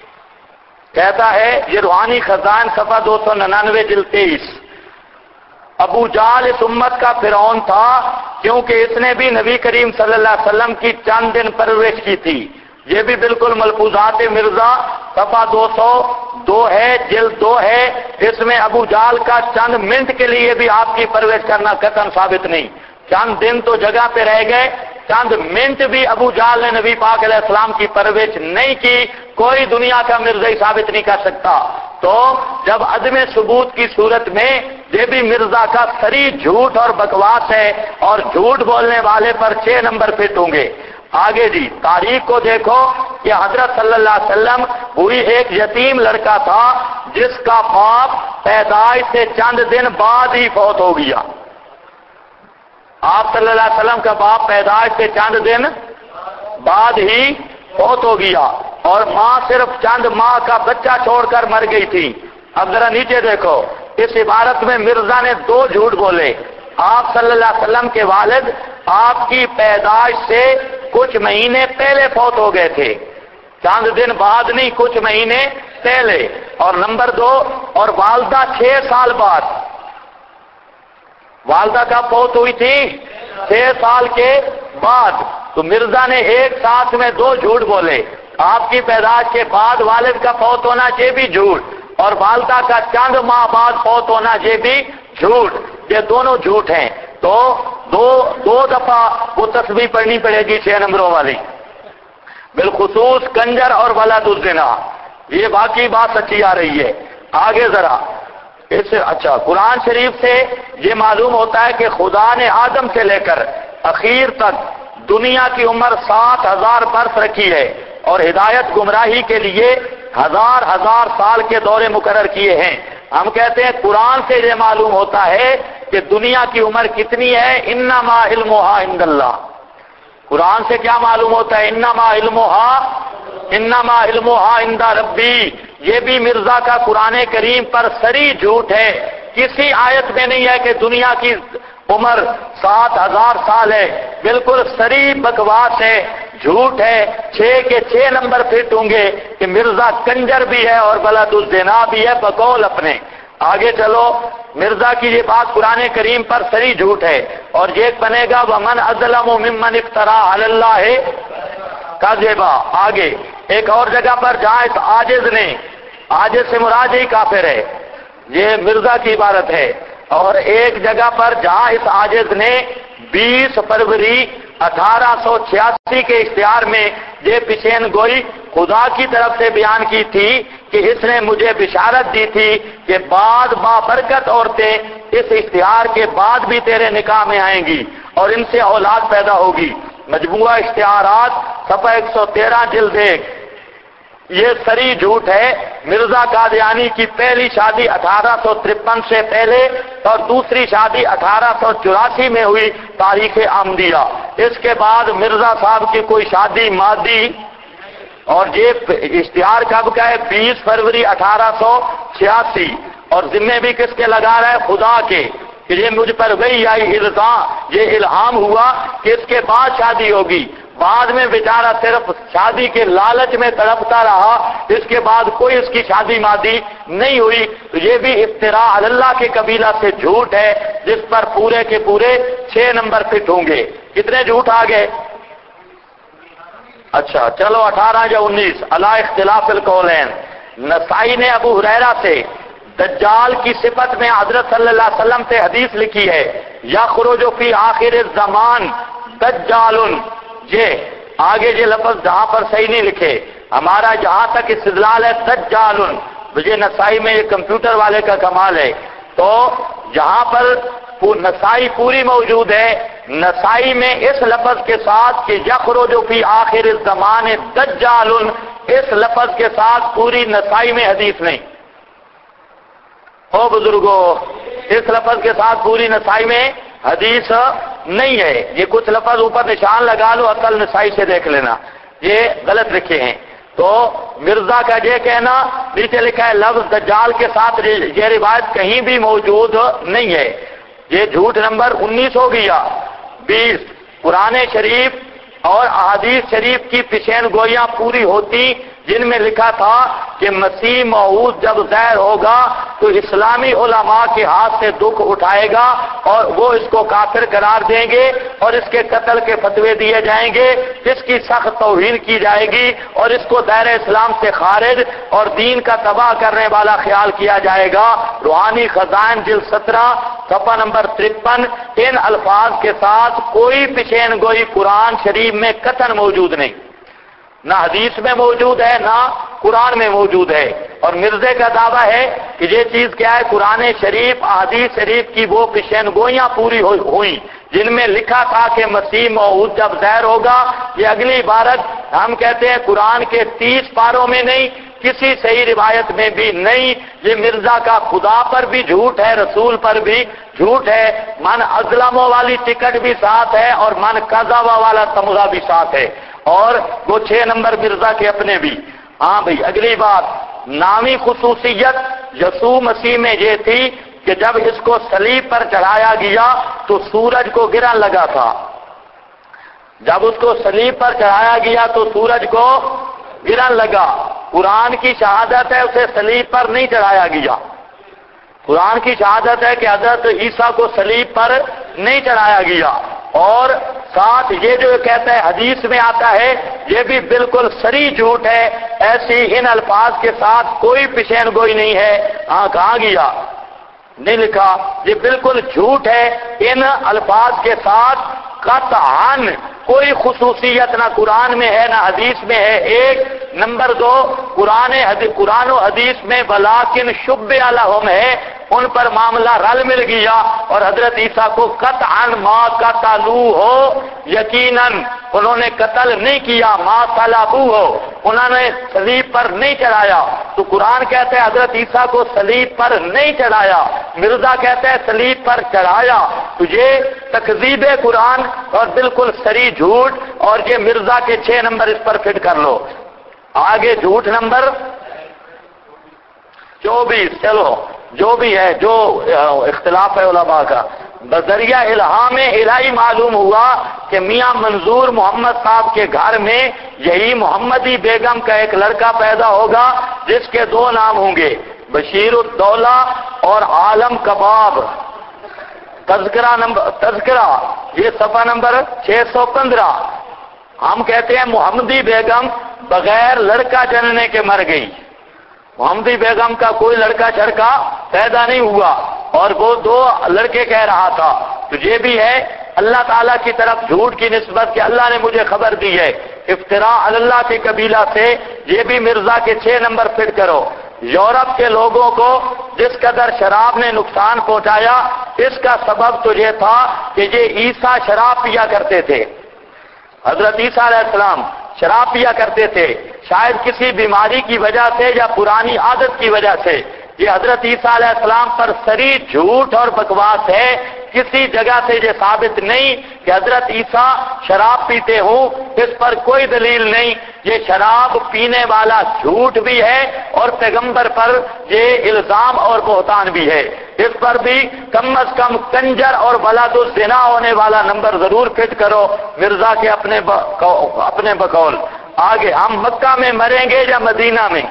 کہتا ہے، یہ روحانی خزائن صفحہ 299 جلد 23، ابو جہل اس امت کا فرعون تھا، کیونکہ اس نے بھی نبی کریم صلی اللہ علیہ وسلم کی چند دن پرورش کی تھی۔ یہ بھی بالکل ملفوظات مرزا صفحہ 202 ہے، جلد 2 ہے۔ اس میں ابو جہل کا چند منٹ کے لیے بھی آپ کی پرورش کرنا قطعاً ثابت نہیں۔ چند دن تو جگہ پہ رہ گئے، چند منٹ بھی ابو جہل نے نبی پاک علیہ السلام کی پرورش نہیں کی، کوئی دنیا کا مرزا ہی ثابت نہیں کر سکتا۔ تو جب عدم ثبوت کی صورت میں یہ بھی مرزا کا صریح جھوٹ اور بکواس ہے، اور جھوٹ بولنے والے پر 6 نمبر فٹ ہوں گے۔ آگے جی تاریخ کو دیکھو کہ حضرت صلی اللہ علیہ وسلم وہی ایک یتیم لڑکا تھا جس کا باپ پیدائش سے چند دن بعد ہی فوت ہو گیا۔ آپ صلی اللہ علیہ وسلم کا باپ پیدائش سے چند دن بعد ہی فوت ہو گیا، اور ماں صرف چند ماہ کا بچہ چھوڑ کر مر گئی تھی۔ اب ذرا نیچے دیکھو، اس عبارت میں مرزا نے 2 جھوٹ بولے۔ آپ صلی اللہ علیہ وسلم کے والد آپ کی پیدائش سے کچھ مہینے پہلے فوت ہو گئے تھے، چند دن بعد نہیں، کچھ مہینے پہلے۔ اور نمبر 2، اور والدہ 6 سال بعد، والدہ کا فوت ہوئی تھی 6 سال کے بعد۔ تو مرزا نے ایک ساتھ میں 2 جھوٹ بولے، آپ کی پیدائش کے بعد والد کا فوت ہونا یہ بھی جھوٹ، اور والدہ کا چند ماہ بعد فوت ہونا یہ بھی جھوٹ، یہ دونوں جھوٹ ہیں۔ تو دو دفعہ وہ تسبیح پڑھنی پڑے گی 6 نمبروں والی، بالخصوص کنجر اور ولد الزنا۔ یہ باقی بات سچی آ رہی ہے۔ آگے ذرا اچھا، قرآن شریف سے یہ معلوم ہوتا ہے کہ خدا نے آدم سے لے کر اخیر تک دنیا کی عمر 7,000 برس رکھی ہے، اور ہدایت گمراہی کے لیے ہزار سال کے دورے مقرر کیے ہیں۔ ہم کہتے ہیں قرآن سے یہ معلوم ہوتا ہے کہ دنیا کی عمر کتنی ہے، انما علمھا عند اللہ۔ قرآن سے کیا معلوم ہوتا ہے؟ انما علمھا عند ربی۔ یہ بھی مرزا کا قرآن کریم پر صریح جھوٹ ہے، کسی آیت میں نہیں ہے کہ دنیا کی عمر 7,000 سال ہے، بالکل صریح بکواس ہے، جھوٹ ہے۔ 6 کے 6 نمبر فٹ ہوں گے کہ مرزا کنجر بھی ہے اور ولد الزنا بھی ہے بقول اپنے۔ آگے چلو، مرزا کی یہ بات قرآن کریم پر صریح جھوٹ ہے، اور یہ بنے گا وَمَنْ أَظْلَمُ مِمَّنِ افْتَرَىٰ عَلَى اللَّهِ کذبا۔ آگے ایک اور جگہ پر جہاں اس عاجز سے مراد ہی کافر ہے، یہ مرزا کی عبارت ہے۔ اور ایک جگہ پر جہاں اس عاجز نے 20 فروری 1886 کے اشتہار میں یہ پیشین گوئی خدا کی طرف سے بیان کی تھی کہ اس نے مجھے بشارت دی تھی کہ بعد بابرکت عورتیں اس اشتہار کے بعد بھی تیرے نکاح میں آئیں گی اور ان سے اولاد پیدا ہوگی۔ مجموعہ اشتہارات صفحہ 113 جلد 1۔ یہ صریح جھوٹ ہے۔ مرزا قادیانی کی پہلی شادی 1853 سے پہلے اور دوسری شادی 1884 میں ہوئی تاریخ آمدیہ۔ اس کے بعد مرزا صاحب کی کوئی شادی مادی، اور یہ اشتہار کب کا ہے؟ 20 فروری 1886، اور ذمے بھی کس کے لگا رہا ہے؟ خدا کے، کہ یہ مجھ پر وہی آئی یہ الہام ہوا کہ اس کے بعد شادی ہوگی۔ بعد میں بیچارہ صرف شادی کے لالچ میں تڑپتا رہا، اس کے بعد کوئی اس کی شادی مادی نہیں ہوئی۔ تو یہ بھی افتراء علی اللہ کے قبیلہ سے جھوٹ ہے، جس پر پورے کے پورے 6 نمبر فٹ ہوں گے۔ کتنے جھوٹ آ گئے؟ اچھا چلو 18 یا 19۔ علی اختلاف القولین، نسائی نے ابو ہریرہ سے دجال کی صفت میں حضرت صلی اللہ علیہ وسلم سے حدیث لکھی ہے، یخرج فی آخر الزمان دجال۔ یہ آگے یہ لفظ جہاں پر صحیح نہیں لکھے، ہمارا جہاں تک استدلال ہے دجال، مجھے نسائی میں یہ کمپیوٹر والے کا کمال ہے۔ تو جہاں پر نسائی پوری موجود ہے، نسائی میں اس لفظ کے ساتھ کہ یخرج فی آخر الزمان دجال، اس لفظ کے ساتھ پوری نسائی میں حدیث نہیں۔ او بزرگو، اس لفظ کے ساتھ پوری نسائی میں حدیث نہیں ہے۔ یہ کچھ لفظ اوپر نشان لگا لو، اصل نسائی سے دیکھ لینا، یہ غلط لکھے ہیں۔ تو مرزا کا یہ کہنا، نیچے لکھا ہے لفظ دجال کے ساتھ، یہ روایت کہیں بھی موجود نہیں ہے۔ یہ جھوٹ نمبر 19 ہو گیا۔ 20، قرآن شریف اور احادیث شریف کی پیشین گوئیاں پوری ہوتی جن میں لکھا تھا کہ مسیح موعود جب ظاہر ہوگا تو اسلامی علماء کے ہاتھ سے دکھ اٹھائے گا اور وہ اس کو کافر قرار دیں گے اور اس کے قتل کے فتوے دیے جائیں گے، اس کی سخت توہین کی جائے گی اور اس کو دائرہ اسلام سے خارج اور دین کا تباہ کرنے والا خیال کیا جائے گا۔ روحانی خزائن جلد 17 صفحہ نمبر 53۔ ان الفاظ کے ساتھ کوئی پیشین گوئی قرآن شریف میں قطعاً موجود نہیں، نہ حدیث میں موجود ہے نہ قرآن میں موجود ہے۔ اور مرزے کا دعویٰ ہے کہ یہ چیز کیا ہے، قرآن شریف احادیث شریف کی وہ پیشین گوئیاں پوری ہوئیں جن میں لکھا تھا کہ مسیح موعود جب ظاہر ہوگا۔ یہ اگلی عبارت ہم کہتے ہیں قرآن کے 30 پاروں میں نہیں، کسی صحیح روایت میں بھی نہیں۔ یہ مرزا کا خدا پر بھی جھوٹ ہے، رسول پر بھی جھوٹ ہے۔ من ازلموں والی ٹکٹ بھی ساتھ ہے اور من قذابہ والا تمغہ بھی ساتھ ہے، اور وہ 6 نمبر مرزا کے اپنے بھی۔ ہاں بھئی، اگلی بات، نامی خصوصیت یسوع مسیح میں یہ تھی کہ جب اس کو صلیب پر چڑھایا گیا تو سورج کو گرن لگا تھا۔ جب اس کو صلیب پر چڑھایا گیا تو سورج کو گرن لگا۔ قرآن کی شہادت ہے اسے صلیب پر نہیں چڑھایا گیا۔ قرآن کی شہادت ہے کہ حضرت عیسیٰ کو صلیب پر نہیں چڑھایا گیا، اور ساتھ یہ جو کہتا ہے حدیث میں آتا ہے یہ بھی بالکل صریح جھوٹ ہے۔ ایسی ان الفاظ کے ساتھ کوئی پیشین گوئی نہیں ہے۔ ہاں کہاں گیا؟ نہیں لکھا۔ یہ بالکل جھوٹ ہے۔ ان الفاظ کے ساتھ قطعاً کوئی خصوصیت نہ قرآن میں ہے نہ حدیث میں ہے۔ 1 نمبر 2، قرآن و حدیث میں ولیکن شبہ لہم ہے، ان پر معاملہ رل مل گیا اور حضرت عیسیٰ کو قطعاً ما قتلوہ ہو، یقیناً انہوں نے قتل نہیں کیا، ما صلبوہ ہو، انہوں نے صلیب پر نہیں چڑھایا۔ تو قرآن کہتا ہے حضرت عیسیٰ کو صلیب پر نہیں چڑھایا، مرزا کہتا ہے صلیب پر چڑھایا۔ تو یہ تکذیب قرآن اور بالکل صریح جھوٹ، اور یہ مرزا کے 6 نمبر اس پر فٹ کر لو۔ آگے جھوٹ نمبر 24، چلو جو بھی ہے، جو اختلاف ہے علماء کا، بذریعہ الہام الہی معلوم ہوا کہ میاں منظور محمد صاحب کے گھر میں یہی محمدی بیگم کا ایک لڑکا پیدا ہوگا جس کے 2 نام ہوں گے، بشیر الدولہ اور عالم کباب۔ تذکرہ یہ صفحہ نمبر 615۔ ہم کہتے ہیں محمدی بیگم بغیر لڑکا جننے کے مر گئی، محمدی بیگم کا کوئی لڑکا چھڑکا پیدا نہیں ہوا، اور وہ 2 لڑکے کہہ رہا تھا۔ تو یہ بھی ہے اللہ تعالیٰ کی طرف جھوٹ کی نسبت کہ اللہ نے مجھے خبر دی ہے، افتراء علی اللہ کے قبیلہ سے۔ یہ بھی مرزا کے 6 نمبر فٹ کرو۔ یورپ کے لوگوں کو جس قدر شراب نے نقصان پہنچایا، اس کا سبب تو یہ تھا کہ یہ عیسیٰ شراب پیا کرتے تھے، حضرت عیسیٰ علیہ السلام شراب پیا کرتے تھے، شاید کسی بیماری کی وجہ سے یا پرانی عادت کی وجہ سے۔ یہ حضرت عیسیٰ علیہ السلام پر صریح جھوٹ اور بکواس ہے، کسی جگہ سے یہ ثابت نہیں کہ حضرت عیسیٰ شراب پیتے ہوں، اس پر کوئی دلیل نہیں۔ یہ شراب پینے والا جھوٹ بھی ہے اور پیغمبر پر یہ الزام اور بہتان بھی ہے۔ اس پر بھی کم از کم کنجر اور ولد الزنا ہونے والا نمبر ضرور فٹ کرو مرزا کے اپنے بقول۔ آگے، ہم مکہ میں مریں گے یا مدینہ میں؟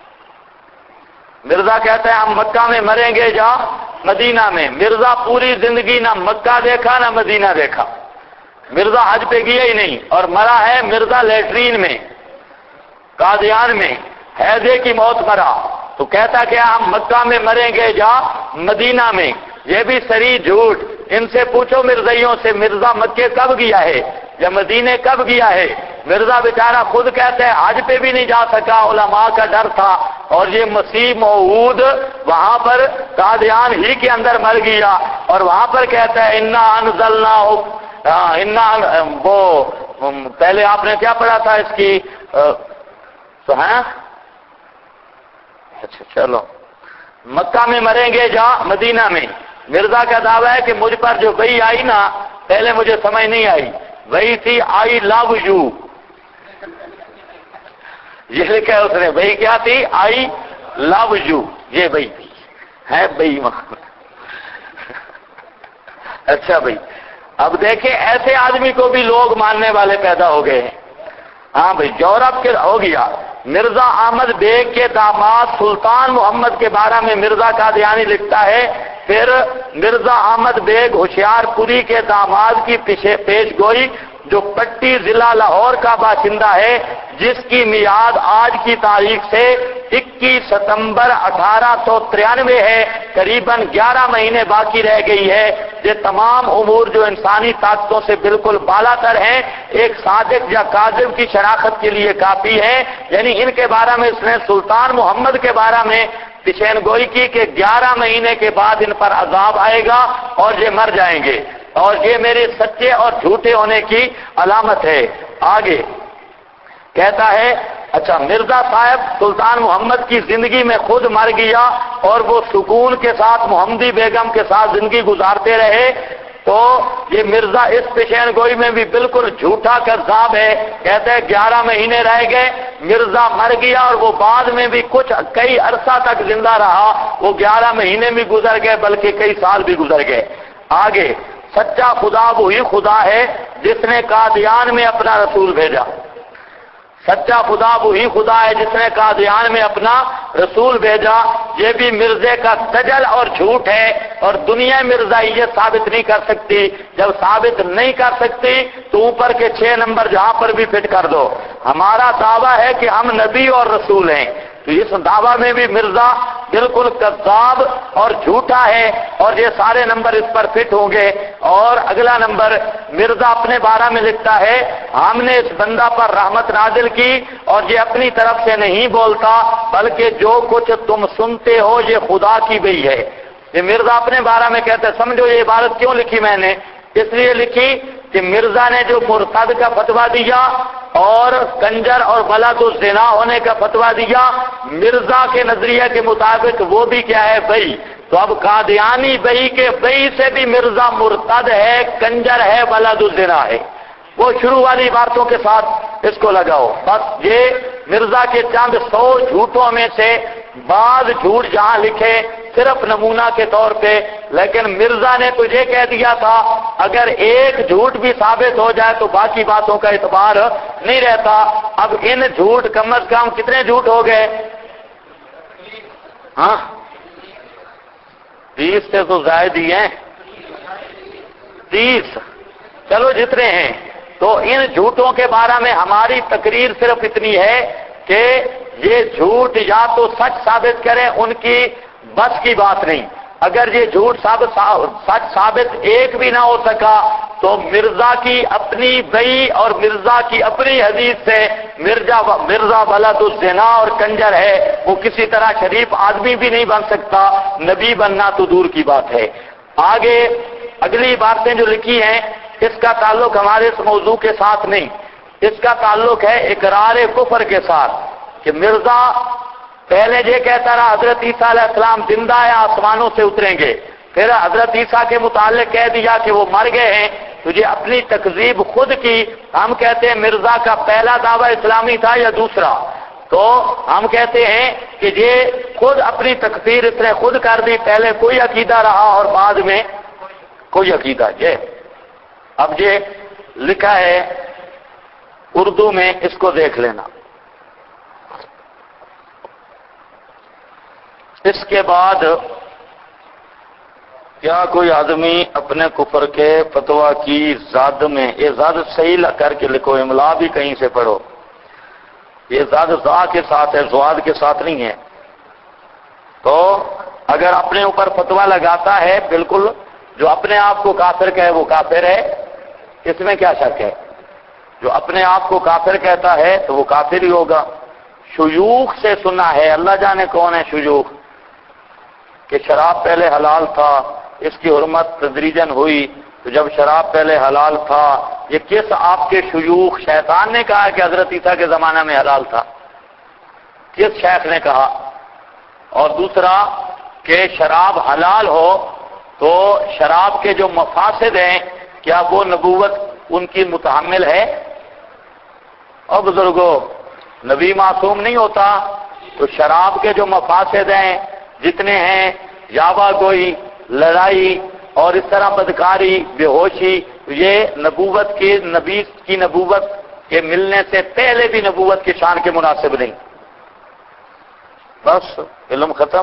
مرزا کہتا ہے ہم مکہ میں مریں گے یا مدینہ میں۔ مرزا پوری زندگی نہ مکہ دیکھا نہ مدینہ دیکھا، مرزا حج پہ گیا ہی نہیں، اور مرا ہے مرزا لیٹرین میں، قادیان میں، حیضے کی موت مرا۔ تو کہتا کہ ہم مکہ میں مریں گے یا مدینہ میں، یہ بھی صریح جھوٹ۔ ان سے پوچھو مرزائیوں سے، مرزا مکے کب گیا ہے یا مدینے کب گیا ہے؟ مرزا بیچارہ خود کہتا ہے حج پہ بھی نہیں جا سکا، علماء کا ڈر تھا، اور یہ مسیح موعود وہاں پر قادیان ہی کے اندر مر گیا، اور وہاں پر کہتا ہے انا انزلناہ، وہ پہلے آپ نے کیا پڑھا تھا اس کی اچھا چلو، مکہ میں مریں گے یا مدینہ میں۔ مرزا کا دعویٰ ہے کہ مجھ پر جو وحی آئی نا، پہلے مجھے سمجھ نہیں آئی، وہی تھی آئی لو یو، یہ لکھا ہے اس نے، وہی کیا تھی؟ آئی لو یو، یہ وہی تھی، ہے بھائی۔ اچھا بھائی، اب دیکھیں ایسے آدمی کو بھی لوگ ماننے والے پیدا ہو گئے ہیں۔ ہاں بھائی، یورپ کے ہو گیا، مرزا احمد بیگ کے داماد سلطان محمد کے بارے میں مرزا قادیانی لکھتا ہے، پھر مرزا احمد بیگ ہوشیار پوری کے داماد کی پیش گوئی جو پٹی ضلع لاہور کا باشندہ ہے، جس کی میعاد آج کی تاریخ سے 21 ستمبر 1893 ہے، قریباً 11 مہینے باقی رہ گئی ہے۔ یہ تمام امور جو انسانی طاقتوں سے بالکل بالا تر ہیں، ایک صادق یا کاذب کی شناخت کے لیے کافی ہے۔ یعنی ان کے بارے میں اس نے سلطان محمد کے بارے میں پیشین گوئی کی کہ 11 مہینے کے بعد ان پر عذاب آئے گا اور یہ مر جائیں گے، اور یہ میرے سچے اور جھوٹے ہونے کی علامت ہے۔ آگے کہتا ہے، اچھا مرزا صاحب سلطان محمد کی زندگی میں خود مر گیا اور وہ سکون کے ساتھ محمدی بیگم کے ساتھ زندگی گزارتے رہے، تو یہ مرزا اس پیشین گوئی میں بھی بالکل جھوٹا کذاب ہے۔ کہتے ہیں 11 مہینے رہ گئے، مرزا مر گیا اور وہ بعد میں بھی کئی عرصہ تک زندہ رہا، وہ 11 مہینے بھی گزر گئے بلکہ کئی سال بھی گزر گئے۔ آگے، سچا خدا وہی خدا ہے جس نے قادیان میں اپنا رسول بھیجا۔ سچا خدا وہی خدا ہے جس نے قادیان میں اپنا رسول بھیجا۔ یہ بھی مرزے کا دجل اور جھوٹ ہے، اور دنیا مرزائیت ثابت نہیں کر سکتی۔ جب ثابت نہیں کر سکتی تو اوپر کے 6 نمبر جہاں پر بھی فٹ کر دو۔ ہمارا دعویٰ ہے کہ ہم نبی اور رسول ہیں، تو اس دعویٰ میں بھی مرزا بالکل کذاب اور جھوٹا ہے، اور یہ سارے نمبر اس پر فٹ ہوں گے۔ اور اگلا نمبر مرزا اپنے بارے میں لکھتا ہے، ہم نے اس بندہ پر رحمت نازل کی اور یہ اپنی طرف سے نہیں بولتا، بلکہ جو کچھ تم سنتے ہو یہ خدا کی وحی ہے۔ یہ مرزا اپنے بارے میں کہتا ہے۔ سمجھو یہ عبارت کیوں لکھی میں نے؟ اس لیے لکھی کہ مرزا نے جو مرتد کا فتویٰ دیا اور کنجر اور بلد الزنا ہونے کا فتویٰ دیا، مرزا کے نظریے کے مطابق وہ بھی کیا ہے؟ وحی۔ تو اب قادیانی وحی کے وحی سے بھی مرزا مرتد ہے، کنجر ہے، بلد الزنا ہے۔ وہ شروع والی باتوں کے ساتھ اس کو لگاؤ۔ بس یہ مرزا کے چند 100 جھوٹوں میں سے بعض جھوٹ جہاں لکھے صرف نمونہ کے طور پہ، لیکن مرزا نے تو یہ کہہ دیا تھا اگر ایک جھوٹ بھی ثابت ہو جائے تو باقی باتوں کا اعتبار نہیں رہتا۔ اب ان جھوٹ کم از کم کتنے جھوٹ ہو گئے؟ ہاں 20 سے تو زائد ہی ہیں، 30، چلو جتنے ہیں۔ تو ان جھوٹوں کے بارے میں ہماری تقریر صرف اتنی ہے کہ یہ جھوٹ یا تو سچ ثابت کریں، ان کی بس کی بات نہیں۔ اگر یہ جھوٹ سچ ثابت ایک بھی نہ ہو سکا تو مرزا کی اپنی وحی اور مرزا کی اپنی حدیث سے مرزا بلد الزنا اور کنجر ہے، وہ کسی طرح شریف آدمی بھی نہیں بن سکتا، نبی بننا تو دور کی بات ہے۔ آگے اگلی باتیں جو لکھی ہیں اس کا تعلق ہمارے اس موضوع کے ساتھ نہیں، اس کا تعلق ہے اقرار کفر کے ساتھ، کہ مرزا پہلے یہ کہتا رہا حضرت عیسیٰ علیہ السلام زندہ ہے، آسمانوں سے اتریں گے، پھر حضرت عیسیٰ کے متعلق کہہ دیا کہ وہ مر گئے ہیں، تجھے اپنی تکذیب خود کی۔ ہم کہتے ہیں مرزا کا پہلا دعویٰ اسلامی تھا یا دوسرا؟ تو ہم کہتے ہیں کہ یہ خود اپنی تکفیر اس نے خود کر دی، پہلے کوئی عقیدہ رہا اور بعد میں کوئی عقیدہ۔ یہ اب یہ لکھا ہے اردو میں، اس کو دیکھ لینا۔ اس کے بعد کیا کوئی آدمی اپنے کفر کے فتویٰ کی زاد میں، یہ زاد صحیح کر کے لکھو، املا بھی کہیں سے پڑھو، یہ زاد زا کے ساتھ ہے، زواد کے ساتھ نہیں ہے۔ تو اگر اپنے اوپر فتویٰ لگاتا ہے بالکل جو اپنے آپ کو کافر کہے وہ کافر ہے، اس میں کیا شک ہے؟ جو اپنے آپ کو کافر کہتا ہے تو وہ کافر ہی ہوگا۔ شیوخ سے سنا ہے، اللہ جانے کون ہے شیوخ، کہ شراب پہلے حلال تھا، اس کی حرمت تدریجاً ہوئی، تو جب شراب پہلے حلال تھا، یہ کس آپ کے شیوخ؟ شیطان نے کہا کہ حضرت عیسیٰ کے زمانہ میں حلال تھا، کس شیخ نے کہا؟ اور دوسرا کہ شراب حلال ہو تو شراب کے جو مفاسد ہیں کیا وہ نبوت ان کی متحمل ہے؟ اور بزرگوں نبی معصوم نہیں ہوتا، تو شراب کے جو مفاسد ہیں جتنے ہیں، یاوا گوئی، لڑائی اور اس طرح بدکاری، بے ہوشی، یہ نبوت کے نبی کی نبوت کے ملنے سے پہلے بھی نبوت کی شان کے مناسب نہیں۔ بس علم ختم.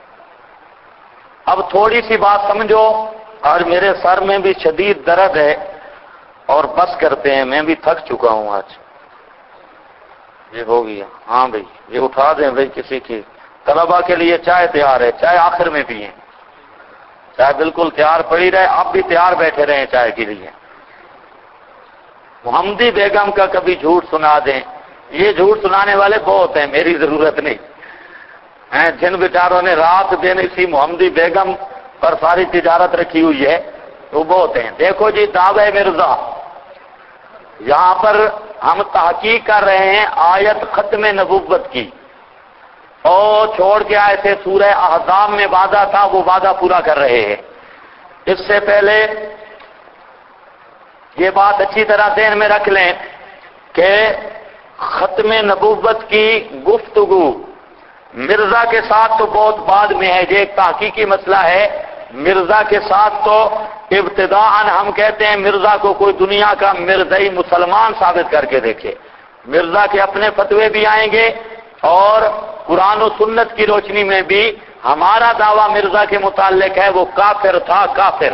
اب تھوڑی سی بات سمجھو. آج میرے سر میں بھی شدید درد ہے اور بس کرتے ہیں, میں بھی تھک چکا ہوں آج. یہ ہو گیا. ہاں بھائی یہ اٹھا دیں بھائی کسی کی. طلبا کے لیے چائے تیار ہے, چائے آخر میں پئیں, چائے بالکل تیار پڑی رہے, آپ بھی تیار بیٹھے رہیں چائے کے لیے. محمدی بیگم کا کبھی جھوٹ سنا دیں. یہ جھوٹ سنانے والے بہت ہیں, میری ضرورت نہیں. جن بیچاروں نے رات دن اسی محمدی بیگم پر ساری تجارت رکھی ہوئی ہے وہ بہت ہیں. دیکھو جی دعوی مرزا, یہاں پر ہم تحقیق کر رہے ہیں آیت ختم نبوت کی, اور چھوڑ کے آئے تھے سورہ احزاب میں وعدہ تھا, وہ وعدہ پورا کر رہے ہیں. اس سے پہلے یہ بات اچھی طرح ذہن میں رکھ لیں کہ ختم نبوت کی گفتگو مرزا کے ساتھ تو بہت بعد میں ہے. یہ ایک تحقیقی مسئلہ ہے. مرزا کے ساتھ تو ابتداءً ہم کہتے ہیں مرزا کو کوئی دنیا کا مرزائی مسلمان ثابت کر کے دیکھے. مرزا کے اپنے فتوے بھی آئیں گے اور قرآن و سنت کی روشنی میں بھی ہمارا دعویٰ مرزا کے متعلق ہے وہ کافر تھا, کافر.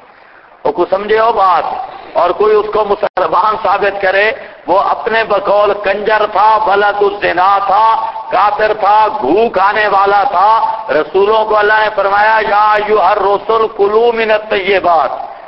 وہ کو سمجھے ہو بات. اور کوئی اس کو مسلمان ثابت کرے, وہ اپنے بقول کنجر تھا, ولد الزنا تھا, کافر تھا, گھو کھانے والا تھا. رسولوں کو اللہ نے فرمایا یا ایھا الرسل کلوا من الطیبات,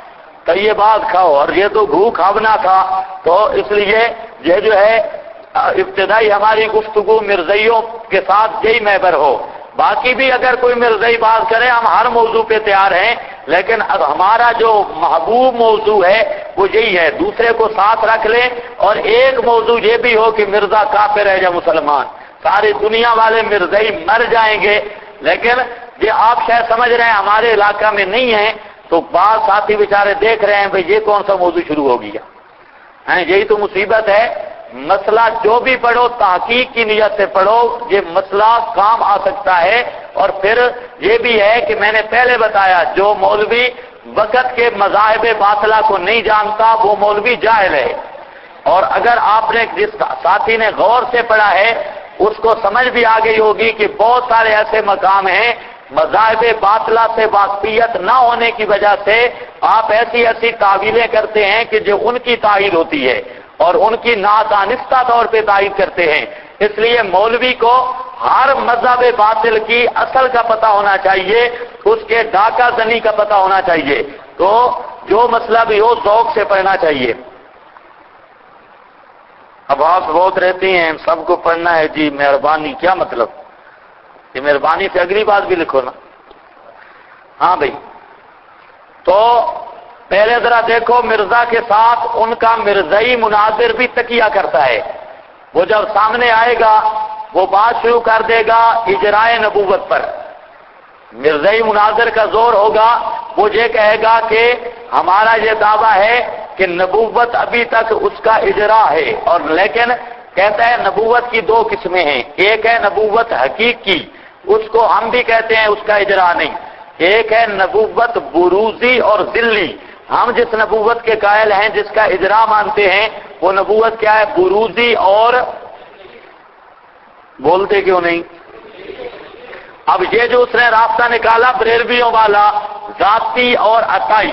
طیبات کھاؤ, اور یہ تو گھو کھانا تھا. تو اس لیے یہ جو ہے ابتدائی ہماری گفتگو مرزائیوں کے ساتھ یہی محور ہو. باقی بھی اگر کوئی مرزائی بات کرے ہم ہر موضوع پہ تیار ہیں, لیکن ہمارا جو محبوب موضوع ہے وہ یہی ہے. دوسرے کو ساتھ رکھ لیں, اور ایک موضوع یہ بھی ہو کہ مرزا کافر ہے یا مسلمان. ساری دنیا والے مرزائی مر جائیں گے, لیکن یہ آپ شاید سمجھ رہے ہیں ہمارے علاقہ میں نہیں ہیں, تو بعض ساتھی بیچارے دیکھ رہے ہیں بھئی یہ کون سا موضوع شروع ہو گیا. یہی تو مصیبت ہے. مسئلہ جو بھی پڑھو تحقیق کی نیت سے پڑھو, یہ مسئلہ کام آ سکتا ہے. اور پھر یہ بھی ہے کہ میں نے پہلے بتایا جو مولوی وقت کے مذاہب باطلہ کو نہیں جانتا وہ مولوی جاہل ہے. اور اگر آپ نے جس ساتھی نے غور سے پڑھا ہے اس کو سمجھ بھی آ گئی ہوگی کہ بہت سارے ایسے مقام ہیں مذاہب باطلہ سے واقفیت نہ ہونے کی وجہ سے آپ ایسی ایسی تعویلیں کرتے ہیں کہ جو ان کی تعویل ہوتی ہے اور ان کی نادانستہ طور پہ تائید کرتے ہیں. اس لیے مولوی کو ہر مذہب باطل کی اصل کا پتہ ہونا چاہیے, اس کے ڈاکہ زنی کا پتہ ہونا چاہیے. تو جو مسئلہ بھی ہو ذوق سے پڑھنا چاہیے. اب آپ بہت رہتی ہیں سب کو پڑھنا ہے جی مہربانی, کیا مطلب؟ یہ مہربانی سے اگلی بات بھی لکھو نا. ہاں بھائی, تو پہلے ذرا دیکھو مرزا کے ساتھ ان کا مرزائی مناظر بھی تکیہ کرتا ہے. وہ جب سامنے آئے گا وہ بات شروع کر دے گا اجرائے نبوت پر. مرزائی مناظر کا زور ہوگا, وہ یہ کہے گا کہ ہمارا یہ دعویٰ ہے کہ نبوت ابھی تک اس کا اجرا ہے, اور لیکن کہتا ہے نبوت کی دو قسمیں ہیں. ایک ہے نبوت حقیقی, اس کو ہم بھی کہتے ہیں اس کا اجرا نہیں. ایک ہے نبوت بروزی اور ذلی. ہم جس نبوت کے قائل ہیں جس کا اجرا مانتے ہیں وہ نبوت کیا ہے؟ بروزی. اور بولتے کیوں نہیں؟ اب یہ جو اس نے راستہ نکالا بریلویوں والا ذاتی اور عطائی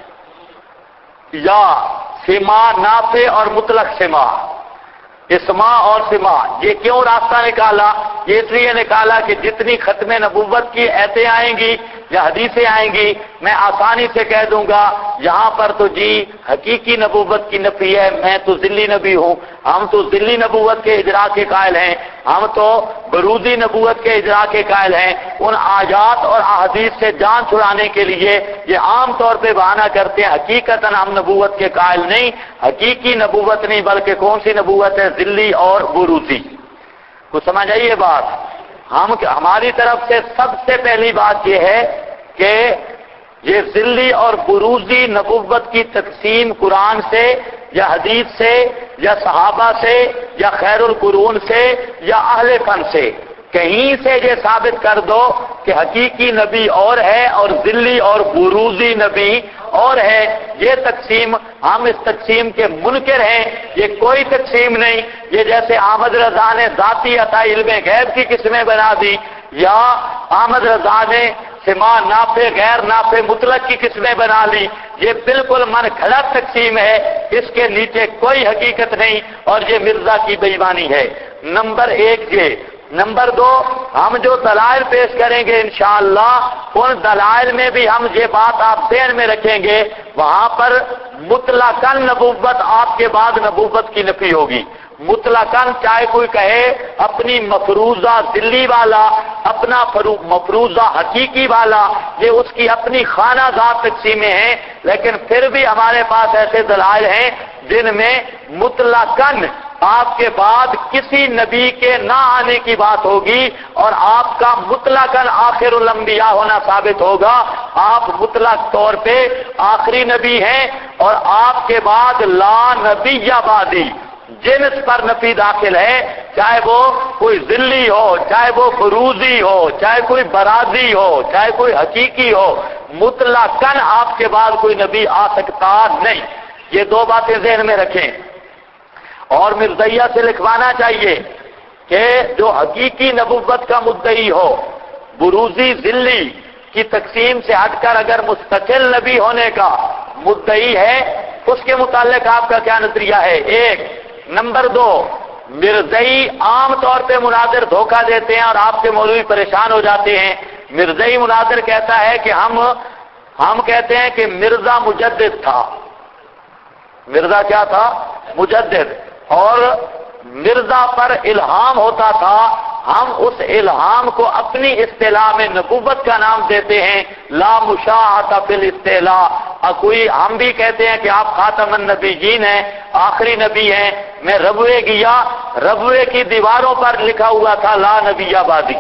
یا سما نافع اور مطلق سما, اسما اور سما, یہ کیوں راستہ نکالا؟ یہ اس لیے نکالا کہ جتنی ختم نبوت کی ایتیں آئیں گی یا حدیثیں آئیں گی میں آسانی سے کہہ دوں گا یہاں پر تو جی حقیقی نبوت کی نفی ہے, میں تو ذلی نبی ہوں, ہم تو ذلی نبوت کے اجرا کے قائل ہیں, ہم تو بروزی نبوت کے اجرا کے قائل ہیں. ان آیات اور احادیث سے جان چھڑانے کے لیے یہ عام طور پہ بہانہ کرتے ہیں, حقیقتاً ہم نبوت کے قائل نہیں, حقیقی نبوت نہیں, بلکہ کون سی نبوت ہے؟ ذلی اور بروزی. کچھ سمجھ آئیے بات؟ ہماری طرف سے سب سے پہلی بات یہ ہے کہ یہ ذلی اور بروزی نبوت کی تقسیم قرآن سے یا حدیث سے یا صحابہ سے یا خیر القرون سے یا اہل فن سے کہیں سے یہ ثابت کر دو کہ حقیقی نبی اور ہے اور ذلی اور بروزی نبی اور ہے، یہ تقسیم، ہم اس تقسیم کے منکر ہیں، یہ کوئی تقسیم نہیں۔ یہ جیسے احمد رضا نے ذاتی عطا علم غیب کی قسمیں بنا دی، یا احمد رضا نے سما نافع غیر نافع مطلق کی قسمیں بنا لی، یہ بالکل من گھڑت تقسیم ہے، اس کے نیچے کوئی حقیقت نہیں، اور یہ مرزا کی بے ایمانی ہے۔ نمبر ایک یہ۔ نمبر دو، ہم جو دلائل پیش کریں گے انشاءاللہ، ان دلائل میں بھی ہم یہ بات آپ ذہن میں رکھیں گے، وہاں پر مطلقاً نبوت آپ کے بعد نبوت کی نفی ہوگی۔ مطلقاً چاہے کوئی کہے اپنی مفروضہ ذلی والا، اپنا مفروضہ حقیقی والا، یہ اس کی اپنی خانہ ذات تقسیمیں ہیں، لیکن پھر بھی ہمارے پاس ایسے دلائل ہیں جن میں مطلقاً آپ کے بعد کسی نبی کے نہ آنے کی بات ہوگی، اور آپ کا مطلقاً آخر الانبیاء ہونا ثابت ہوگا۔ آپ مطلق طور پہ آخری نبی ہیں، اور آپ کے بعد لا نبی بعدی جنس پر نفی داخل ہے، چاہے وہ کوئی ذلی ہو، چاہے وہ فروزی ہو، چاہے کوئی برازی ہو، چاہے کوئی حقیقی ہو، مطلقاً آپ کے بعد کوئی نبی آ سکتا نہیں۔ یہ دو باتیں ذہن میں رکھیں۔ اور مرزیہ سے لکھوانا چاہیے کہ جو حقیقی نبوت کا مدعی ہو، بروزی ذلی کی تقسیم سے ہٹ کر اگر مستقل نبی ہونے کا مدعی ہے، اس کے متعلق آپ کا کیا نظریہ ہے؟ ایک۔ نمبر دو، مرزئی عام طور پہ مناظر دھوکہ دیتے ہیں اور آپ کے مولوی پریشان ہو جاتے ہیں۔ مرزئی مناظر کہتا ہے کہ ہم کہتے ہیں کہ مرزا مجدد تھا۔ مرزا کیا تھا؟ مجدد، اور مرزا پر الہام ہوتا تھا، ہم اس الہام کو اپنی اصطلاح میں نبوت کا نام دیتے ہیں، لا مشاہۃ فی الاصطلاح۔ کوئی ہم بھی کہتے ہیں کہ آپ خاتم النبیین ہیں، آخری نبی ہیں۔ میں ربوے گیا، ربوے کی دیواروں پر لکھا ہوا تھا لا نبی بعدی۔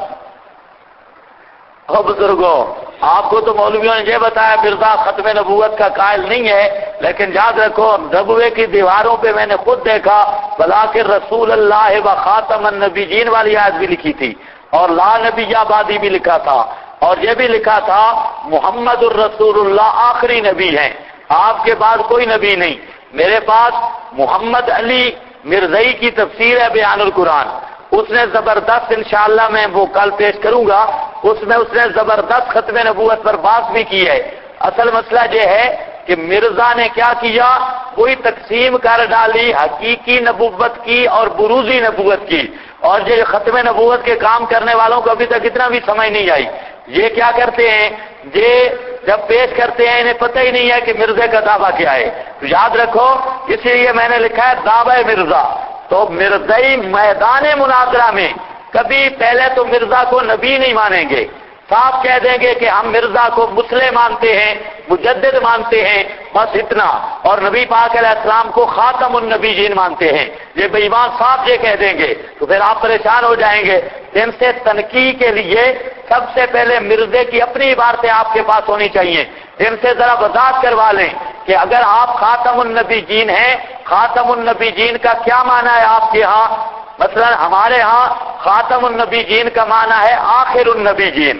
اور بزرگوں، آپ کو تو مولویوں نے یہ بتایا مرزا ختم نبوت کا قائل نہیں ہے، لیکن یاد رکھو ربوے کی دیواروں پہ میں نے خود دیکھا بلاکر رسول اللہ و خاتم النبیین والی آیت بھی لکھی تھی، اور لا نبی بعدی بھی لکھا تھا، اور یہ بھی لکھا تھا محمد الرسول اللہ آخری نبی ہیں، آپ کے بعد کوئی نبی نہیں۔ میرے پاس محمد علی مرزئی کی تفسیر ہے بیان القرآن، اس نے زبردست، انشاءاللہ میں وہ کل پیش کروں گا، اس نے زبردست ختم نبوت پر بات بھی کی ہے۔ اصل مسئلہ یہ ہے کہ مرزا نے کیا کیا، کوئی تقسیم کر ڈالی حقیقی نبوت کی اور بروزی نبوت کی، اور یہ ختم نبوت کے کام کرنے والوں کو ابھی تک اتنا بھی سمجھ نہیں آئی۔ یہ کیا کرتے ہیں، یہ جب پیش کرتے ہیں انہیں پتہ ہی نہیں ہے کہ مرزے کا دعویٰ کیا ہے۔ تو یاد رکھو، اس لیے میں نے لکھا ہے دعوی مرزا۔ تو مرزئی میدان مناظرہ میں کبھی پہلے تو مرزا کو نبی نہیں مانیں گے، صاف کہہ دیں گے کہ ہم مرزا کو مسلم مانتے ہیں، مجدد مانتے ہیں، بس اتنا، اور نبی پاک علیہ السلام کو خاتم النبیین مانتے ہیں، یہ بے ایمان صاحب یہ کہہ دیں گے، تو پھر آپ پریشان ہو جائیں گے۔ ان سے تنقید کے لیے سب سے پہلے مرزے کی اپنی عبارتیں آپ کے پاس ہونی چاہیے، ان سے ذرا وضاحت کروا لیں کہ اگر آپ خاتم النبیین ہیں، خاتم النبیین کا کیا معنی ہے آپ کے ہاں؟ مثلا ہمارے ہاں خاتم النبیین کا معنی ہے آخر النبیین،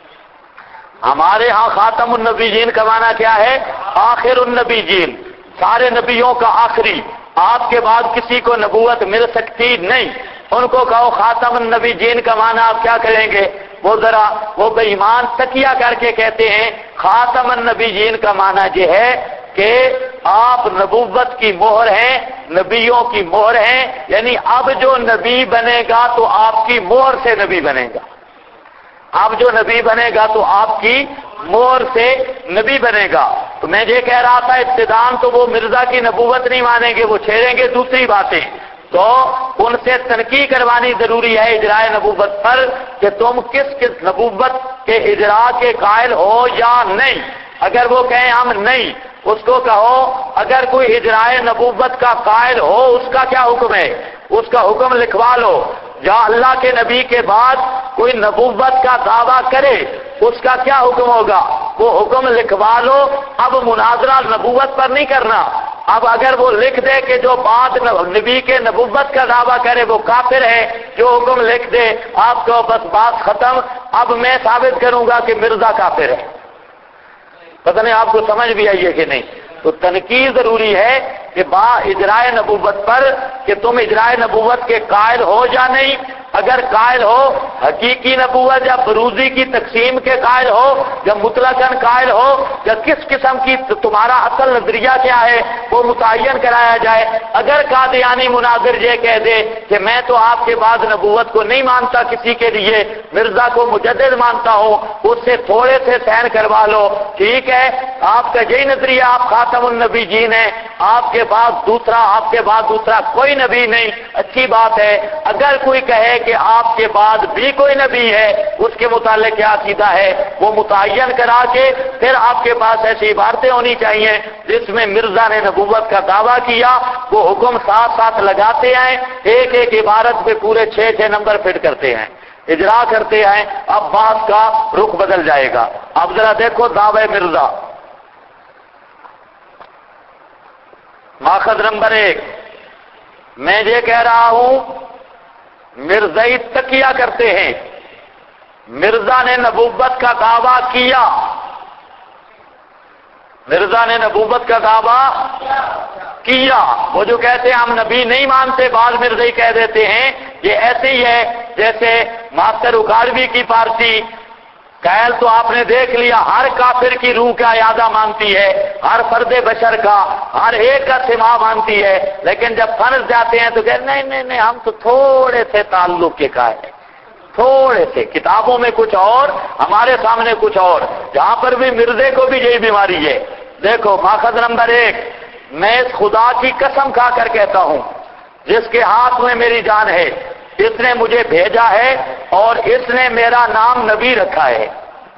ہمارے ہاں خاتم النبیین کا معنی کیا ہے؟ آخر النبیین، سارے نبیوں کا آخری، آپ کے بعد کسی کو نبوت مل سکتی نہیں۔ ان کو کہو خاتم النبیین کا معنی آپ کیا کریں گے؟ وہ بے ایمان تکیہ کر کے کہتے ہیں خاتم النبیین کا معنی یہ ہے کہ آپ نبوت کی مہر ہیں، نبیوں کی مہر ہیں، یعنی اب جو نبی بنے گا تو آپ کی مہر سے نبی بنے گا، اب جو نبی بنے گا تو آپ کی مہر سے نبی بنے گا۔ تو میں یہ کہہ رہا تھا ابتداءً تو وہ مرزا کی نبوت نہیں مانیں گے، وہ چھیڑیں گے دوسری باتیں، تو ان سے تنقید کروانی ضروری ہے اجراء نبوت پر کہ تم کس نبوت کے اجراء کے قائل ہو یا نہیں۔ اگر وہ کہیں ہم نہیں، اس کو کہو اگر کوئی اجراء نبوت کا قائل ہو اس کا کیا حکم ہے، اس کا حکم لکھوا لو، یا اللہ کے نبی کے بعد کوئی نبوت کا دعویٰ کرے اس کا کیا حکم ہوگا، وہ حکم لکھوا لو۔ اب مناظرہ نبوت پر نہیں کرنا، اب اگر وہ لکھ دے کہ جو بعد نبی کے نبوت کا دعویٰ کرے وہ کافر ہے، جو حکم لکھ دے آپ کو بس بات ختم، اب میں ثابت کروں گا کہ مرزا کافر ہے۔ پتہ نہیں آپ کو سمجھ بھی آئی ہے کہ نہیں؟ تو تنقید ضروری ہے کہ با اجرائے نبوت پر کہ تم اجرائے نبوت کے قائل ہو یا نہیں۔ اگر قائل ہو حقیقی نبوت یا بروزی کی تقسیم کے قائل ہو یا مطلقاً قائل ہو یا کس قسم کی تمہارا اصل نظریہ کیا ہے وہ متعین کرایا جائے۔ اگر قادیانی مناظر یہ کہہ دے کہ میں تو آپ کے بعد نبوت کو نہیں مانتا کسی کے لیے، مرزا کو مجدد مانتا ہوں، اس سے تھوڑے سے سین کروا لو، ٹھیک ہے آپ کا یہی نظریہ، آپ خاتم النبی جین ہیں، آپ کے بعد دوسرا کوئی نبی نہیں، اچھی بات ہے۔ اگر کوئی کہے کہ آپ کے بعد بھی کوئی نبی ہے، اس کے متعلق کیا عقیدہ ہے وہ متعین کرا کے پھر آپ کے پاس ایسی عبارتیں ہونی چاہیے جس میں مرزا نے نبوت کا دعویٰ کیا، وہ حکم ساتھ ساتھ لگاتے ہیں، ایک ایک عبارت پہ پورے 6 نمبر فٹ کرتے ہیں، اجرا کرتے ہیں، اب بات کا رخ بدل جائے گا۔ اب ذرا دیکھو دعوی مرزا، ماخذ نمبر 1، میں یہ کہہ رہا ہوں مرزائی تکیہ کرتے ہیں، مرزا نے نبوت کا دعویٰ کیا، مرزا نے نبوت کا دعویٰ کیا۔ وہ جو کہتے ہیں ہم نبی نہیں مانتے، بعض مرزائی کہہ دیتے ہیں، یہ ایسے ہی ہے جیسے ماسٹر اکاڑوی کی پارٹی، قائل تو آپ نے دیکھ لیا ہر کافر کی روح کا اعادہ مانتی ہے، ہر فرد بشر کا، ہر ایک کا سماع مانتی ہے، لیکن جب فرض جاتے ہیں تو کہتے ہیں نہیں ہم تو تھوڑے سے تعلق کے قائل ہیں، تھوڑے سے، کتابوں میں کچھ اور ہمارے سامنے کچھ اور۔ جہاں پر بھی مرزے کو بھی یہی بیماری ہے۔ دیکھو ماخذ نمبر 1، میں اس خدا کی قسم کھا کر کہتا ہوں جس کے ہاتھ میں میری جان ہے، اس نے مجھے بھیجا ہے اور اس نے میرا نام نبی رکھا ہے،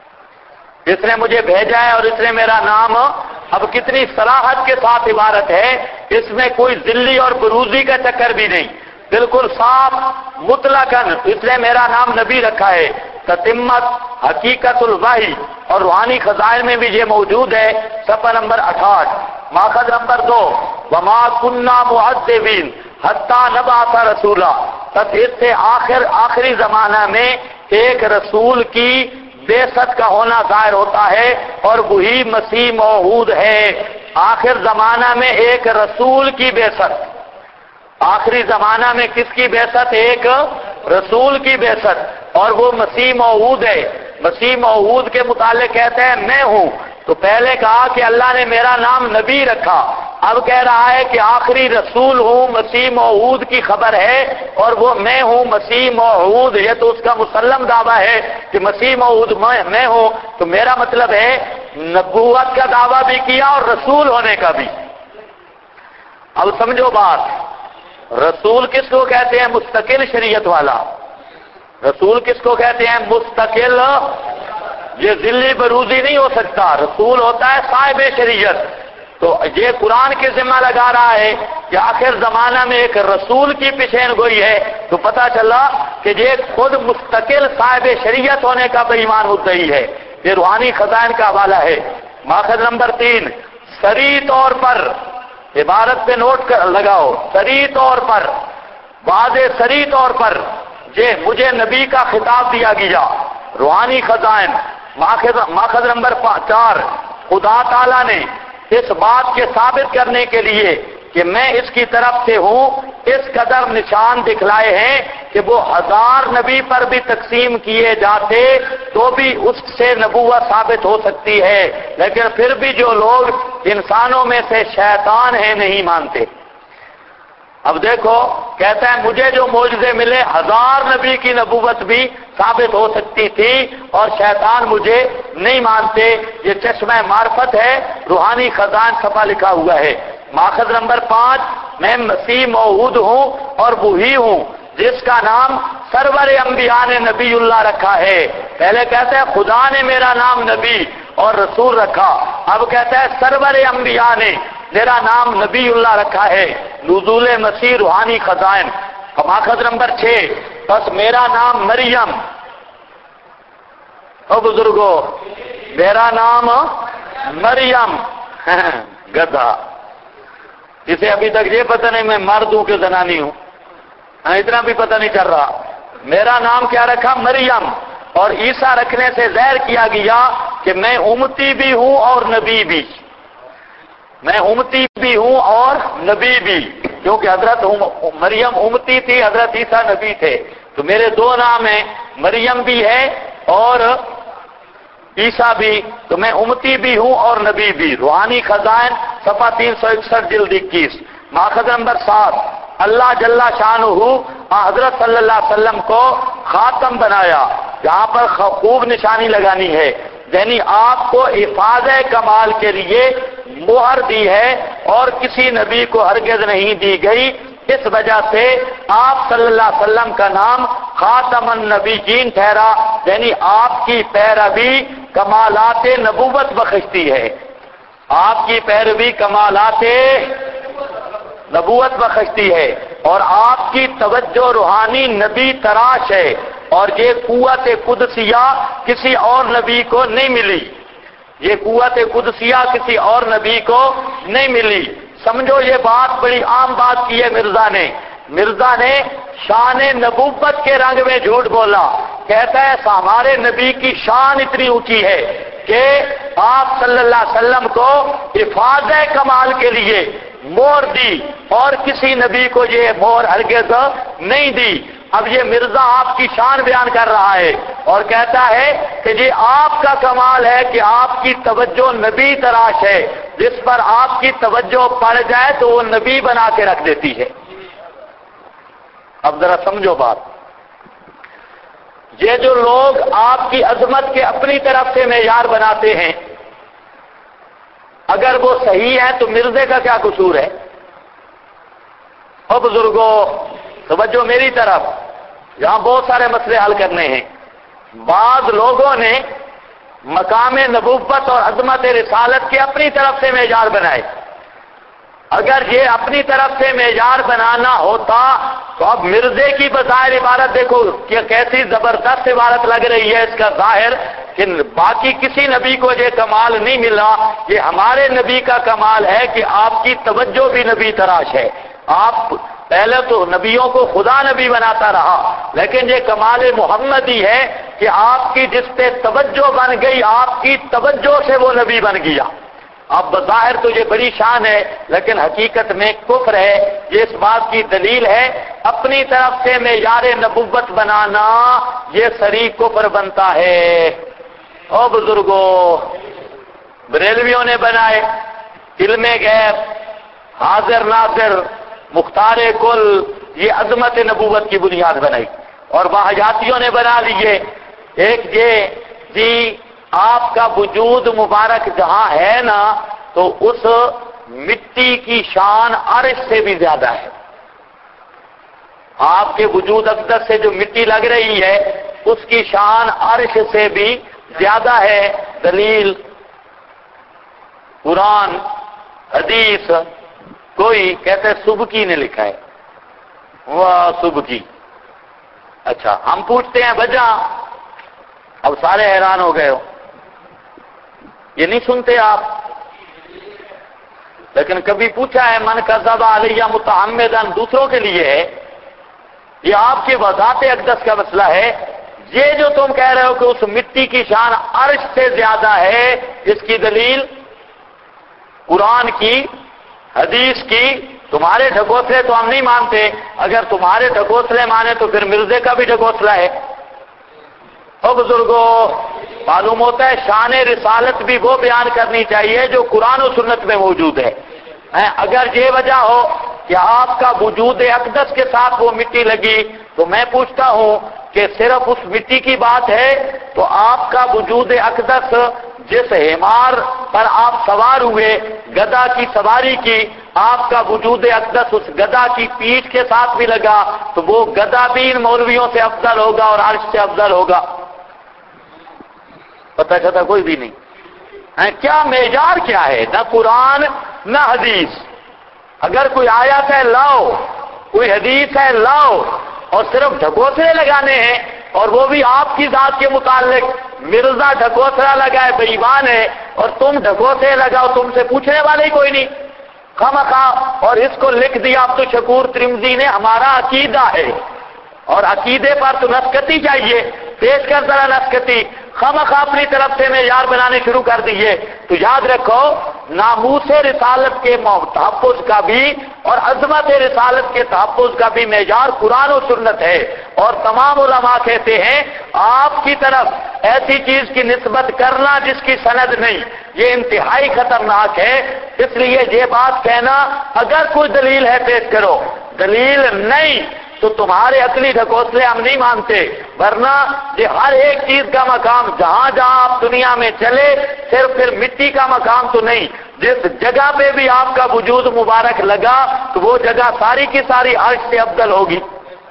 اس نے مجھے بھیجا ہے اور اس نے میرا نام، اب کتنی صراحت کے ساتھ عبارت ہے، اس میں کوئی ذلی اور بروزی کا چکر بھی نہیں، بالکل صاف مطلقاً اس نے میرا نام نبی رکھا ہے۔ تتمت حقیقت الوحی اور روحانی خزائن میں بھی یہ موجود ہے، صفحہ نمبر 68۔ ماخذ نمبر 2، وما كنا معذبین حتی نبعث رسولا، تب اس سے آخری زمانہ میں ایک رسول کی بعثت کا ہونا ظاہر ہوتا ہے اور وہی مسیح موعود ہے۔ آخر زمانہ میں ایک رسول کی بعثت، آخری زمانہ میں کس کی بعثت؟ ایک رسول کی بعثت، اور وہ مسیح موعود ہے۔ مسیح موعود کے متعلق کہتے ہیں میں ہوں، تو پہلے کہا کہ اللہ نے میرا نام نبی رکھا، اب کہہ رہا ہے کہ آخری رسول ہوں، مسیح موعود کی خبر ہے، اور وہ میں ہوں مسیح موعود، یہ تو اس کا مسلم دعویٰ ہے کہ مسیح موعود میں ہوں، تو میرا مطلب ہے نبوت کا دعویٰ بھی کیا اور رسول ہونے کا بھی۔ اب سمجھو بات، رسول کس کو کہتے ہیں؟ مستقل شریعت والا۔ رسول کس کو کہتے ہیں؟ مستقل، یہ ذلی بروزی نہیں ہو سکتا، رسول ہوتا ہے صاحب شریعت۔ تو یہ قرآن کے ذمہ لگا رہا ہے کہ آخر زمانہ میں ایک رسول کی پیشین گوئی ہے، تو پتہ چلا کہ یہ خود مستقل صاحب شریعت ہونے کا بے ایمان مدعی ہے۔ یہ روحانی خزائن کا حوالہ ہے۔ ماخذ نمبر 3، صریح طور پر، عبارت پہ نوٹ لگاؤ، صریح طور پر، واضح صریح طور پر یہ مجھے نبی کا خطاب دیا گیا۔ روحانی خزائن، ماخذ نمبر 4، خدا تعالیٰ نے اس بات کے ثابت کرنے کے لیے کہ میں اس کی طرف سے ہوں اس قدر نشان دکھلائے ہیں کہ وہ 1000 نبی پر بھی تقسیم کیے جاتے تو بھی اس سے نبوت ثابت ہو سکتی ہے، لیکن پھر بھی جو لوگ انسانوں میں سے شیطان ہیں نہیں مانتے۔ اب دیکھو کہتا ہے مجھے جو معجزے ملے 1000 نبی کی نبوت بھی ثابت ہو سکتی تھی اور شیطان مجھے نہیں مانتے۔ یہ چشمہ معرفت ہے، روحانی خزائن صفحہ لکھا ہوا ہے۔ ماخذ نمبر 5، میں مسیح موعود ہوں اور وہی ہوں جس کا نام سرور انبیاء نے نبی اللہ رکھا ہے۔ پہلے کہتا ہے خدا نے میرا نام نبی اور رسول رکھا، اب کہتا ہے سرور انبیاء نے میرا نام نبی اللہ رکھا ہے۔ نزول مسیح روحانی خزائن، ماخذ نمبر 6، بس میرا نام مریم، او بزرگو میرا نام مریم گدھا، اسے ابھی تک یہ پتہ نہیں میں مرد ہوں کہ زنانی ہوں، اتنا بھی پتہ نہیں چل رہا۔ میرا نام کیا رکھا؟ مریم، اور عیسیٰ رکھنے سے ظاہر کیا گیا کہ میں امتی بھی ہوں اور نبی بھی، میں امتی بھی ہوں اور نبی بھی، کیونکہ حضرت مریم امتی تھی، حضرت عیسیٰ نبی تھے، تو میرے دو نام ہیں، مریم بھی ہے اور عیسیٰ بھی، تو میں امتی بھی ہوں اور نبی بھی۔ روحانی خزائن صفحہ 361 جلد 21، ماخذ نمبر 7۔ اللہ جل شانہ حضرت صلی اللہ علیہ وسلم کو خاتم بنایا، جہاں پر خوب نشانی لگانی ہے، یعنی آپ کو حفاظ کمال کے لیے مہر دی ہے اور کسی نبی کو ہرگز نہیں دی گئی۔ اس وجہ سے آپ صلی اللہ علیہ وسلم کا نام خاتم النبیین ٹھہرا، یعنی آپ کی پیروی کمالات نبوت بخشتی ہے، آپ کی پیروی کمالات نبوت بخشتی ہے، اور آپ کی توجہ روحانی نبی تراش ہے، اور یہ قوت قدسیہ کسی اور نبی کو نہیں ملی، یہ قوت قدسیہ کسی اور نبی کو نہیں ملی۔ سمجھو یہ بات بڑی عام بات کی ہے مرزا نے شان نبوت کے رنگ میں جھوٹ بولا، کہتا ہے ہمارے نبی کی شان اتنی اونچی ہے کہ آپ صلی اللہ علیہ وسلم کو حفاظ کمال کے لیے مہر دی اور کسی نبی کو یہ مہر ہرگز نہیں دی۔ اب یہ مرزا آپ کی شان بیان کر رہا ہے اور کہتا ہے کہ یہ آپ کا کمال ہے کہ آپ کی توجہ نبی تراش ہے، جس پر آپ کی توجہ پڑ جائے تو وہ نبی بنا کے رکھ دیتی ہے۔ اب ذرا سمجھو بات، یہ جو لوگ آپ کی عظمت کے اپنی طرف سے معیار بناتے ہیں، اگر وہ صحیح ہے تو مرزے کا کیا قصور ہے؟ اور بزرگوں توجہ میری طرف، یہاں بہت سارے مسئلے حل کرنے ہیں۔ بعض لوگوں نے مقام نبوت اور عظمت رسالت کے اپنی طرف سے معیار بنائے، اگر یہ اپنی طرف سے معیار بنانا ہوتا تو اب مرزے کی بظاہر عبارت دیکھو کہ کیسی زبردست عبارت لگ رہی ہے، اس کا ظاہر کہ باقی کسی نبی کو یہ کمال نہیں ملا، یہ ہمارے نبی کا کمال ہے کہ آپ کی توجہ بھی نبی تراش ہے۔ آپ پہلے تو نبیوں کو خدا نبی بناتا رہا، لیکن یہ کمال محمدی ہے کہ آپ کی جس پہ توجہ بن گئی، آپ کی توجہ سے وہ نبی بن گیا۔ اب بظاہر تو یہ بڑی شان ہے، لیکن حقیقت میں کفر ہے۔ یہ اس بات کی دلیل ہے اپنی طرف سے معیار نبوت بنانا، یہ صریح کفر بنتا ہے۔ او بزرگوں، بریلویوں نے بنائے علم غیب، حاضر ناظر، مختار کل، یہ عظمت نبوت کی بنیاد بنائی، اور وہابیوں نے بنا لیے ایک یہ جی آپ کا وجود مبارک جہاں ہے نا تو اس مٹی کی شان عرش سے بھی زیادہ ہے، آپ کے وجود اقدس سے جو مٹی لگ رہی ہے اس کی شان عرش سے بھی زیادہ ہے۔ دلیل قرآن، حدیث، کوئی کہتے سبکی نے لکھا ہے، وہ سبکی، اچھا ہم پوچھتے ہیں وجہ، اب سارے حیران ہو گئے ہو، یہ نہیں سنتے آپ، لیکن کبھی پوچھا ہے من کذب علیہ متعمداً دوسروں کے لیے ہے، یہ آپ کی وذات اقدس کا مسئلہ ہے۔ یہ جو تم کہہ رہے ہو کہ اس مٹی کی شان عرش سے زیادہ ہے، اس کی دلیل قرآن کی، حدیث کی، تمہارے ڈھکوسلے تو ہم نہیں مانتے، اگر تمہارے ڈھکوسلے مانے تو پھر مرزے کا بھی ڈھکوسلا ہے۔ او بزرگوں، معلوم ہوتا ہے شان رسالت بھی وہ بیان کرنی چاہیے جو قرآن و سنت میں موجود ہے۔ اگر یہ وجہ ہو کہ آپ کا وجود اقدس کے ساتھ وہ مٹی لگی تو میں پوچھتا ہوں کہ صرف اس مٹی کی بات ہے تو آپ کا وجود اقدس جس حمار پر آپ سوار ہوئے، گدھا کی سواری کی، آپ کا وجود اقدس اس گدھا کی پیٹھ کے ساتھ بھی لگا تو وہ گدھا بھی ان مولویوں سے افضل ہوگا اور عرش سے افضل ہوگا؟ پتہ چلتا کوئی بھی نہیں۔ کیا معیار کیا ہے؟ نہ قرآن نہ حدیث۔ اگر کوئی آیت ہے لاؤ، کوئی حدیث ہے لاؤ، اور صرف ڈھکوسلے لگانے ہیں اور وہ بھی آپ کی ذات کے متعلق، مرزا ڈھکوسلا لگائے بے ایمان ہے اور تم ڈھکوسلے لگاؤ، تم سے پوچھنے والے ہی کوئی نہیں۔ خواہ اور اس کو لکھ دیا عبد الشکور ترمذی نے، ہمارا عقیدہ ہے اور عقیدے پر تو نسکتی چاہیے، پیش کر ذرا نسکتی، خواہ اپنی طرف سے معیار بنانے شروع کر دیے۔ تو یاد رکھو ناموس رسالت کے تحفظ کا بھی اور عظمت رسالت کے تحفظ کا بھی معیار قرآن و سنت ہے، اور تمام علماء کہتے ہیں آپ کی طرف ایسی چیز کی نسبت کرنا جس کی سند نہیں، یہ انتہائی خطرناک ہے۔ اس لیے یہ بات کہنا اگر کوئی دلیل ہے پیش کرو، دلیل نہیں تو تمہارے عقلی ڈھکوسلے ہم نہیں مانتے، ورنہ یہ ہر ایک چیز کا مقام جہاں جہاں آپ دنیا میں چلے صرف پھر مٹی کا مقام تو نہیں، جس جگہ پہ بھی آپ کا وجود مبارک لگا تو وہ جگہ ساری کی ساری عرش سے افضل ہوگی۔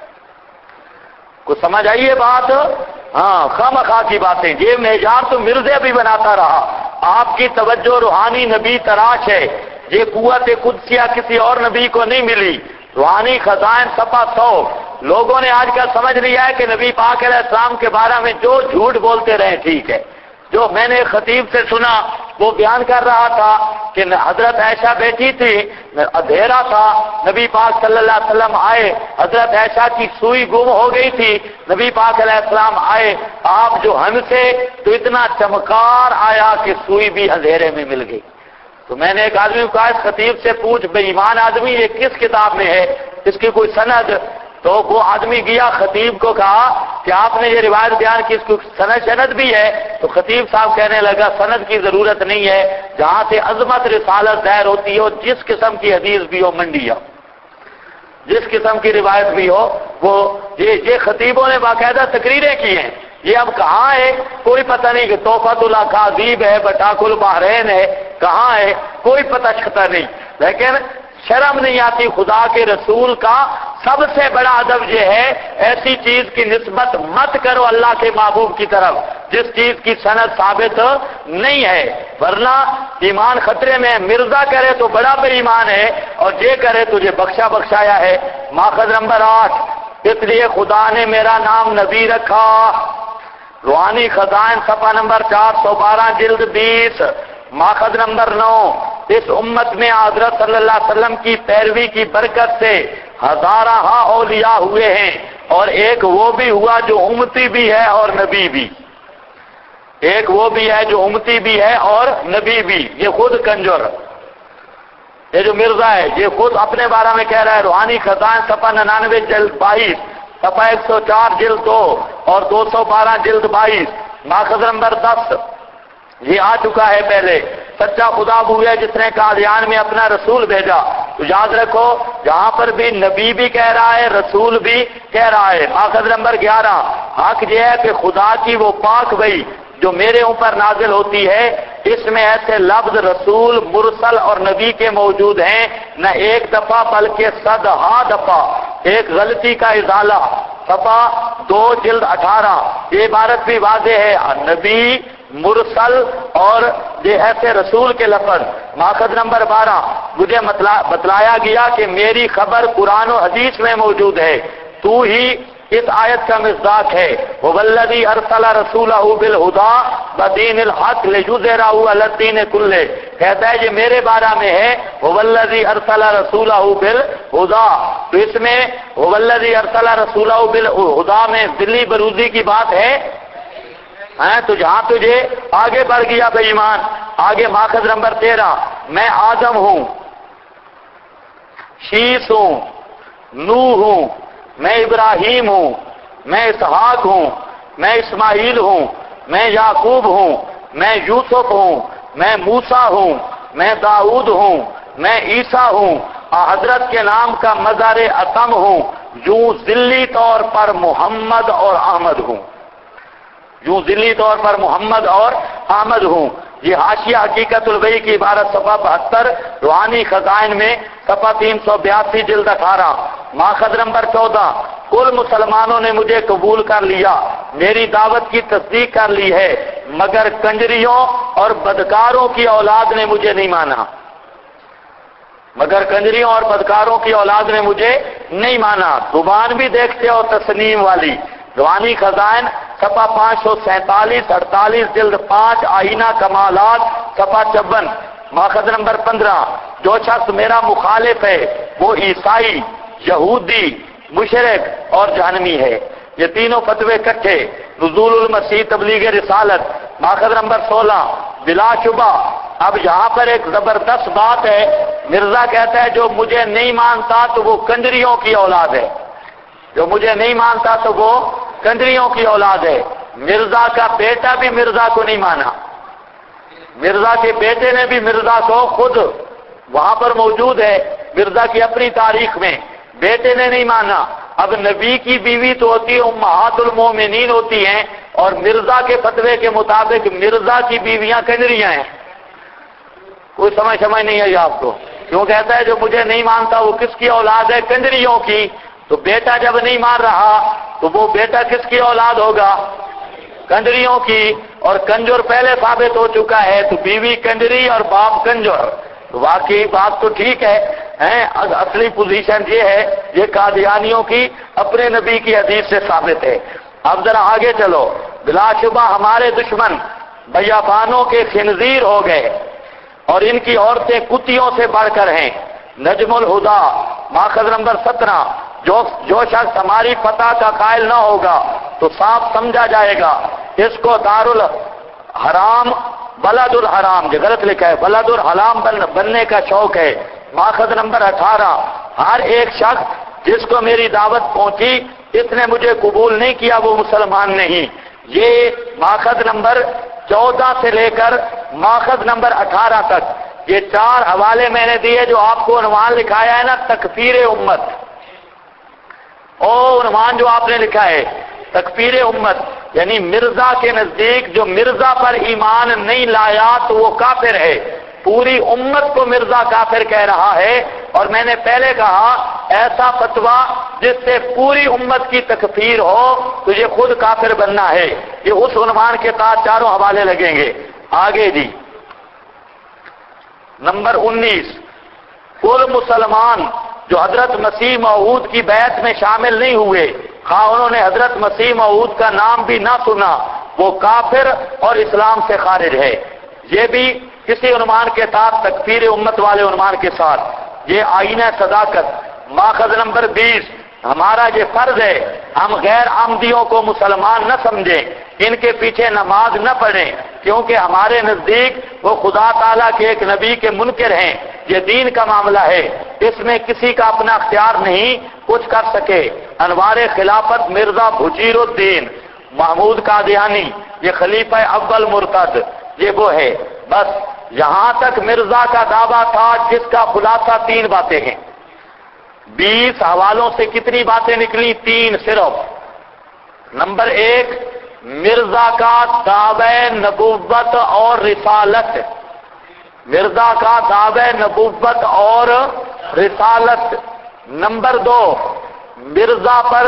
کچھ سمجھ آئیے بات؟ ہاں، خواہ کی باتیں، یہ معیار تو مرزا بھی بناتا رہا۔ آپ کی توجہ روحانی نبی تراش ہے، یہ قوت قدسیہ کسی اور نبی کو نہیں ملی۔ روحانی خزائن صفحہ 100۔ لوگوں نے آج کل سمجھ لیا ہے کہ نبی پاک علیہ السلام کے بارے میں جو جھوٹ بولتے رہے ٹھیک ہے۔ جو میں نے خطیب سے سنا وہ بیان کر رہا تھا کہ حضرت عائشہ بیٹھی تھی، اندھیرا تھا، نبی پاک صلی اللہ علیہ وسلم آئے، حضرت عائشہ کی سوئی گم ہو گئی تھی، نبی پاک علیہ السلام آئے، آپ جو ہنسے تو اتنا چمکار آیا کہ سوئی بھی اندھیرے میں مل گئی۔ تو میں نے ایک آدمی کو کہا اس خطیب سے پوچھ بے ایمان آدمی یہ کس کتاب میں ہے، اس کی کوئی سند؟ تو وہ آدمی گیا خطیب کو کہا کہ آپ نے یہ روایت بیان کی، اس کو سند بھی ہے؟ تو خطیب صاحب کہنے لگا سند کی ضرورت نہیں ہے، جہاں سے عظمت رسالت ظاہر ہوتی ہو، جس قسم کی حدیث بھی ہو منڈی ہو، جس قسم کی روایت بھی ہو وہ یہ خطیبوں نے باقاعدہ تقریریں کی ہیں۔ یہ اب کہاں ہے کوئی پتہ نہیں، کہ تحفۃ الاکاذیب ہے، بٹاک البحرین ہے، کہاں ہے کوئی پتہ چھتا نہیں، لیکن شرم نہیں آتی خدا کے رسول کا سب سے بڑا ادب یہ ہے ایسی چیز کی نسبت مت کرو اللہ کے محبوب کی طرف جس چیز کی سند ثابت نہیں ہے، ورنہ ایمان خطرے میں۔ مرزا کرے تو بڑا بے ایمان ہے اور یہ کرے تجھے بخشایا ہے۔ ماخذ نمبر 8، اس لیے خدا نے میرا نام نبی رکھا۔ روحانی خزائن صفحہ نمبر 412 جلد 20۔ ماخذ نمبر 9، اس امت میں حضرت صلی اللہ علیہ وسلم کی پیروی کی برکت سے ہزارہ اولیاء ہوئے ہیں، اور ایک وہ بھی ہوا جو امتی بھی ہے اور نبی بھی، ایک وہ بھی ہے جو امتی بھی ہے اور نبی بھی۔ یہ خود کنجر، یہ جو مرزا ہے یہ خود اپنے بارے میں کہہ رہا ہے۔ روحانی خزائن صفحہ 99 جلد 22، صفحہ 104 جلد 2 اور 212 جلد 22۔ ماخذ نمبر 10، یہ آ چکا ہے پہلے، سچا خدا وہ ہے جس نے قادیان میں اپنا رسول بھیجا۔ تو یاد رکھو جہاں پر بھی نبی بھی کہہ رہا ہے رسول بھی کہہ رہا ہے۔ ماخذ نمبر 11، حق یہ ہے کہ خدا کی وہ پاک وحی جو میرے اوپر نازل ہوتی ہے اس میں ایسے لفظ رسول، مرسل اور نبی کے موجود ہیں نہ ایک دفعہ بلکہ 100 دفعہ۔ ایک غلطی کا ازالہ، صفحہ 2 جلد 18۔ یہ عبارت بھی واضح ہے، نبی، مرسل اور یہ ایسے رسول کے لفظ۔ ماخذ نمبر 12، مجھے بتلایا گیا کہ میری خبر قرآن و حدیث میں موجود ہے، تو ہی اس آیت کا مصداق ہے۔ وَوَالَّذِي أَرْسَلَ رَسُولَهُ بِالْهُدَى وَدِينِ الْحَقِّ لِيُظْهِرَهُ عَلَى الدِّينِ كُلِّهِ، کہتا ہے یہ میرے بارے میں ہے وَوَالَّذِي أَرْسَلَ رَسُولَهُ بِالْهُدَى، تو اس میں وَوَالَّذِي أَرْسَلَ رَسُولَهُ بِالْهُدَى میں ذلی بروزی کی بات ہے تو جہاں تجھے آگے بڑھ گیا بے ایمان۔ آگے ماخذ نمبر 13، میں آدم ہوں، شیس ہوں، نوح ہوں، میں ابراہیم ہوں، میں اسحاق ہوں، میں اسماعیل ہوں، میں یعقوب ہوں، میں یوسف ہوں، میں موسیٰ ہوں، میں داؤد ہوں، میں عیسیٰ ہوں، حضرت کے نام کا مظہر اتم ہوں، یوں ذلی طور پر محمد اور احمد ہوں، یوں ذلی طور پر محمد اور احمد ہوں۔ یہ حاشیہ حقیقت الوحی کی عبارت صفحہ 72، روحانی خزائن میں صفحہ 382 جلد 18۔ ماخذ نمبر 14، کل مسلمانوں نے مجھے قبول کر لیا، میری دعوت کی تصدیق کر لی ہے، مگر کنجریوں اور بدکاروں کی اولاد نے مجھے نہیں مانا، مگر کنجریوں اور بدکاروں کی اولاد نے مجھے نہیں مانا۔ زبان بھی دیکھتے ہو تسنیم والی، روحانی خزائن صفحہ 547 48 جلد 5، آئینہ کمالات صفحہ 56۔ ماخذ نمبر 15، جو شخص میرا مخالف ہے وہ عیسائی، یہودی، مشرک اور جہنمی ہے۔ یہ تینوں فتوے اکٹھے، نزول المسیح، تبلیغ رسالت، ماخذ نمبر 16، بلا شبہ۔ اب یہاں پر ایک زبردست بات ہے، مرزا کہتا ہے جو مجھے نہیں مانتا تو وہ کنجریوں کی اولاد ہے، جو مجھے نہیں مانتا تو وہ کنجریوں کی اولاد ہے۔ مرزا کا بیٹا بھی مرزا کو نہیں مانا، مرزا کے بیٹے نے بھی مرزا کو خود وہاں پر موجود ہے مرزا کی اپنی تاریخ میں، بیٹے نے نہیں مانا۔ اب نبی کی بیوی تو ہوتی ہے امہات المومنین ہوتی ہیں، اور مرزا کے فتوے کے مطابق مرزا کی بیویاں کنجریاں ہیں۔ کوئی سمجھ نہیں ہے آپ کو؟ کیوں کہتا ہے جو مجھے نہیں مانتا وہ کس کی اولاد ہے؟ کنجریوں کی۔ تو بیٹا جب نہیں مان رہا تو وہ بیٹا کس کی اولاد ہوگا؟ کنجریوں کی۔ اور کنجر پہلے ثابت ہو چکا ہے، تو بیوی کنجری اور باپ کنجر، تو واقعی بات تو ٹھیک ہے۔ اصلی پوزیشن یہ ہے، یہ قادیانیوں کی اپنے نبی کی حدیث سے ثابت ہے۔ اب ذرا آگے چلو، بلا شبہ ہمارے دشمن بیابانوں کے خنزیر ہو گئے، اور ان کی عورتیں کتیوں سے بڑھ کر ہیں۔ نجم الہدا، ماخذ نمبر 17، جو شخص ہماری فتح کا قائل نہ ہوگا تو صاف سمجھا جائے گا اس کو دار الحرام بلد الحرام، جو غلط لکھا ہے بلد الحرام بننے کا شوق ہے۔ ماخذ نمبر 18، ہر ایک شخص جس کو میری دعوت پہنچی اس نے مجھے قبول نہیں کیا وہ مسلمان نہیں۔ یہ ماخذ نمبر 14 سے لے کر ماخذ نمبر 18 تک یہ 4 حوالے میں نے دیے، جو آپ کو عنوان لکھایا ہے نا تکفیر امت، اور عنوان جو آپ نے لکھا ہے تکفیر امت، یعنی مرزا کے نزدیک جو مرزا پر ایمان نہیں لایا تو وہ کافر ہے۔ پوری امت کو مرزا کافر کہہ رہا ہے، اور میں نے پہلے کہا ایسا فتویٰ جس سے پوری امت کی تکفیر ہو تو یہ خود کافر بننا ہے۔ یہ اس عنوان کے ساتھ 4 حوالے لگیں گے۔ آگے جی، نمبر 19، کل مسلمان جو حضرت مسیح موعود کی بیعت میں شامل نہیں ہوئے، خواہ انہوں نے حضرت مسیح موعود کا نام بھی نہ سنا، وہ کافر اور اسلام سے خارج ہے۔ یہ بھی کسی عنوان کے ساتھ، تکفیر امت والے عنوان کے ساتھ۔ یہ آئینہ صداقت، ماخذ نمبر 20، ہمارا یہ فرض ہے ہم غیر عامدیوں کو مسلمان نہ سمجھیں، ان کے پیچھے نماز نہ پڑھیں، کیونکہ ہمارے نزدیک وہ خدا تعالیٰ کے ایک نبی کے منکر ہیں۔ یہ دین کا معاملہ ہے، اس میں کسی کا اپنا اختیار نہیں کچھ کر سکے۔ انوار خلافت مرزا بشیر الدین محمود قادیانی، یہ خلیفہ اول مرتد، یہ وہ ہے۔ بس یہاں تک مرزا کا دعویٰ تھا، جس کا خلاصہ 3 باتیں ہیں۔ 20 حوالوں سے کتنی باتیں نکلی؟ 3 صرف۔ نمبر 1، مرزا کا دعوی نبوت اور رسالت، مرزا کا دعوی نبوت اور رسالت۔ نمبر 2، مرزا پر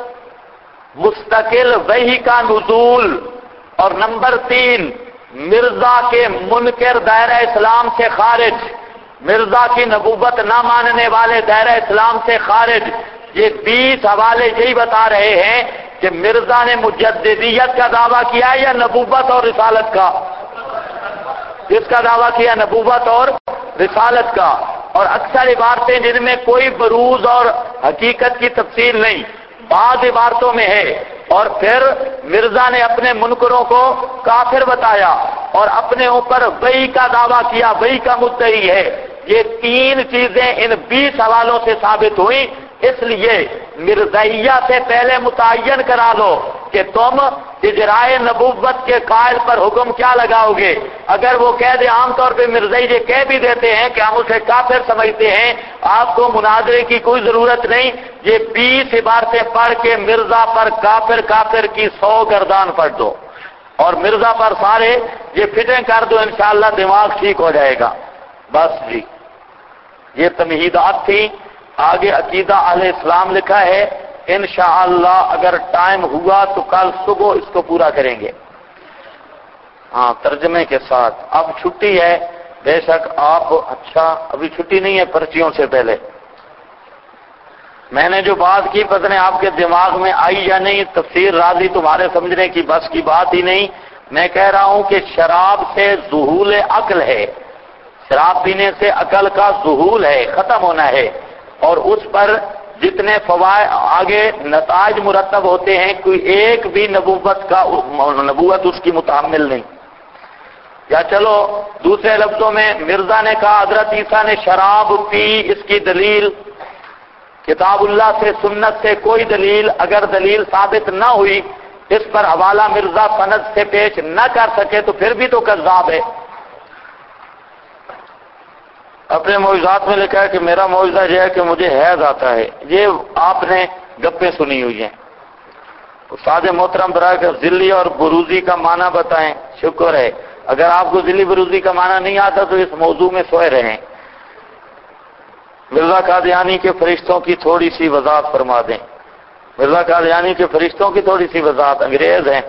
مستقل وحی کا نزول، اور نمبر 3، مرزا کے منکر دائرہ اسلام سے خارج، مرزا کی نبوت نہ ماننے والے دائرہ اسلام سے خارج۔ یہ 20 حوالے یہی بتا رہے ہیں کہ مرزا نے مجددیت کا دعویٰ کیا یا نبوت اور رسالت کا؟ اس کا دعویٰ کیا نبوت اور رسالت کا۔ اور اکثر عبارتیں جن میں کوئی بروز اور حقیقت کی تفصیل نہیں، بعض عبارتوں میں ہے، اور پھر مرزا نے اپنے منکروں کو کافر بتایا اور اپنے اوپر وحی کا دعویٰ کیا، وحی کا مدعی ہے۔ یہ 3 چیزیں ان 20 حوالوں سے ثابت ہوئی۔ اس لیے مرزائیہ سے پہلے متعین کرا لو کہ تم اجرائے نبوت کے قائل پر حکم کیا لگاؤ گے۔ اگر وہ کہہ دے، عام طور پہ مرزائی یہ کہہ بھی دیتے ہیں کہ ہم اسے کافر سمجھتے ہیں، آپ کو مناظرے کی کوئی ضرورت نہیں، یہ 20 عبارتیں پڑھ کے مرزا پر کافر کافر کی 100 گردان پڑھ دو، اور مرزا پر سارے یہ فٹنگ کر دو، انشاءاللہ دماغ ٹھیک ہو جائے گا۔ بس جی، یہ تمہیدات تھی۔ آگے عقیدہ اہل اسلام لکھا ہے، انشاءاللہ اگر ٹائم ہوا تو کل صبح اس کو پورا کریں گے، ہاں ترجمے کے ساتھ۔ اب چھٹی ہے، بے شک آپ، اچھا ابھی چھٹی نہیں ہے پرچیوں سے پہلے۔ میں نے جو بات کی پتہ نہیں آپ کے دماغ میں آئی یا نہیں، تفسیر راضی تمہارے سمجھنے کی بس کی بات ہی نہیں۔ میں کہہ رہا ہوں کہ شراب سے ذہول عقل ہے، شراب پینے سے عقل کا ذہول ہے، ختم ہونا ہے، اور اس پر جتنے فوائد آگے نتائج مرتب ہوتے ہیں، کوئی ایک بھی نبوت اس کی متحمل نہیں۔ یا چلو دوسرے لفظوں میں مرزا نے کہا حضرت عیسیٰ نے شراب پی، اس کی دلیل کتاب اللہ سے سنت سے کوئی دلیل، اگر دلیل ثابت نہ ہوئی، اس پر حوالہ مرزا سند سے پیش نہ کر سکے تو پھر بھی تو کذاب ہے۔ اپنے معجزات میں لکھا ہے کہ میرا معجزہ یہ ہے کہ مجھے حیض آتا ہے، یہ آپ نے گپیں سنی ہوئی ہیں۔ استاد محترم برائے کہ ذلی اور بروزی کا معنی بتائیں، شکر ہے۔ اگر آپ کو ذلی بروزی کا معنی نہیں آتا تو اس موضوع میں سوئے رہیں۔ مرزا قادیانی کے فرشتوں کی تھوڑی سی وضاحت فرما دیں۔ مرزا قادیانی کے فرشتوں کی تھوڑی سی وضاحت، انگریز ہیں۔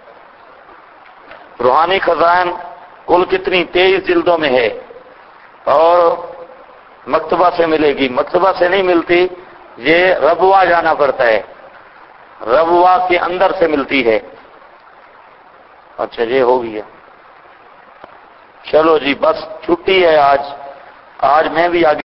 روحانی خزائن کل کتنی 23 جلدوں میں ہے، اور مکتبہ سے ملے گی، مکتبہ سے نہیں ملتی، یہ ربوہ جانا پڑتا ہے، ربوہ کے اندر سے ملتی ہے۔ اچھا یہ ہو گیا، چلو جی بس چھٹی ہے آج میں بھی آگے